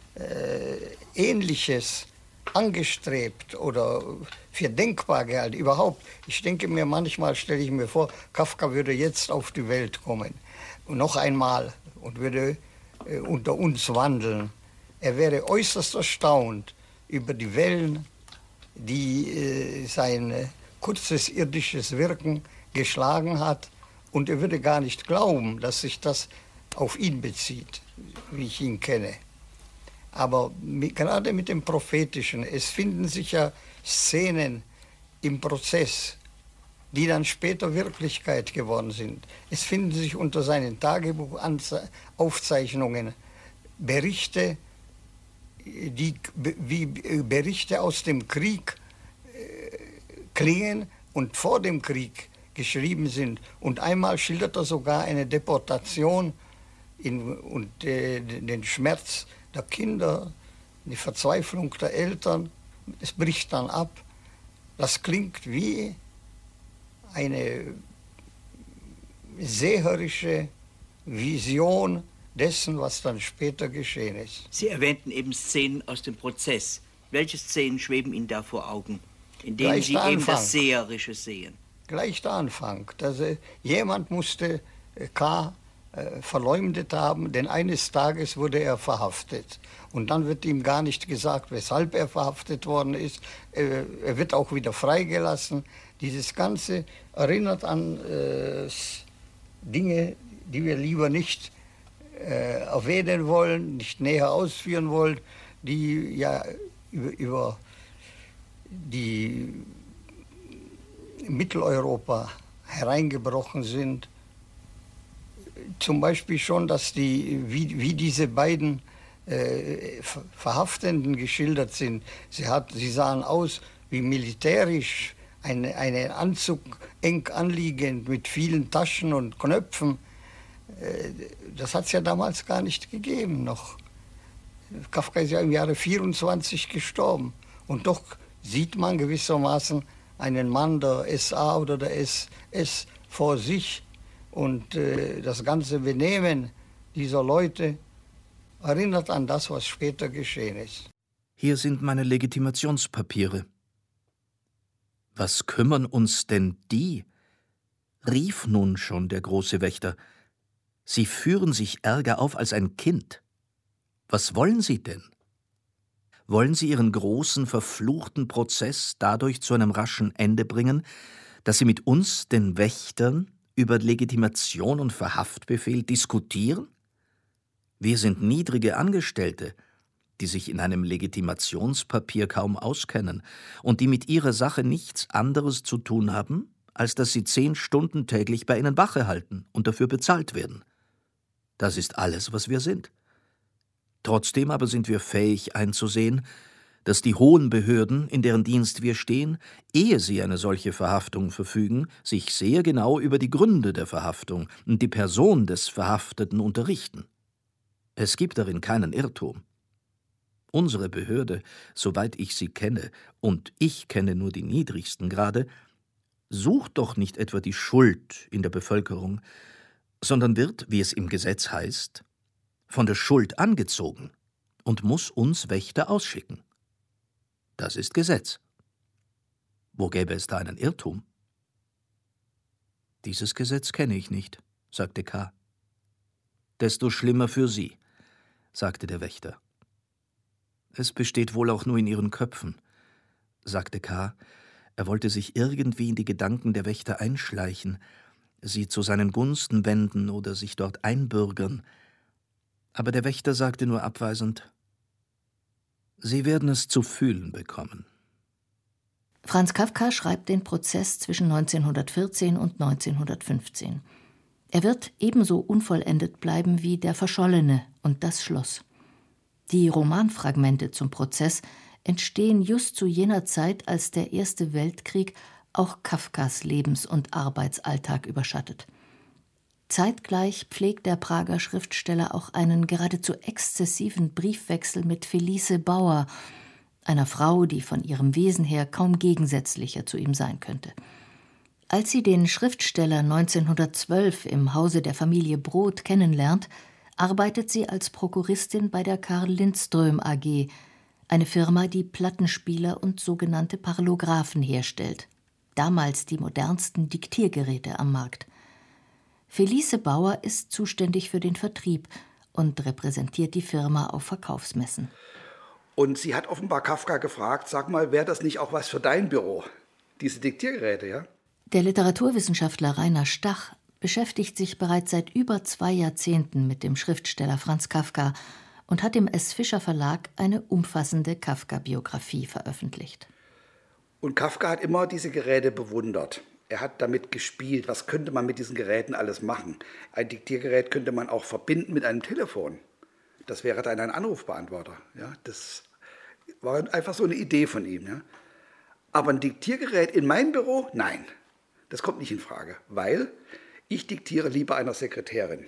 [SPEAKER 8] Ähnliches angestrebt oder für denkbar gehalten. Überhaupt, ich denke mir manchmal, stelle ich mir vor, Kafka würde jetzt auf die Welt kommen. Und noch einmal und würde unter uns wandeln. Er wäre äußerst erstaunt über die Wellen, die sein kurzes irdisches Wirken geschlagen hat Und er würde gar nicht glauben, dass sich das auf ihn bezieht, wie ich ihn kenne. Aber gerade mit dem Prophetischen, es finden sich ja Szenen im Prozess, die dann später Wirklichkeit geworden sind. Es finden sich unter seinen Tagebuchaufzeichnungen Berichte, die wie Berichte aus dem Krieg klingen und vor dem Krieg geschrieben sind. Und einmal schildert er sogar eine Deportation und den Schmerz der Kinder, die Verzweiflung der Eltern. Es bricht dann ab. Das klingt wie eine seherische Vision dessen, was dann später geschehen ist.
[SPEAKER 9] Sie erwähnten eben Szenen aus dem Prozess. Welche Szenen schweben Ihnen da vor Augen, in denen Sie eben das Seherische sehen?
[SPEAKER 8] Gleich der Anfang. Jemand musste K. verleumdet haben, denn eines Tages wurde er verhaftet. Und dann wird ihm gar nicht gesagt, weshalb er verhaftet worden ist. Er wird auch wieder freigelassen. Dieses Ganze erinnert an Dinge, die wir lieber nicht erwähnen wollen, nicht näher ausführen wollen, die ja über die Mitteleuropa hereingebrochen sind. Zum Beispiel schon, dass wie diese beiden Verhaftenden geschildert sind. Sie sahen aus wie militärisch, einen Anzug eng anliegend mit vielen Taschen und Knöpfen. Das hat es ja damals gar nicht gegeben noch. Kafka ist ja im Jahre 24 gestorben. Und doch sieht man gewissermaßen einen Mann der SA oder der SS vor sich. Und das ganze Benehmen dieser Leute erinnert an das, was später geschehen ist.
[SPEAKER 2] Hier sind meine Legitimationspapiere. Was kümmern uns denn die? Rief nun schon der große Wächter. Sie führen sich ärger auf als ein Kind. Was wollen Sie denn? Wollen Sie Ihren großen, verfluchten Prozess dadurch zu einem raschen Ende bringen, dass Sie mit uns, den Wächtern, über Legitimation und Verhaftbefehl diskutieren? Wir sind niedrige Angestellte, die sich in einem Legitimationspapier kaum auskennen und die mit ihrer Sache nichts anderes zu tun haben, als dass sie 10 Stunden täglich bei ihnen Wache halten und dafür bezahlt werden. Das ist alles, was wir sind. Trotzdem aber sind wir fähig einzusehen, dass die hohen Behörden, in deren Dienst wir stehen, ehe sie eine solche Verhaftung verfügen, sich sehr genau über die Gründe der Verhaftung und die Person des Verhafteten unterrichten. Es gibt darin keinen Irrtum. Unsere Behörde, soweit ich sie kenne, und ich kenne nur die niedrigsten Grade, sucht doch nicht etwa die Schuld in der Bevölkerung, sondern wird, wie es im Gesetz heißt, von der Schuld angezogen und muss uns Wächter ausschicken. Das ist Gesetz. Wo gäbe es da einen Irrtum? Dieses Gesetz kenne ich nicht, sagte K. Desto schlimmer für Sie, sagte der Wächter. Es besteht wohl auch nur in Ihren Köpfen, sagte K. Er wollte sich irgendwie in die Gedanken der Wächter einschleichen, sie zu seinen Gunsten wenden oder sich dort einbürgern. Aber der Wächter sagte nur abweisend: Sie werden es zu fühlen bekommen.
[SPEAKER 3] Franz Kafka schreibt den Prozess zwischen 1914 und 1915. Er wird ebenso unvollendet bleiben wie Der Verschollene und Das Schloss. Die Romanfragmente zum Prozess entstehen just zu jener Zeit, als der Erste Weltkrieg auch Kafkas Lebens- und Arbeitsalltag überschattet. Zeitgleich pflegt der Prager Schriftsteller auch einen geradezu exzessiven Briefwechsel mit Felice Bauer, einer Frau, die von ihrem Wesen her kaum gegensätzlicher zu ihm sein könnte. Als sie den Schriftsteller 1912 im Hause der Familie Brod kennenlernt, arbeitet sie als Prokuristin bei der Karl Lindström AG, eine Firma, die Plattenspieler und sogenannte Parallographen herstellt, damals die modernsten Diktiergeräte am Markt. Felice Bauer ist zuständig für den Vertrieb und repräsentiert die Firma auf Verkaufsmessen.
[SPEAKER 5] Und sie hat offenbar Kafka gefragt, sag mal, wäre das nicht auch was für dein Büro? Diese Diktiergeräte, ja?
[SPEAKER 3] Der Literaturwissenschaftler Rainer Stach beschäftigt sich bereits seit über 2 Jahrzehnten mit dem Schriftsteller Franz Kafka und hat im S. Fischer Verlag eine umfassende Kafka-Biografie veröffentlicht.
[SPEAKER 5] Und Kafka hat immer diese Geräte bewundert. Er hat damit gespielt. Was könnte man mit diesen Geräten alles machen? Ein Diktiergerät könnte man auch verbinden mit einem Telefon. Das wäre dann ein Anrufbeantworter. Ja, das war einfach so eine Idee von ihm. Ja. Aber ein Diktiergerät in meinem Büro? Nein, das kommt nicht in Frage, weil ich diktiere lieber einer Sekretärin.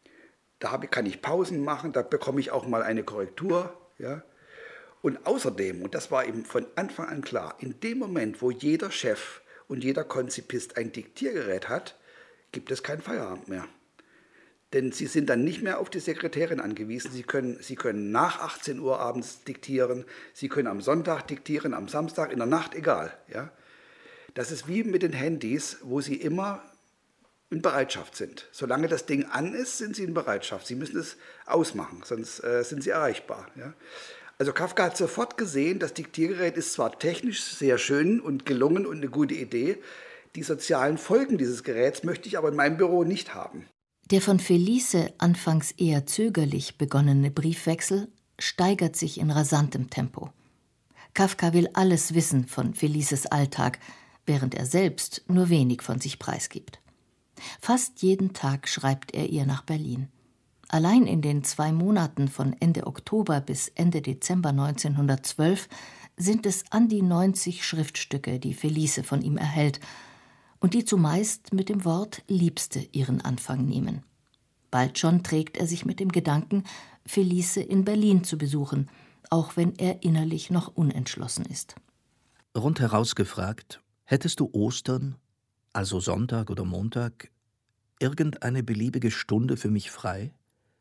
[SPEAKER 5] Da kann ich Pausen machen, da bekomme ich auch mal eine Korrektur. Ja. Und außerdem, und das war ihm von Anfang an klar, in dem Moment, wo jeder Chef und jeder Konzipist ein Diktiergerät hat, gibt es keinen Feierabend mehr. Denn sie sind dann nicht mehr auf die Sekretärin angewiesen. Sie können nach 18 Uhr abends diktieren, sie können am Sonntag diktieren, am Samstag, in der Nacht, egal. Ja? Das ist wie mit den Handys, wo sie immer in Bereitschaft sind. Solange das Ding an ist, sind sie in Bereitschaft. Sie müssen es ausmachen, sonst sind sie erreichbar. Ja? Also Kafka hat sofort gesehen, das Diktiergerät ist zwar technisch sehr schön und gelungen und eine gute Idee, die sozialen Folgen dieses Geräts möchte ich aber in meinem Büro nicht haben.
[SPEAKER 3] Der von Felice anfangs eher zögerlich begonnene Briefwechsel steigert sich in rasantem Tempo. Kafka will alles wissen von Felices Alltag, während er selbst nur wenig von sich preisgibt. Fast jeden Tag schreibt er ihr nach Berlin. Allein in den 2 Monaten von Ende Oktober bis Ende Dezember 1912 sind es an die 90 Schriftstücke, die Felice von ihm erhält und die zumeist mit dem Wort Liebste ihren Anfang nehmen. Bald schon trägt er sich mit dem Gedanken, Felice in Berlin zu besuchen, auch wenn er innerlich noch unentschlossen ist.
[SPEAKER 2] Rundheraus gefragt, hättest du Ostern, also Sonntag oder Montag, irgendeine beliebige Stunde für mich frei?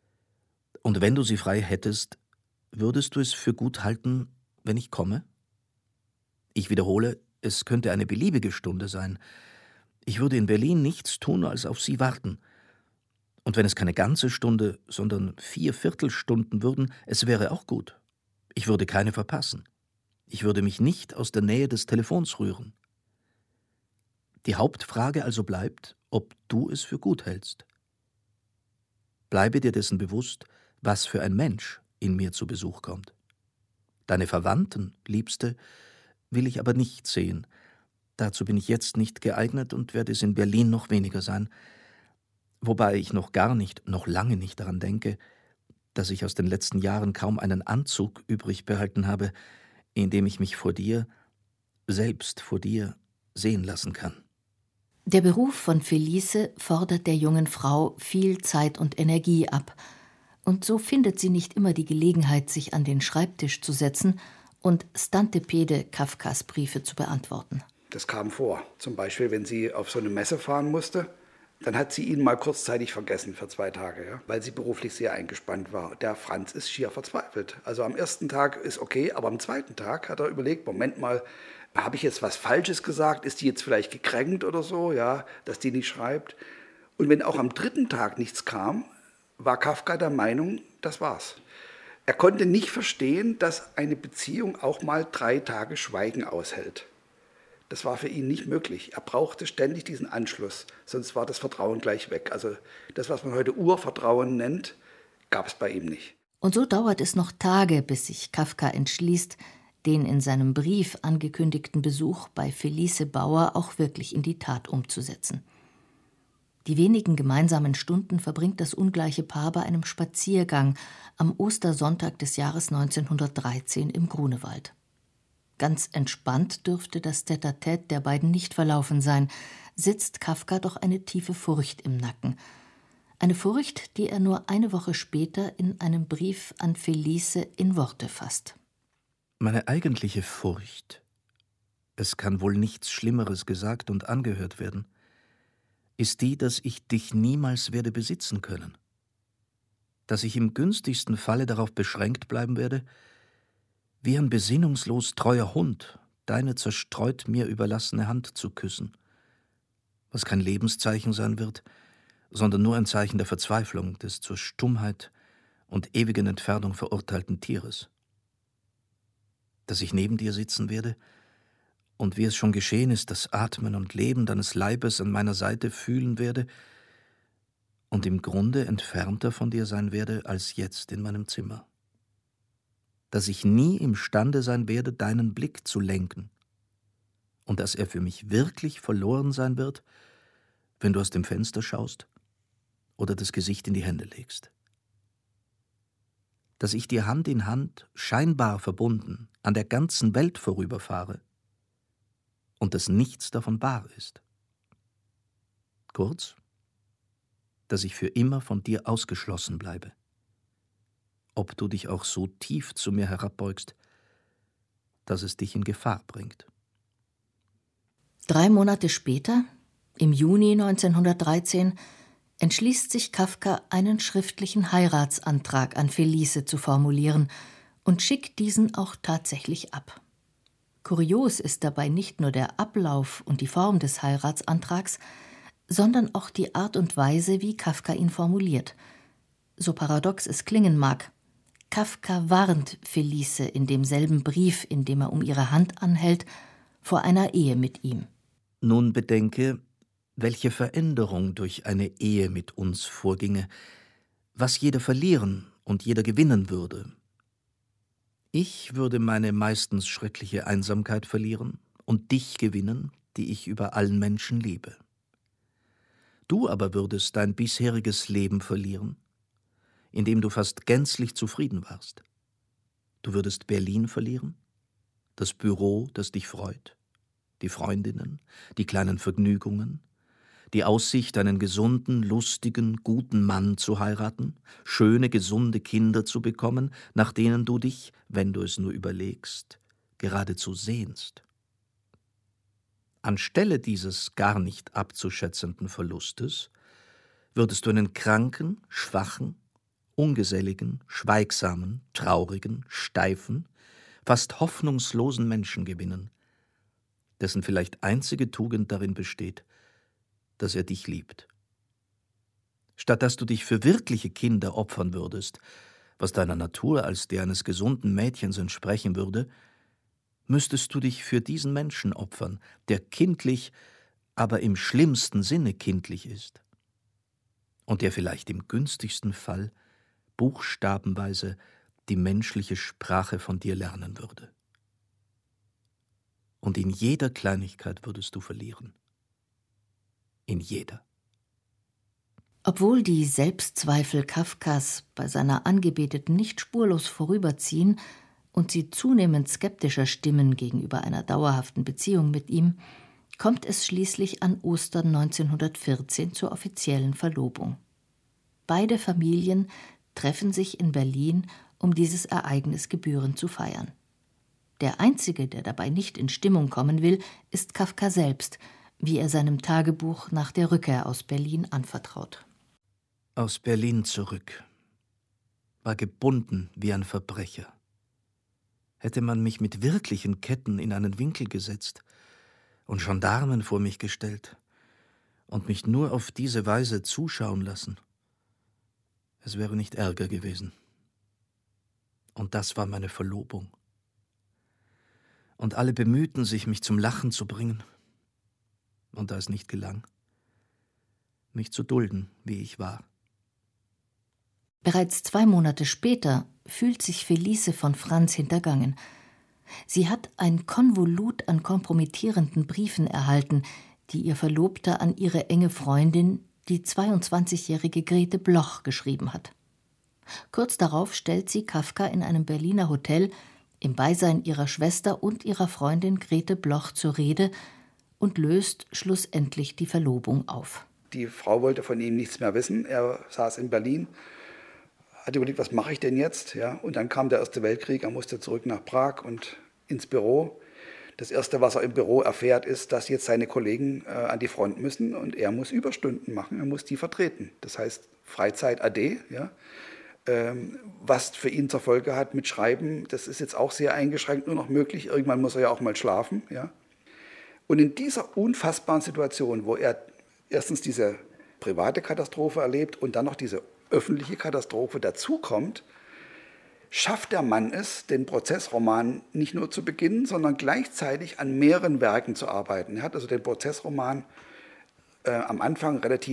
[SPEAKER 2] Und wenn du sie frei hättest, würdest du es für gut halten, wenn ich komme? Ich wiederhole, es könnte eine beliebige Stunde sein. Ich würde in Berlin nichts tun, als auf sie warten. Und wenn es keine ganze Stunde, sondern 4 Viertelstunden würden, es wäre auch gut. Ich würde keine verpassen. Ich würde mich nicht aus der Nähe des Telefons rühren. Die Hauptfrage also bleibt, ob du es für gut hältst. Bleibe dir dessen bewusst, was für ein Mensch in mir zu Besuch kommt. Deine Verwandten, Liebste, will ich aber nicht sehen. Dazu bin ich jetzt nicht geeignet und werde es in Berlin noch weniger sein, wobei ich noch lange nicht daran denke, dass ich aus den letzten Jahren kaum einen Anzug übrig behalten habe, in dem ich mich selbst vor dir, sehen lassen kann.
[SPEAKER 3] Der Beruf von Felice fordert der jungen Frau viel Zeit und Energie ab, und so findet sie nicht immer die Gelegenheit, sich an den Schreibtisch zu setzen und stantepede Kafkas Briefe zu beantworten.
[SPEAKER 5] Das kam vor. Zum Beispiel, wenn sie auf so eine Messe fahren musste, dann hat sie ihn mal kurzzeitig vergessen für 2 Tage, ja, weil sie beruflich sehr eingespannt war. Der Franz ist schier verzweifelt. Also am ersten Tag ist okay, aber am zweiten Tag hat er überlegt, Moment mal, habe ich jetzt was Falsches gesagt? Ist die jetzt vielleicht gekränkt oder so, ja, dass die nicht schreibt? Und wenn auch am 3. Tag nichts kam, war Kafka der Meinung, das war's. Er konnte nicht verstehen, dass eine Beziehung auch mal 3 Tage Schweigen aushält. Das war für ihn nicht möglich. Er brauchte ständig diesen Anschluss, sonst war das Vertrauen gleich weg. Also das, was man heute Urvertrauen nennt, gab es bei ihm nicht.
[SPEAKER 3] Und so dauert es noch Tage, bis sich Kafka entschließt, den in seinem Brief angekündigten Besuch bei Felice Bauer auch wirklich in die Tat umzusetzen. Die wenigen gemeinsamen Stunden verbringt das ungleiche Paar bei einem Spaziergang am Ostersonntag des Jahres 1913 im Grunewald. Ganz entspannt dürfte das Tête-à-Tête der beiden nicht verlaufen sein, sitzt Kafka doch eine tiefe Furcht im Nacken. Eine Furcht, die er nur eine Woche später in einem Brief an Felice in Worte fasst.
[SPEAKER 2] Meine eigentliche Furcht, es kann wohl nichts Schlimmeres gesagt und angehört werden, ist die, dass ich dich niemals werde besitzen können. Dass ich im günstigsten Falle darauf beschränkt bleiben werde, wie ein besinnungslos treuer Hund deine zerstreut mir überlassene Hand zu küssen, was kein Lebenszeichen sein wird, sondern nur ein Zeichen der Verzweiflung des zur Stummheit und ewigen Entfernung verurteilten Tieres. Dass ich neben dir sitzen werde und wie es schon geschehen ist, das Atmen und Leben deines Leibes an meiner Seite fühlen werde und im Grunde entfernter von dir sein werde als jetzt in meinem Zimmer. Dass ich nie imstande sein werde, deinen Blick zu lenken und dass er für mich wirklich verloren sein wird, wenn du aus dem Fenster schaust oder das Gesicht in die Hände legst. Dass ich dir Hand in Hand, scheinbar verbunden, an der ganzen Welt vorüberfahre und dass nichts davon wahr ist. Kurz, dass ich für immer von dir ausgeschlossen bleibe, ob du dich auch so tief zu mir herabbeugst, dass es dich in Gefahr bringt.
[SPEAKER 3] 3 Monate später, im Juni 1913, entschließt sich Kafka, einen schriftlichen Heiratsantrag an Felice zu formulieren und schickt diesen auch tatsächlich ab. Kurios ist dabei nicht nur der Ablauf und die Form des Heiratsantrags, sondern auch die Art und Weise, wie Kafka ihn formuliert. So paradox es klingen mag, Kafka warnt Felice in demselben Brief, in dem er um ihre Hand anhält, vor einer Ehe mit ihm.
[SPEAKER 2] Nun bedenke, welche Veränderung durch eine Ehe mit uns vorginge, was jeder verlieren und jeder gewinnen würde. Ich würde meine meistens schreckliche Einsamkeit verlieren und dich gewinnen, die ich über allen Menschen liebe. Du aber würdest dein bisheriges Leben verlieren, in dem du fast gänzlich zufrieden warst. Du würdest Berlin verlieren, das Büro, das dich freut, die Freundinnen, die kleinen Vergnügungen, die Aussicht, einen gesunden, lustigen, guten Mann zu heiraten, schöne, gesunde Kinder zu bekommen, nach denen du dich, wenn du es nur überlegst, geradezu sehnst. Anstelle dieses gar nicht abzuschätzenden Verlustes würdest du einen kranken, schwachen, ungeselligen, schweigsamen, traurigen, steifen, fast hoffnungslosen Menschen gewinnen, dessen vielleicht einzige Tugend darin besteht, dass er dich liebt. Statt dass du dich für wirkliche Kinder opfern würdest, was deiner Natur als der eines gesunden Mädchens entsprechen würde, müsstest du dich für diesen Menschen opfern, der kindlich, aber im schlimmsten Sinne kindlich ist und der vielleicht im günstigsten Fall buchstabenweise die menschliche Sprache von dir lernen würde. Und in jeder Kleinigkeit würdest du verlieren. In jeder.
[SPEAKER 3] Obwohl die Selbstzweifel Kafkas bei seiner Angebeteten nicht spurlos vorüberziehen und sie zunehmend skeptischer stimmen gegenüber einer dauerhaften Beziehung mit ihm, kommt es schließlich an Ostern 1914 zur offiziellen Verlobung. Beide Familien treffen sich in Berlin, um dieses Ereignis gebührend zu feiern. Der Einzige, der dabei nicht in Stimmung kommen will, ist Kafka selbst, wie er seinem Tagebuch nach der Rückkehr aus Berlin anvertraut.
[SPEAKER 2] Aus Berlin zurück, war gebunden wie ein Verbrecher. Hätte man mich mit wirklichen Ketten in einen Winkel gesetzt und Gendarmen vor mich gestellt und mich nur auf diese Weise zuschauen lassen, es wäre nicht ärger gewesen. Und das war meine Verlobung. Und alle bemühten sich, mich zum Lachen zu bringen. Und da es nicht gelang, mich zu dulden, wie ich war.
[SPEAKER 3] Bereits 2 Monate später fühlt sich Felice von Franz hintergangen. Sie hat ein Konvolut an kompromittierenden Briefen erhalten, die ihr Verlobter an ihre enge Freundin, die 22-jährige Grete Bloch, geschrieben hat. Kurz darauf stellt sie Kafka in einem Berliner Hotel im Beisein ihrer Schwester und ihrer Freundin Grete Bloch zur Rede und löst schlussendlich die Verlobung auf.
[SPEAKER 5] Die Frau wollte von ihm nichts mehr wissen. Er saß in Berlin, hat überlegt, was mache ich denn jetzt? Ja, und dann kam der Erste Weltkrieg, er musste zurück nach Prag und ins Büro. Das Erste, was er im Büro erfährt, ist, dass jetzt seine Kollegen an die Front müssen und er muss Überstunden machen, er muss die vertreten. Das heißt Freizeit AD, ja. Was für ihn zur Folge hat mit Schreiben, das ist jetzt auch sehr eingeschränkt nur noch möglich. Irgendwann muss er ja auch mal schlafen. Ja. Und in dieser unfassbaren Situation, wo er erstens diese private Katastrophe erlebt und dann noch diese öffentliche Katastrophe dazukommt, schafft der Mann es, den Prozessroman nicht nur zu beginnen, sondern gleichzeitig an mehreren Werken zu arbeiten. Er hat also den Prozessroman am Anfang relativ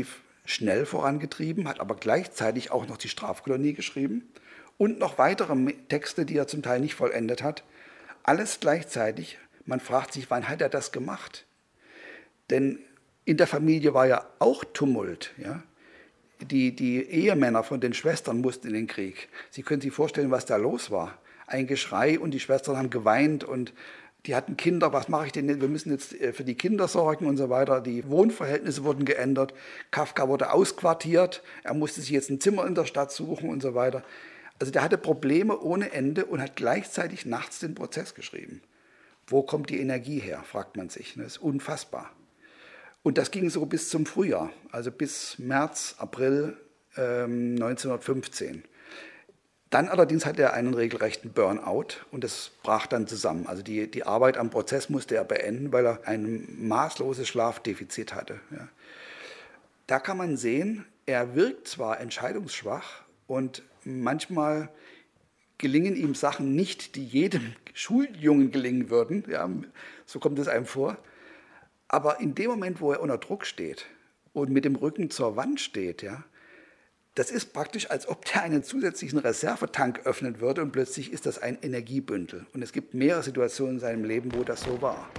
[SPEAKER 5] schnell vorangetrieben, hat aber gleichzeitig auch noch die Strafkolonie geschrieben und noch weitere Texte, die er zum Teil nicht vollendet hat. Alles gleichzeitig. Man fragt sich, wann hat er das gemacht? Denn in der Familie war ja auch Tumult. Ja? Die Ehemänner von den Schwestern mussten in den Krieg. Sie können sich vorstellen, was da los war. Ein Geschrei und die Schwestern haben geweint und die hatten Kinder. Was mache ich denn jetzt? Wir müssen jetzt für die Kinder sorgen und so weiter. Die Wohnverhältnisse wurden geändert. Kafka wurde ausquartiert. Er musste sich jetzt ein Zimmer in der Stadt suchen und so weiter. Also der hatte Probleme ohne Ende und hat gleichzeitig nachts den Prozess geschrieben. Wo kommt die Energie her, fragt man sich. Das ist unfassbar. Und das ging so bis zum Frühjahr, also bis März, April 1915. Dann allerdings hatte er einen regelrechten Burnout und das brach dann zusammen. Also die Arbeit am Prozess musste er beenden, weil er ein maßloses Schlafdefizit hatte. Ja. Da kann man sehen, er wirkt zwar entscheidungsschwach und manchmal gelingen ihm Sachen nicht, die jedem Schuljungen gelingen würden. Ja, so kommt es einem vor. Aber in dem Moment, wo er unter Druck steht und mit dem Rücken zur Wand steht, ja, das ist praktisch, als ob der einen zusätzlichen Reservetank öffnen würde und plötzlich ist das ein Energiebündel. Und es gibt mehrere Situationen in seinem Leben, wo das so war.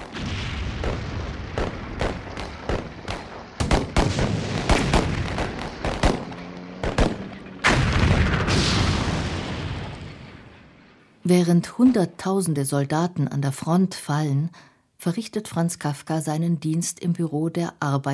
[SPEAKER 3] Während Hunderttausende Soldaten an der Front fallen, verrichtet Franz Kafka seinen Dienst im Büro der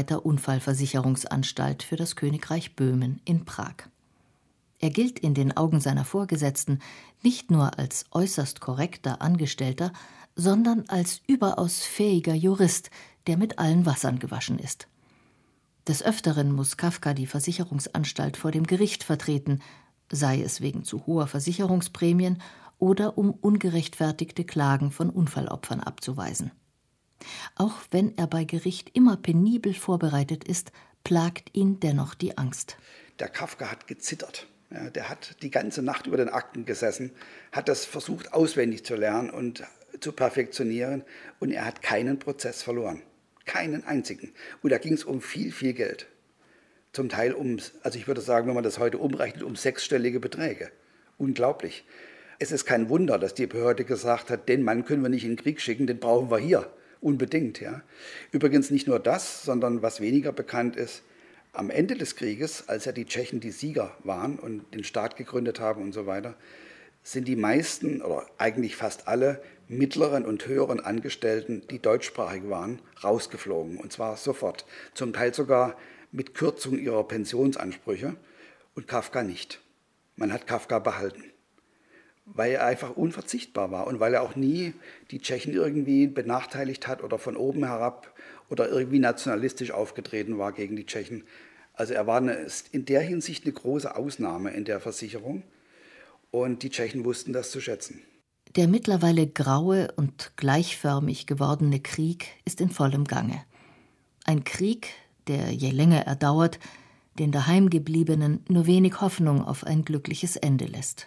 [SPEAKER 3] Arbeiterunfallversicherungsanstalt für das Königreich Böhmen in Prag. Er gilt in den Augen seiner Vorgesetzten nicht nur als äußerst korrekter Angestellter, sondern als überaus fähiger Jurist, der mit allen Wassern gewaschen ist. Des Öfteren muss Kafka die Versicherungsanstalt vor dem Gericht vertreten, sei es wegen zu hoher Versicherungsprämien oder um ungerechtfertigte Klagen von Unfallopfern abzuweisen. Auch wenn er bei Gericht immer penibel vorbereitet ist, plagt ihn dennoch die Angst.
[SPEAKER 5] Der Kafka hat gezittert. Ja, der hat die ganze Nacht über den Akten gesessen, hat das versucht auswendig zu lernen und zu perfektionieren und er hat keinen Prozess verloren. Keinen einzigen. Und da ging es um viel, viel Geld. Zum Teil also ich würde sagen, wenn man das heute umrechnet, um 6-stellige Beträge. Unglaublich. Es ist kein Wunder, dass die Behörde gesagt hat, den Mann können wir nicht in den Krieg schicken, den brauchen wir hier. Unbedingt, ja. Übrigens nicht nur das, sondern was weniger bekannt ist, am Ende des Krieges, als ja die Tschechen die Sieger waren und den Staat gegründet haben und so weiter, sind die meisten oder eigentlich fast alle mittleren und höheren Angestellten, die deutschsprachig waren, rausgeflogen. Und zwar sofort. Zum Teil sogar mit Kürzung ihrer Pensionsansprüche und Kafka nicht. Man hat Kafka behalten, weil er einfach unverzichtbar war und weil er auch nie die Tschechen irgendwie benachteiligt hat oder von oben herab oder irgendwie nationalistisch aufgetreten war gegen die Tschechen. Also er war in der Hinsicht eine große Ausnahme in der Versicherung und die Tschechen wussten das zu schätzen.
[SPEAKER 3] Der mittlerweile graue und gleichförmig gewordene Krieg ist in vollem Gange. Ein Krieg, der, je länger er dauert, den Daheimgebliebenen nur wenig Hoffnung auf ein glückliches Ende lässt.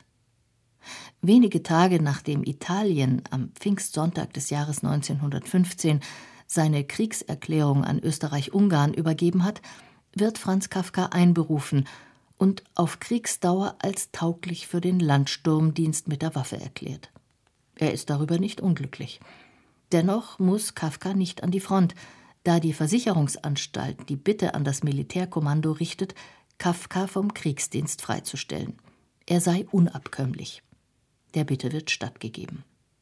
[SPEAKER 3] Wenige Tage nachdem Italien am Pfingstsonntag des Jahres 1915 seine Kriegserklärung an Österreich-Ungarn übergeben hat, wird Franz Kafka einberufen und auf Kriegsdauer als tauglich für den Landsturmdienst mit der Waffe erklärt. Er ist darüber nicht unglücklich. Dennoch muss Kafka nicht an die Front, da die Versicherungsanstalt die Bitte an das Militärkommando richtet, Kafka vom Kriegsdienst freizustellen. Er sei unabkömmlich. Der Bitte wird stattgegeben.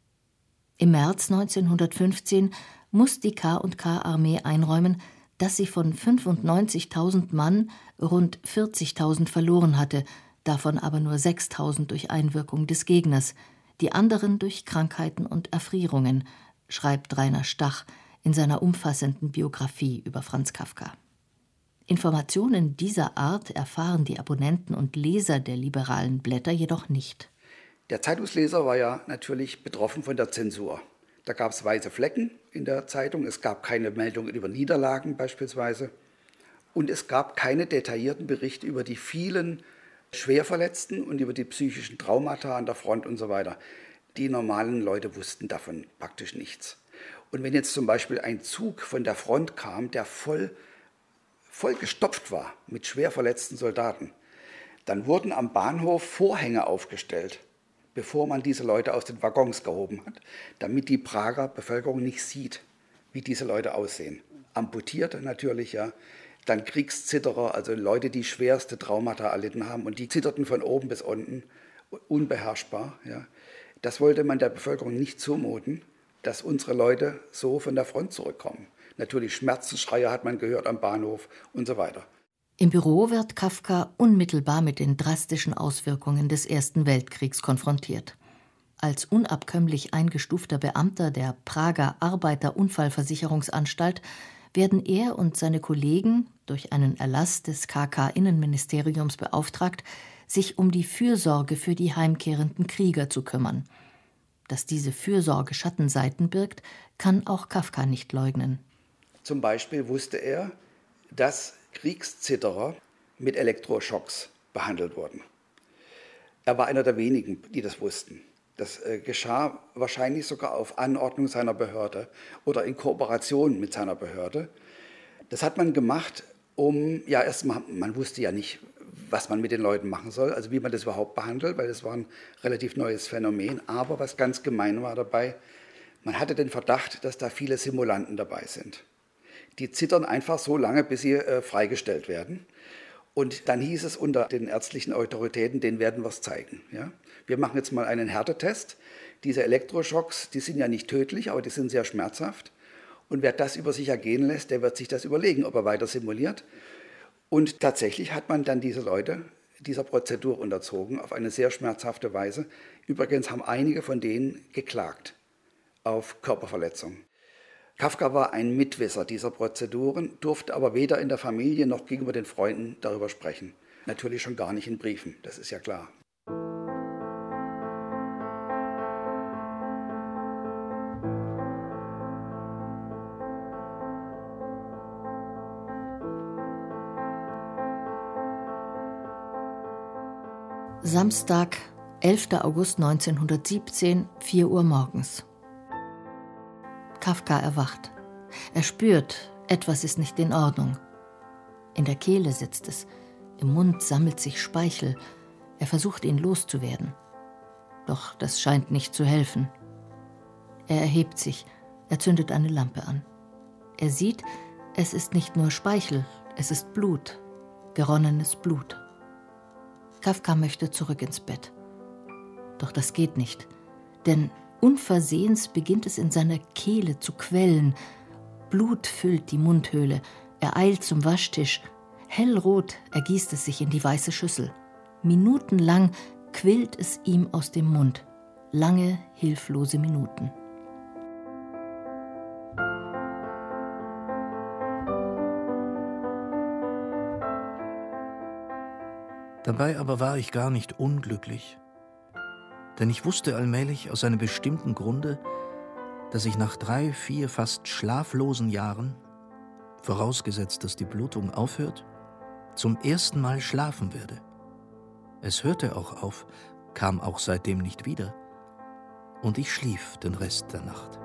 [SPEAKER 3] Im März 1915 muss die K&K-Armee einräumen, dass sie von 95.000 Mann rund 40.000 verloren hatte, davon aber nur 6.000 durch Einwirkung des Gegners, die anderen durch Krankheiten und Erfrierungen, schreibt Rainer Stach in seiner umfassenden Biografie über Franz Kafka. Informationen dieser Art erfahren die Abonnenten und Leser der liberalen Blätter jedoch nicht.
[SPEAKER 5] Der Zeitungsleser war ja natürlich betroffen von der Zensur. Da gab es weiße Flecken in der Zeitung, es gab keine Meldungen über Niederlagen beispielsweise und es gab keine detaillierten Berichte über die vielen Schwerverletzten und über die psychischen Traumata an der Front und so weiter. Die normalen Leute wussten davon praktisch nichts. Und wenn jetzt zum Beispiel ein Zug von der Front kam, der voll vollgestopft war mit schwer verletzten Soldaten, dann wurden am Bahnhof Vorhänge aufgestellt, bevor man diese Leute aus den Waggons gehoben hat, damit die Prager Bevölkerung nicht sieht, wie diese Leute aussehen. Amputierte natürlich, ja. Dann Kriegszitterer, also Leute, die schwerste Traumata erlitten haben und die zitterten von oben bis unten, unbeherrschbar. Ja. Das wollte man der Bevölkerung nicht zumuten, dass unsere Leute so von der Front zurückkommen. Natürlich Schmerzensschreie hat man gehört am Bahnhof und so weiter.
[SPEAKER 3] Im Büro wird Kafka unmittelbar mit den drastischen Auswirkungen des Ersten Weltkriegs konfrontiert. Als unabkömmlich eingestufter Beamter der Prager Arbeiterunfallversicherungsanstalt werden er und seine Kollegen durch einen Erlass des KK-Innenministeriums beauftragt, sich um die Fürsorge für die heimkehrenden Krieger zu kümmern. Dass diese Fürsorge Schattenseiten birgt, kann auch Kafka nicht leugnen.
[SPEAKER 5] Zum Beispiel wusste er, dass Kriegszitterer mit Elektroschocks behandelt wurden. Er war einer der wenigen, die das wussten. Das geschah wahrscheinlich sogar auf Anordnung seiner Behörde oder in Kooperation mit seiner Behörde. Das hat man gemacht, erstmal, man wusste ja nicht, was man mit den Leuten machen soll, also wie man das überhaupt behandelt, weil das war ein relativ neues Phänomen. Aber was ganz gemein war dabei, man hatte den Verdacht, dass da viele Simulanten dabei sind. Die zittern einfach so lange, bis sie freigestellt werden. Und dann hieß es unter den ärztlichen Autoritäten, denen werden wir es zeigen. Ja? Wir machen jetzt mal einen Härtetest. Diese Elektroschocks, die sind ja nicht tödlich, aber die sind sehr schmerzhaft. Und wer das über sich ergehen lässt, der wird sich das überlegen, ob er weiter simuliert. Und tatsächlich hat man dann diese Leute dieser Prozedur unterzogen, auf eine sehr schmerzhafte Weise. Übrigens haben einige von denen geklagt auf Körperverletzung. Kafka war ein Mitwisser dieser Prozeduren, durfte aber weder in der Familie noch gegenüber den Freunden darüber sprechen. Natürlich schon gar nicht in Briefen, das ist ja klar.
[SPEAKER 3] Samstag, 11. August 1917, 4 Uhr morgens. Kafka erwacht. Er spürt, etwas ist nicht in Ordnung. In der Kehle sitzt es, im Mund sammelt sich Speichel. Er versucht, ihn loszuwerden. Doch das scheint nicht zu helfen. Er erhebt sich, er zündet eine Lampe an. Er sieht, es ist nicht nur Speichel, es ist Blut, geronnenes Blut. Kafka möchte zurück ins Bett. Doch das geht nicht, denn unversehens beginnt es in seiner Kehle zu quellen. Blut füllt die Mundhöhle. Er eilt zum Waschtisch. Hellrot ergießt es sich in die weiße Schüssel. Minutenlang quillt es ihm aus dem Mund. Lange, hilflose Minuten.
[SPEAKER 2] Dabei aber war ich gar nicht unglücklich, denn ich wusste allmählich aus einem bestimmten Grunde, dass ich nach 3, 4 fast schlaflosen Jahren, vorausgesetzt, dass die Blutung aufhört, zum ersten Mal schlafen werde. Es hörte auch auf, kam auch seitdem nicht wieder, und ich schlief den Rest der Nacht.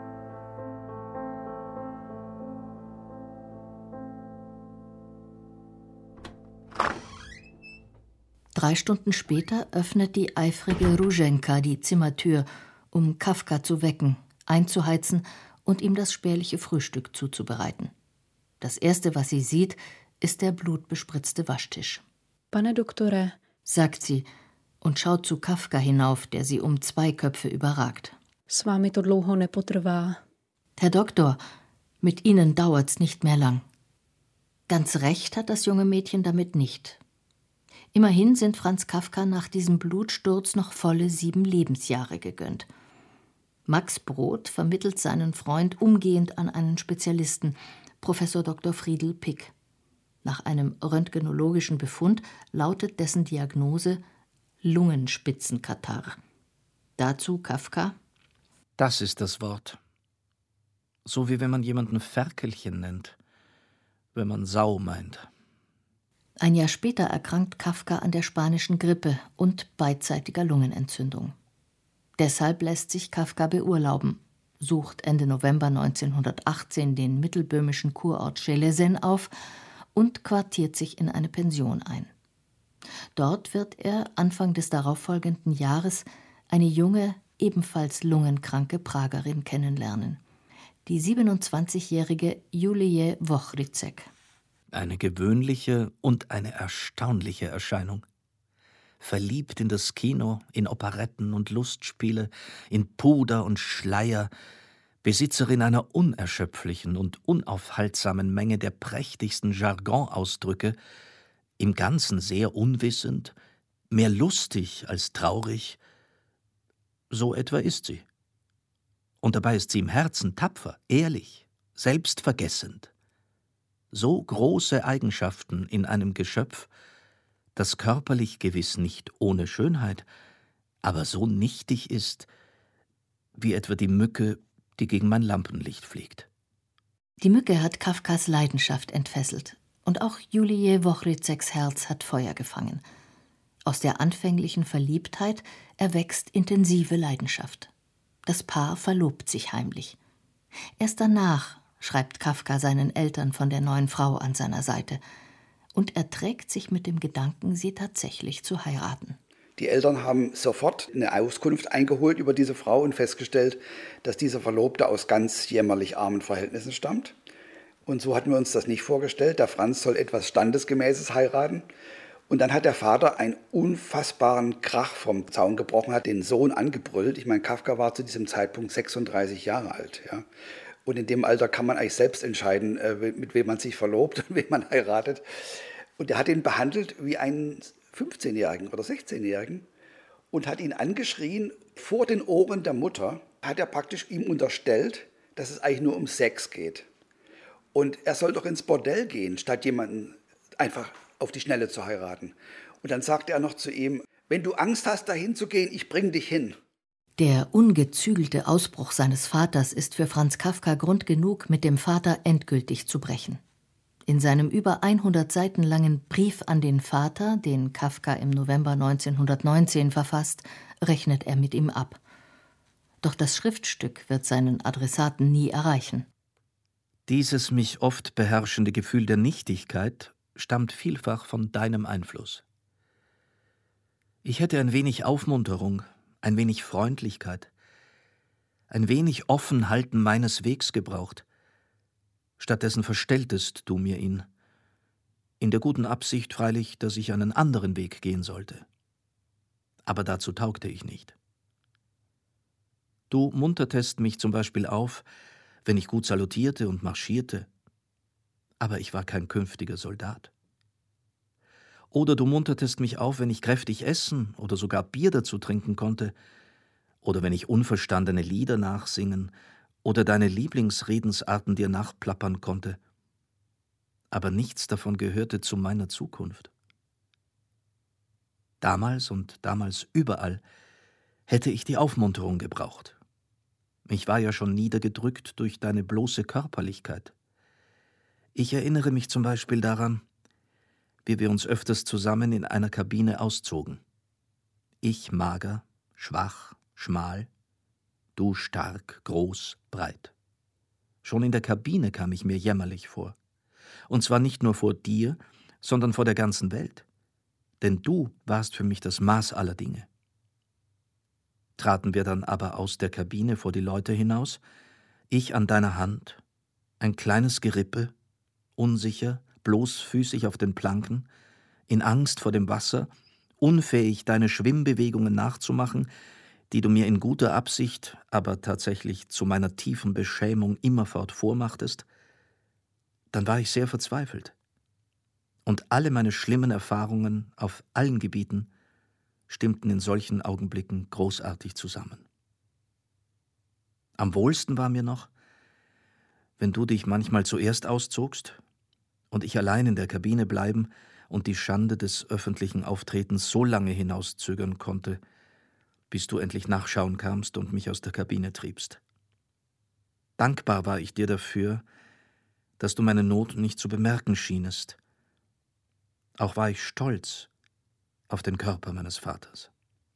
[SPEAKER 3] Drei Stunden später öffnet die eifrige Ruženka die Zimmertür, um Kafka zu wecken, einzuheizen und ihm das spärliche Frühstück zuzubereiten. Das Erste, was sie sieht, ist der blutbespritzte Waschtisch.
[SPEAKER 12] Pane doktore,
[SPEAKER 3] sagt sie und schaut zu Kafka hinauf, der sie um 2 Köpfe überragt.
[SPEAKER 12] S vámi to dlouho nepotrvá.
[SPEAKER 3] Herr Doktor, mit Ihnen dauert's nicht mehr lang. Ganz recht hat das junge Mädchen damit nicht. Immerhin sind Franz Kafka nach diesem Blutsturz noch volle 7 Lebensjahre gegönnt. Max Brod vermittelt seinen Freund umgehend an einen Spezialisten, Professor Dr. Friedel Pick. Nach einem röntgenologischen Befund lautet dessen Diagnose Lungenspitzenkatarrh. Dazu Kafka:
[SPEAKER 2] Das ist das Wort. So wie wenn man jemanden Ferkelchen nennt, wenn man Sau meint.
[SPEAKER 3] Ein Jahr später erkrankt Kafka an der spanischen Grippe und beidseitiger Lungenentzündung. Deshalb lässt sich Kafka beurlauben, sucht Ende November 1918 den mittelböhmischen Kurort Schelesen auf und quartiert sich in eine Pension ein. Dort wird er Anfang des darauffolgenden Jahres eine junge, ebenfalls lungenkranke Pragerin kennenlernen, die 27-jährige Julie Wochrycek.
[SPEAKER 2] Eine gewöhnliche und eine erstaunliche Erscheinung. Verliebt in das Kino, in Operetten und Lustspiele, in Puder und Schleier, Besitzerin einer unerschöpflichen und unaufhaltsamen Menge der prächtigsten Jargonausdrücke, im Ganzen sehr unwissend, mehr lustig als traurig, so etwa ist sie. Und dabei ist sie im Herzen tapfer, ehrlich, selbstvergessend. So große Eigenschaften in einem Geschöpf, das körperlich gewiss nicht ohne Schönheit, aber so nichtig ist, wie etwa die Mücke, die gegen mein Lampenlicht fliegt.
[SPEAKER 3] Die Mücke hat Kafkas Leidenschaft entfesselt und auch Julie Wochryceks Herz hat Feuer gefangen. Aus der anfänglichen Verliebtheit erwächst intensive Leidenschaft. Das Paar verlobt sich heimlich. Erst danach schreibt Kafka seinen Eltern von der neuen Frau an seiner Seite und erträgt sich mit dem Gedanken, sie tatsächlich zu heiraten.
[SPEAKER 5] Die Eltern haben sofort eine Auskunft eingeholt über diese Frau und festgestellt, dass dieser Verlobte aus ganz jämmerlich armen Verhältnissen stammt. Und so hatten wir uns das nicht vorgestellt. Der Franz soll etwas Standesgemäßes heiraten. Und dann hat der Vater einen unfassbaren Krach vom Zaun gebrochen, hat den Sohn angebrüllt. Ich meine, Kafka war zu diesem Zeitpunkt 36 Jahre alt. Ja. Und in dem Alter kann man eigentlich selbst entscheiden, mit wem man sich verlobt und wen man heiratet. Und er hat ihn behandelt wie einen 15-Jährigen oder 16-Jährigen und hat ihn angeschrien vor den Ohren der Mutter, hat er praktisch ihm unterstellt, dass es eigentlich nur um Sex geht. Und er soll doch ins Bordell gehen, statt jemanden einfach auf die Schnelle zu heiraten. Und dann sagte er noch zu ihm, wenn du Angst hast, dahin zu gehen, ich bring dich hin.
[SPEAKER 3] Der ungezügelte Ausbruch seines Vaters ist für Franz Kafka Grund genug, mit dem Vater endgültig zu brechen. In seinem über 100 Seiten langen Brief an den Vater, den Kafka im November 1919 verfasst, rechnet er mit ihm ab. Doch das Schriftstück wird seinen Adressaten nie erreichen.
[SPEAKER 2] Dieses mich oft beherrschende Gefühl der Nichtigkeit stammt vielfach von deinem Einfluss. Ich hätte ein wenig Aufmunterung, ein wenig Freundlichkeit, ein wenig Offenhalten meines Wegs gebraucht. Stattdessen verstelltest du mir ihn, in der guten Absicht freilich, dass ich einen anderen Weg gehen sollte. Aber dazu taugte ich nicht. Du muntertest mich zum Beispiel auf, wenn ich gut salutierte und marschierte, aber ich war kein künftiger Soldat. Oder du muntertest mich auf, wenn ich kräftig essen oder sogar Bier dazu trinken konnte, oder wenn ich unverstandene Lieder nachsingen oder deine Lieblingsredensarten dir nachplappern konnte. Aber nichts davon gehörte zu meiner Zukunft. Damals und damals überall hätte ich die Aufmunterung gebraucht. Ich war ja schon niedergedrückt durch deine bloße Körperlichkeit. Ich erinnere mich zum Beispiel daran, wie wir uns öfters zusammen in einer Kabine auszogen. Ich mager, schwach, schmal, du stark, groß, breit. Schon in der Kabine kam ich mir jämmerlich vor. Und zwar nicht nur vor dir, sondern vor der ganzen Welt. Denn du warst für mich das Maß aller Dinge. Traten wir dann aber aus der Kabine vor die Leute hinaus, ich an deiner Hand, ein kleines Gerippe, unsicher, bloßfüßig auf den Planken, in Angst vor dem Wasser, unfähig, deine Schwimmbewegungen nachzumachen, die du mir in guter Absicht, aber tatsächlich zu meiner tiefen Beschämung immerfort vormachtest, dann war ich sehr verzweifelt. Und alle meine schlimmen Erfahrungen auf allen Gebieten stimmten in solchen Augenblicken großartig zusammen. Am wohlsten war mir noch, wenn du dich manchmal zuerst auszogst und ich allein in der Kabine bleiben und die Schande des öffentlichen Auftretens so lange hinauszögern konnte, bis du endlich nachschauen kamst und mich aus der Kabine triebst. Dankbar war ich dir dafür, dass du meine Not nicht zu bemerken schienest. Auch war ich stolz auf den Körper meines Vaters.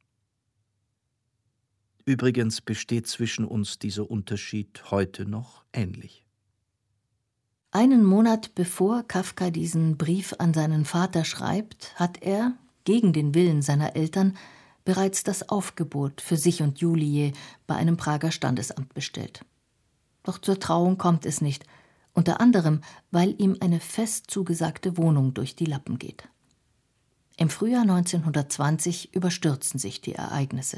[SPEAKER 2] Übrigens besteht zwischen uns dieser Unterschied heute noch ähnlich.
[SPEAKER 3] Einen Monat bevor Kafka diesen Brief an seinen Vater schreibt, hat er, gegen den Willen seiner Eltern, bereits das Aufgebot für sich und Julie bei einem Prager Standesamt bestellt. Doch zur Trauung kommt es nicht, unter anderem, weil ihm eine fest zugesagte Wohnung durch die Lappen geht. Im Frühjahr 1920 überstürzen sich die Ereignisse.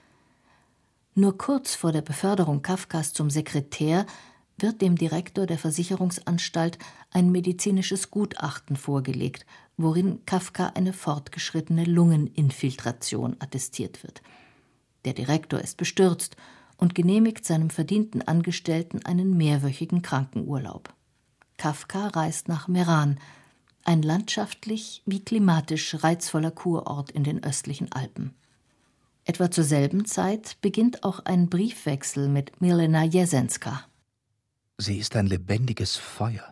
[SPEAKER 3] Nur kurz vor der Beförderung Kafkas zum Sekretär wird dem Direktor der Versicherungsanstalt ein medizinisches Gutachten vorgelegt, worin Kafka eine fortgeschrittene Lungeninfiltration attestiert wird. Der Direktor ist bestürzt und genehmigt seinem verdienten Angestellten einen mehrwöchigen Krankenurlaub. Kafka reist nach Meran, ein landschaftlich wie klimatisch reizvoller Kurort in den östlichen Alpen. Etwa zur selben Zeit beginnt auch ein Briefwechsel mit Milena Jesenska.
[SPEAKER 2] Sie ist ein lebendiges Feuer,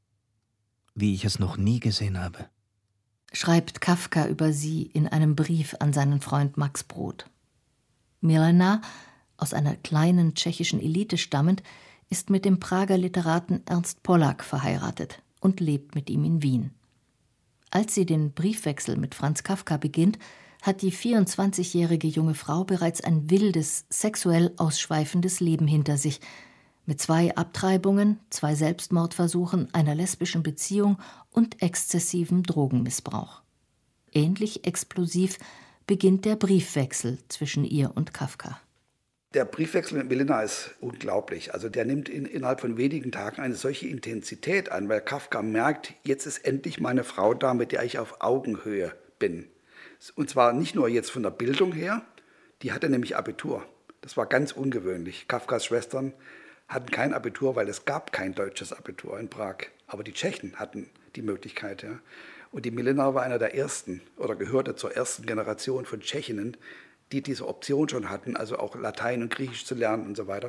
[SPEAKER 2] wie ich es noch nie gesehen habe,
[SPEAKER 3] schreibt Kafka über sie in einem Brief an seinen Freund Max Brod. Milena, aus einer kleinen tschechischen Elite stammend, ist mit dem Prager Literaten Ernst Pollack verheiratet und lebt mit ihm in Wien. Als sie den Briefwechsel mit Franz Kafka beginnt, hat die 24-jährige junge Frau bereits ein wildes, sexuell ausschweifendes Leben hinter sich, mit 2 Abtreibungen, 2 Selbstmordversuchen, einer lesbischen Beziehung und exzessivem Drogenmissbrauch. Ähnlich explosiv beginnt der Briefwechsel zwischen ihr und Kafka.
[SPEAKER 5] Der Briefwechsel mit Milena ist unglaublich. Also der nimmt innerhalb von wenigen Tagen eine solche Intensität an, weil Kafka merkt, jetzt ist endlich meine Frau da, mit der ich auf Augenhöhe bin. Und zwar nicht nur jetzt von der Bildung her, die hatte nämlich Abitur. Das war ganz ungewöhnlich. Kafkas Schwestern hatten kein Abitur, weil es gab kein deutsches Abitur in Prag. Aber die Tschechen hatten die Möglichkeit. Ja. Und die Milena war einer der ersten oder gehörte zur ersten Generation von Tschechinnen, die diese Option schon hatten, also auch Latein und Griechisch zu lernen und so weiter.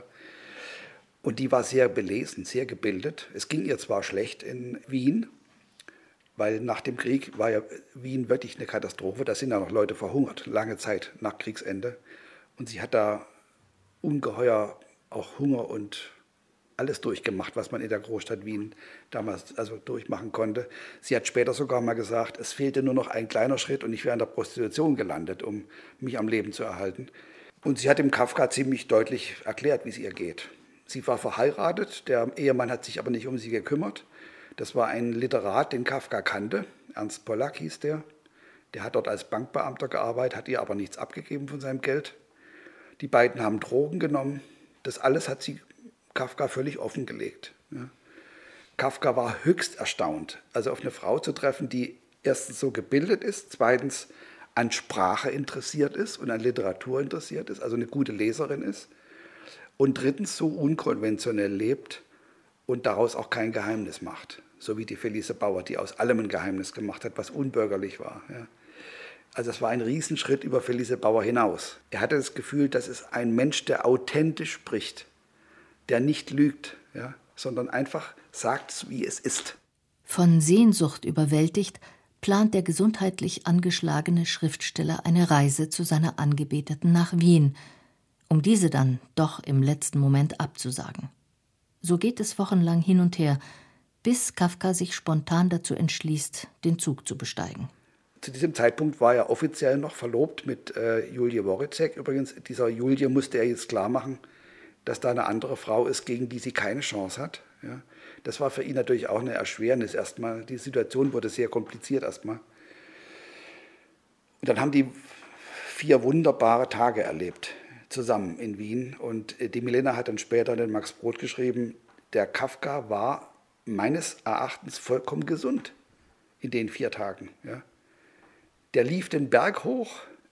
[SPEAKER 5] Und die war sehr belesen, sehr gebildet. Es ging ihr zwar schlecht in Wien, weil nach dem Krieg war ja Wien wirklich eine Katastrophe. Da sind ja noch Leute verhungert, lange Zeit nach Kriegsende. Und sie hat da ungeheuer auch Hunger und alles durchgemacht, was man in der Großstadt Wien damals also durchmachen konnte. Sie hat später sogar mal gesagt, es fehlte nur noch ein kleiner Schritt und ich wäre in der Prostitution gelandet, um mich am Leben zu erhalten. Und sie hat dem Kafka ziemlich deutlich erklärt, wie es ihr geht. Sie war verheiratet, der Ehemann hat sich aber nicht um sie gekümmert. Das war ein Literat, den Kafka kannte, Ernst Pollack hieß der. Der hat dort als Bankbeamter gearbeitet, hat ihr aber nichts abgegeben von seinem Geld. Die beiden haben Drogen genommen. Das alles hat sie Kafka völlig offengelegt. Ja. Kafka war höchst erstaunt, also auf eine Frau zu treffen, die erstens so gebildet ist, zweitens an Sprache interessiert ist und an Literatur interessiert ist, also eine gute Leserin ist, und drittens so unkonventionell lebt und daraus auch kein Geheimnis macht, so wie die Felice Bauer, die aus allem ein Geheimnis gemacht hat, was unbürgerlich war. Ja. Also es war ein Riesenschritt über Felice Bauer hinaus. Er hatte das Gefühl, das ist ein Mensch, der authentisch spricht, der nicht lügt, ja, sondern einfach sagt, wie es ist.
[SPEAKER 3] Von Sehnsucht überwältigt, plant der gesundheitlich angeschlagene Schriftsteller eine Reise zu seiner Angebeteten nach Wien, um diese dann doch im letzten Moment abzusagen. So geht es wochenlang hin und her, bis Kafka sich spontan dazu entschließt, den Zug zu besteigen.
[SPEAKER 5] Zu diesem Zeitpunkt war er offiziell noch verlobt mit Julie Woryzek. Übrigens, dieser Julie musste er jetzt klar machen, dass da eine andere Frau ist, gegen die sie keine Chance hat. Ja. Das war für ihn natürlich auch eine Erschwernis erstmal. Die Situation wurde sehr kompliziert erstmal. Und dann haben die 4 wunderbare Tage erlebt, zusammen in Wien. Und die Milena hat dann später den Max Brod geschrieben, der Kafka war meines Erachtens vollkommen gesund in den 4 Tagen. Ja. Der lief den Berg hoch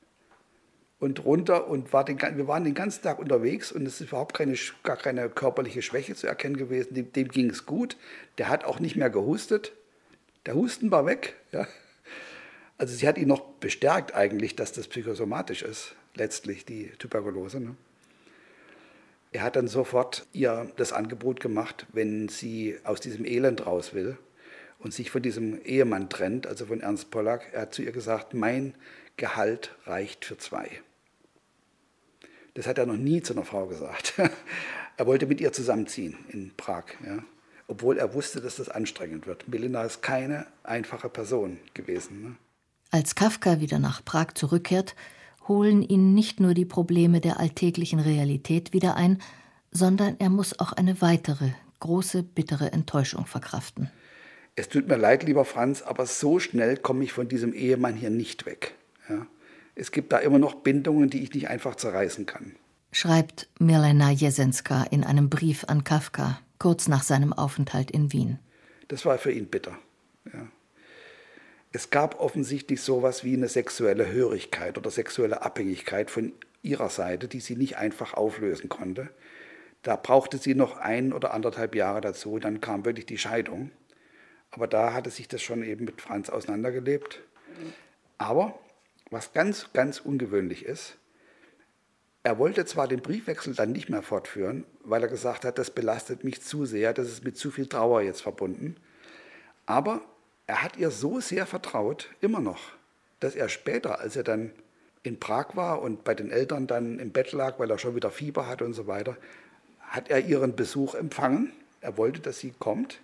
[SPEAKER 5] und runter und wir waren den ganzen Tag unterwegs und es ist überhaupt gar keine körperliche Schwäche zu erkennen gewesen. Dem ging es gut. Der hat auch nicht mehr gehustet. Der Husten war weg. Ja. Also sie hat ihn noch bestärkt eigentlich, dass das psychosomatisch ist, letztlich die Tuberkulose. Ne. Er hat dann sofort ihr das Angebot gemacht, wenn sie aus diesem Elend raus will und sich von diesem Ehemann trennt, also von Ernst Pollack. Er hat zu ihr gesagt, mein Gehalt reicht für 2. Das hat er noch nie zu einer Frau gesagt. Er wollte mit ihr zusammenziehen in Prag. Ja. obwohl er wusste, dass das anstrengend wird. Milena ist keine einfache Person gewesen. Ne?
[SPEAKER 3] Als Kafka wieder nach Prag zurückkehrt, holen ihn nicht nur die Probleme der alltäglichen Realität wieder ein, sondern er muss auch eine weitere, große, bittere Enttäuschung verkraften.
[SPEAKER 5] Es tut mir leid, lieber Franz, aber so schnell komme ich von diesem Ehemann hier nicht weg. Ja? Es gibt da immer noch Bindungen, die ich nicht einfach zerreißen kann.
[SPEAKER 3] Schreibt Milena Jesenska in einem Brief an Kafka, kurz nach seinem Aufenthalt in Wien.
[SPEAKER 5] Das war für ihn bitter. Ja. Es gab offensichtlich sowas wie eine sexuelle Hörigkeit oder sexuelle Abhängigkeit von ihrer Seite, die sie nicht einfach auflösen konnte. Da brauchte sie noch 1 oder 1,5 Jahre dazu, dann kam wirklich die Scheidung. Aber da hatte sich das schon eben mit Franz auseinandergelebt. Aber was ganz, ganz ungewöhnlich ist, er wollte zwar den Briefwechsel dann nicht mehr fortführen, weil er gesagt hat, das belastet mich zu sehr, das ist mit zu viel Trauer jetzt verbunden. Aber er hat ihr so sehr vertraut, immer noch, dass er später, als er dann in Prag war und bei den Eltern dann im Bett lag, weil er schon wieder Fieber hatte und so weiter, hat er ihren Besuch empfangen. Er wollte, dass sie kommt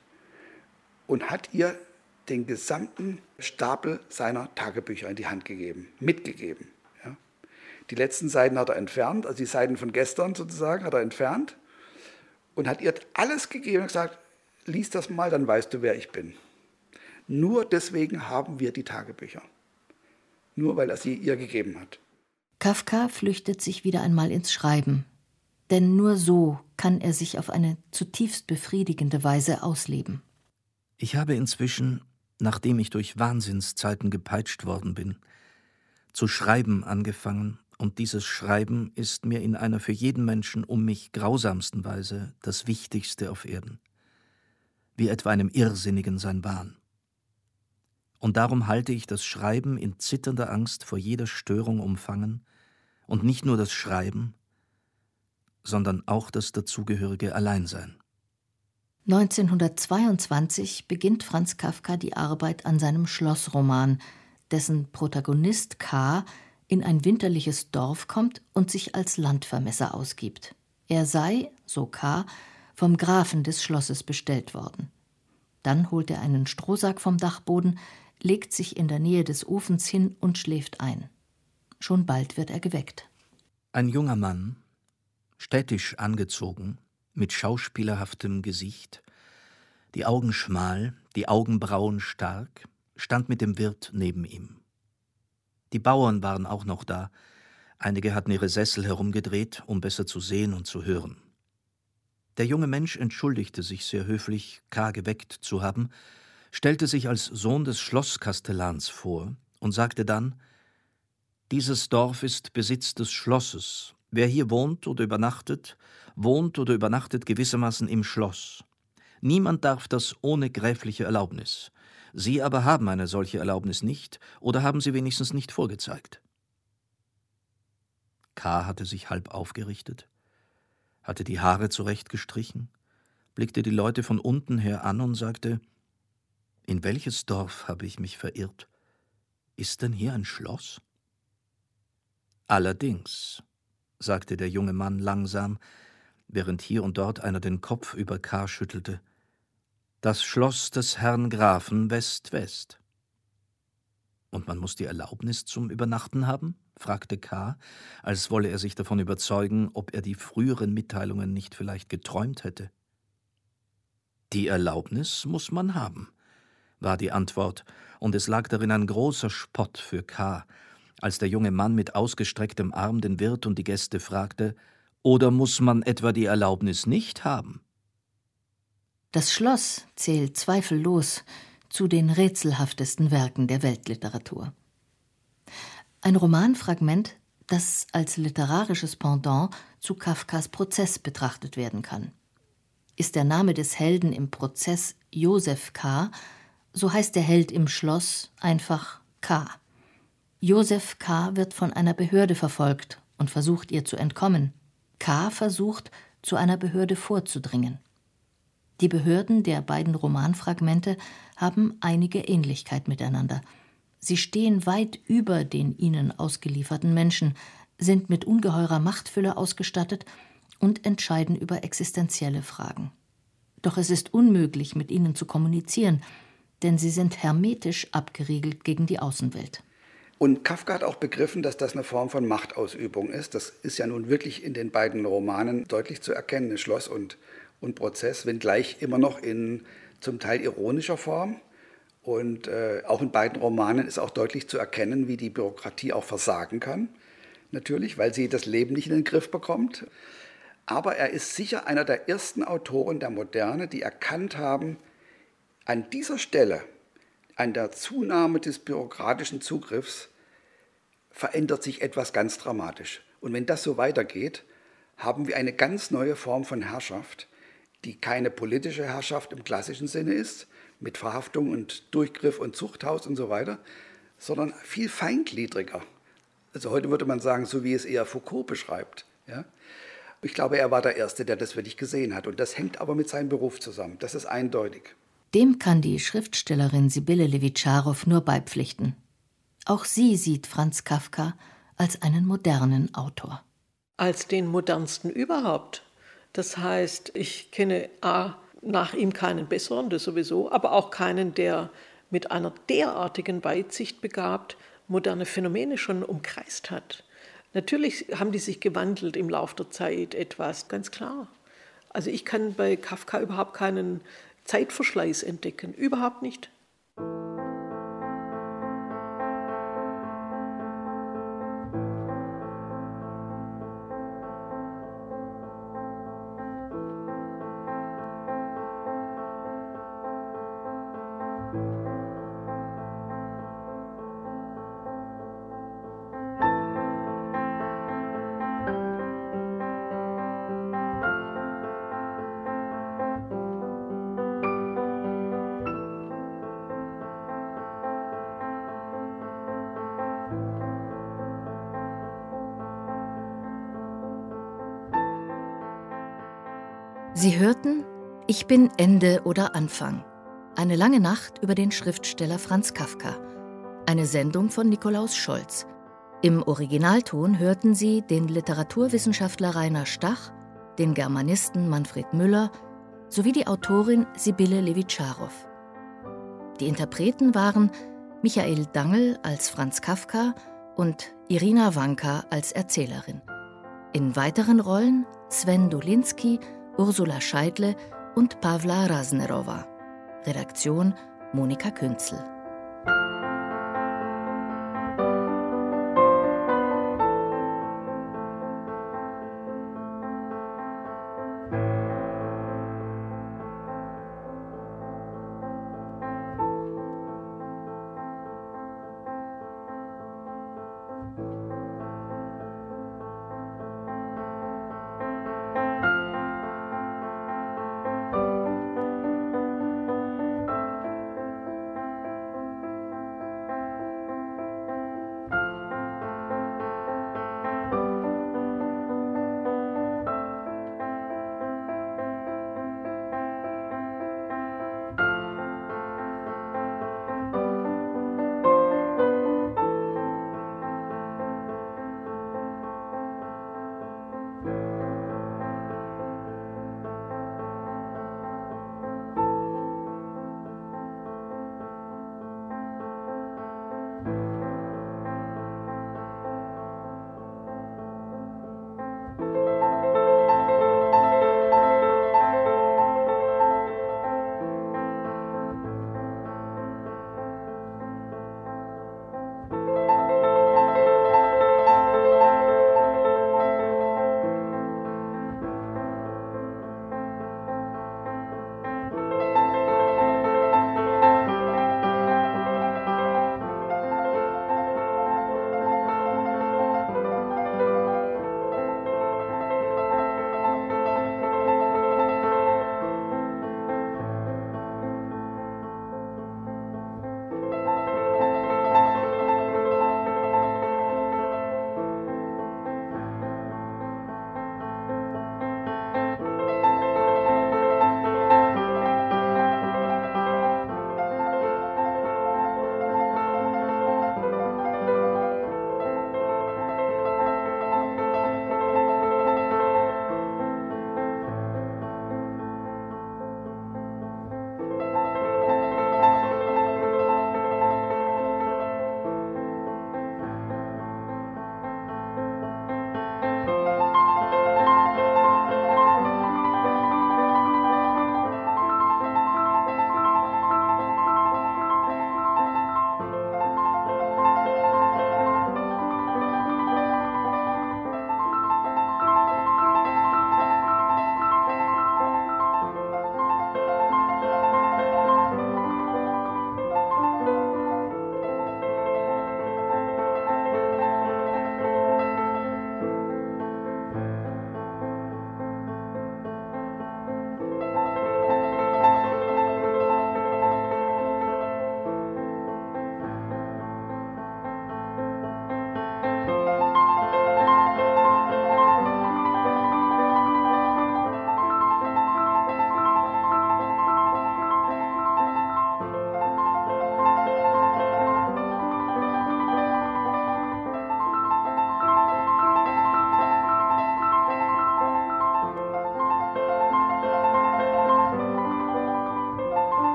[SPEAKER 5] und hat ihr den gesamten Stapel seiner Tagebücher in die Hand gegeben, mitgegeben. Ja. Die letzten Seiten hat er entfernt, also die Seiten von gestern sozusagen hat er entfernt und hat ihr alles gegeben und gesagt, lies das mal, dann weißt du, wer ich bin. Nur deswegen haben wir die Tagebücher. Nur weil er sie ihr gegeben hat.
[SPEAKER 3] Kafka flüchtet sich wieder einmal ins Schreiben. Denn nur so kann er sich auf eine zutiefst befriedigende Weise ausleben.
[SPEAKER 2] Ich habe inzwischen, nachdem ich durch Wahnsinnszeiten gepeitscht worden bin, zu schreiben angefangen, und dieses Schreiben ist mir in einer für jeden Menschen um mich grausamsten Weise das Wichtigste auf Erden. Wie etwa einem Irrsinnigen sein Wahn. Und darum halte ich das Schreiben in zitternder Angst vor jeder Störung umfangen, und nicht nur das Schreiben, sondern auch das dazugehörige Alleinsein.
[SPEAKER 3] 1922 beginnt Franz Kafka die Arbeit an seinem Schlossroman, dessen Protagonist K. in ein winterliches Dorf kommt und sich als Landvermesser ausgibt. Er sei, so K., vom Grafen des Schlosses bestellt worden. Dann holt er einen Strohsack vom Dachboden, legt sich in der Nähe des Ofens hin und schläft ein. Schon bald wird er geweckt.
[SPEAKER 2] Ein junger Mann, städtisch angezogen, mit schauspielerhaftem Gesicht, die Augen schmal, die Augenbrauen stark, stand mit dem Wirt neben ihm. Die Bauern waren auch noch da, einige hatten ihre Sessel herumgedreht, um besser zu sehen und zu hören. Der junge Mensch entschuldigte sich sehr höflich, K. geweckt zu haben, stellte sich als Sohn des Schlosskastellans vor und sagte dann: »Dieses Dorf ist Besitz des Schlosses. Wer hier wohnt oder übernachtet gewissermaßen im Schloss. Niemand darf das ohne gräfliche Erlaubnis. Sie aber haben eine solche Erlaubnis nicht oder haben sie wenigstens nicht vorgezeigt.« K. hatte sich halb aufgerichtet, hatte die Haare zurechtgestrichen, blickte die Leute von unten her an und sagte: »In welches Dorf habe ich mich verirrt? Ist denn hier ein Schloss?« »Allerdings«, sagte der junge Mann langsam, während hier und dort einer den Kopf über K. schüttelte, »das Schloss des Herrn Grafen West-West.« »Und man muss die Erlaubnis zum Übernachten haben?« fragte K., als wolle er sich davon überzeugen, ob er die früheren Mitteilungen nicht vielleicht geträumt hätte. »Die Erlaubnis muss man haben«, war die Antwort, und es lag darin ein großer Spott für K., als der junge Mann mit ausgestrecktem Arm den Wirt und die Gäste fragte: »Oder muss man etwa die Erlaubnis nicht haben?«
[SPEAKER 3] Das Schloss zählt zweifellos zu den rätselhaftesten Werken der Weltliteratur. Ein Romanfragment, das als literarisches Pendant zu Kafkas Prozess betrachtet werden kann. Ist der Name des Helden im Prozess Josef K., so heißt der Held im Schloss einfach K. Josef K. wird von einer Behörde verfolgt und versucht, ihr zu entkommen. K. versucht, zu einer Behörde vorzudringen. Die Behörden der beiden Romanfragmente haben einige Ähnlichkeit miteinander. Sie stehen weit über den ihnen ausgelieferten Menschen, sind mit ungeheurer Machtfülle ausgestattet und entscheiden über existenzielle Fragen. Doch es ist unmöglich, mit ihnen zu kommunizieren, denn sie sind hermetisch abgeriegelt gegen die Außenwelt.
[SPEAKER 5] Und Kafka hat auch begriffen, dass das eine Form von Machtausübung ist. Das ist ja nun wirklich in den beiden Romanen deutlich zu erkennen, Schloss und Prozess, wenngleich immer noch in zum Teil ironischer Form. Und auch in beiden Romanen ist auch deutlich zu erkennen, wie die Bürokratie auch versagen kann. Natürlich, weil sie das Leben nicht in den Griff bekommt. Aber er ist sicher einer der ersten Autoren der Moderne, die erkannt haben, an dieser Stelle, an der Zunahme des bürokratischen Zugriffs, verändert sich etwas ganz dramatisch. Und wenn das so weitergeht, haben wir eine ganz neue Form von Herrschaft, die keine politische Herrschaft im klassischen Sinne ist, mit Verhaftung und Durchgriff und Zuchthaus und so weiter, sondern viel feingliedriger. Also heute würde man sagen, so wie es eher Foucault beschreibt. Ja? Ich glaube, er war der Erste, der das wirklich gesehen hat. Und das hängt aber mit seinem Beruf zusammen. Das ist eindeutig.
[SPEAKER 3] Dem kann die Schriftstellerin Sibylle Levitscharow nur beipflichten. Auch sie sieht Franz Kafka als einen modernen Autor.
[SPEAKER 11] Als den modernsten überhaupt. Das heißt, ich kenne nach ihm keinen besseren, das sowieso, aber auch keinen, der mit einer derartigen Weitsicht begabt moderne Phänomene schon umkreist hat. Natürlich haben die sich gewandelt im Laufe der Zeit etwas, ganz klar. Also ich kann bei Kafka überhaupt keinen Zeitverschleiß entdecken, überhaupt nicht.
[SPEAKER 3] Sie hörten »Ich bin Ende oder Anfang«, eine lange Nacht über den Schriftsteller Franz Kafka, eine Sendung von Nikolaus Scholz. Im Originalton hörten Sie den Literaturwissenschaftler Rainer Stach, den Germanisten Manfred Müller sowie die Autorin Sibylle Levitscharow. Die Interpreten waren Michael Dangl als Franz Kafka und Irina Wanka als Erzählerin. In weiteren Rollen Sven Dolinski, Ursula Scheidle und Pawla Rasnerowa. Redaktion Monika Künzel.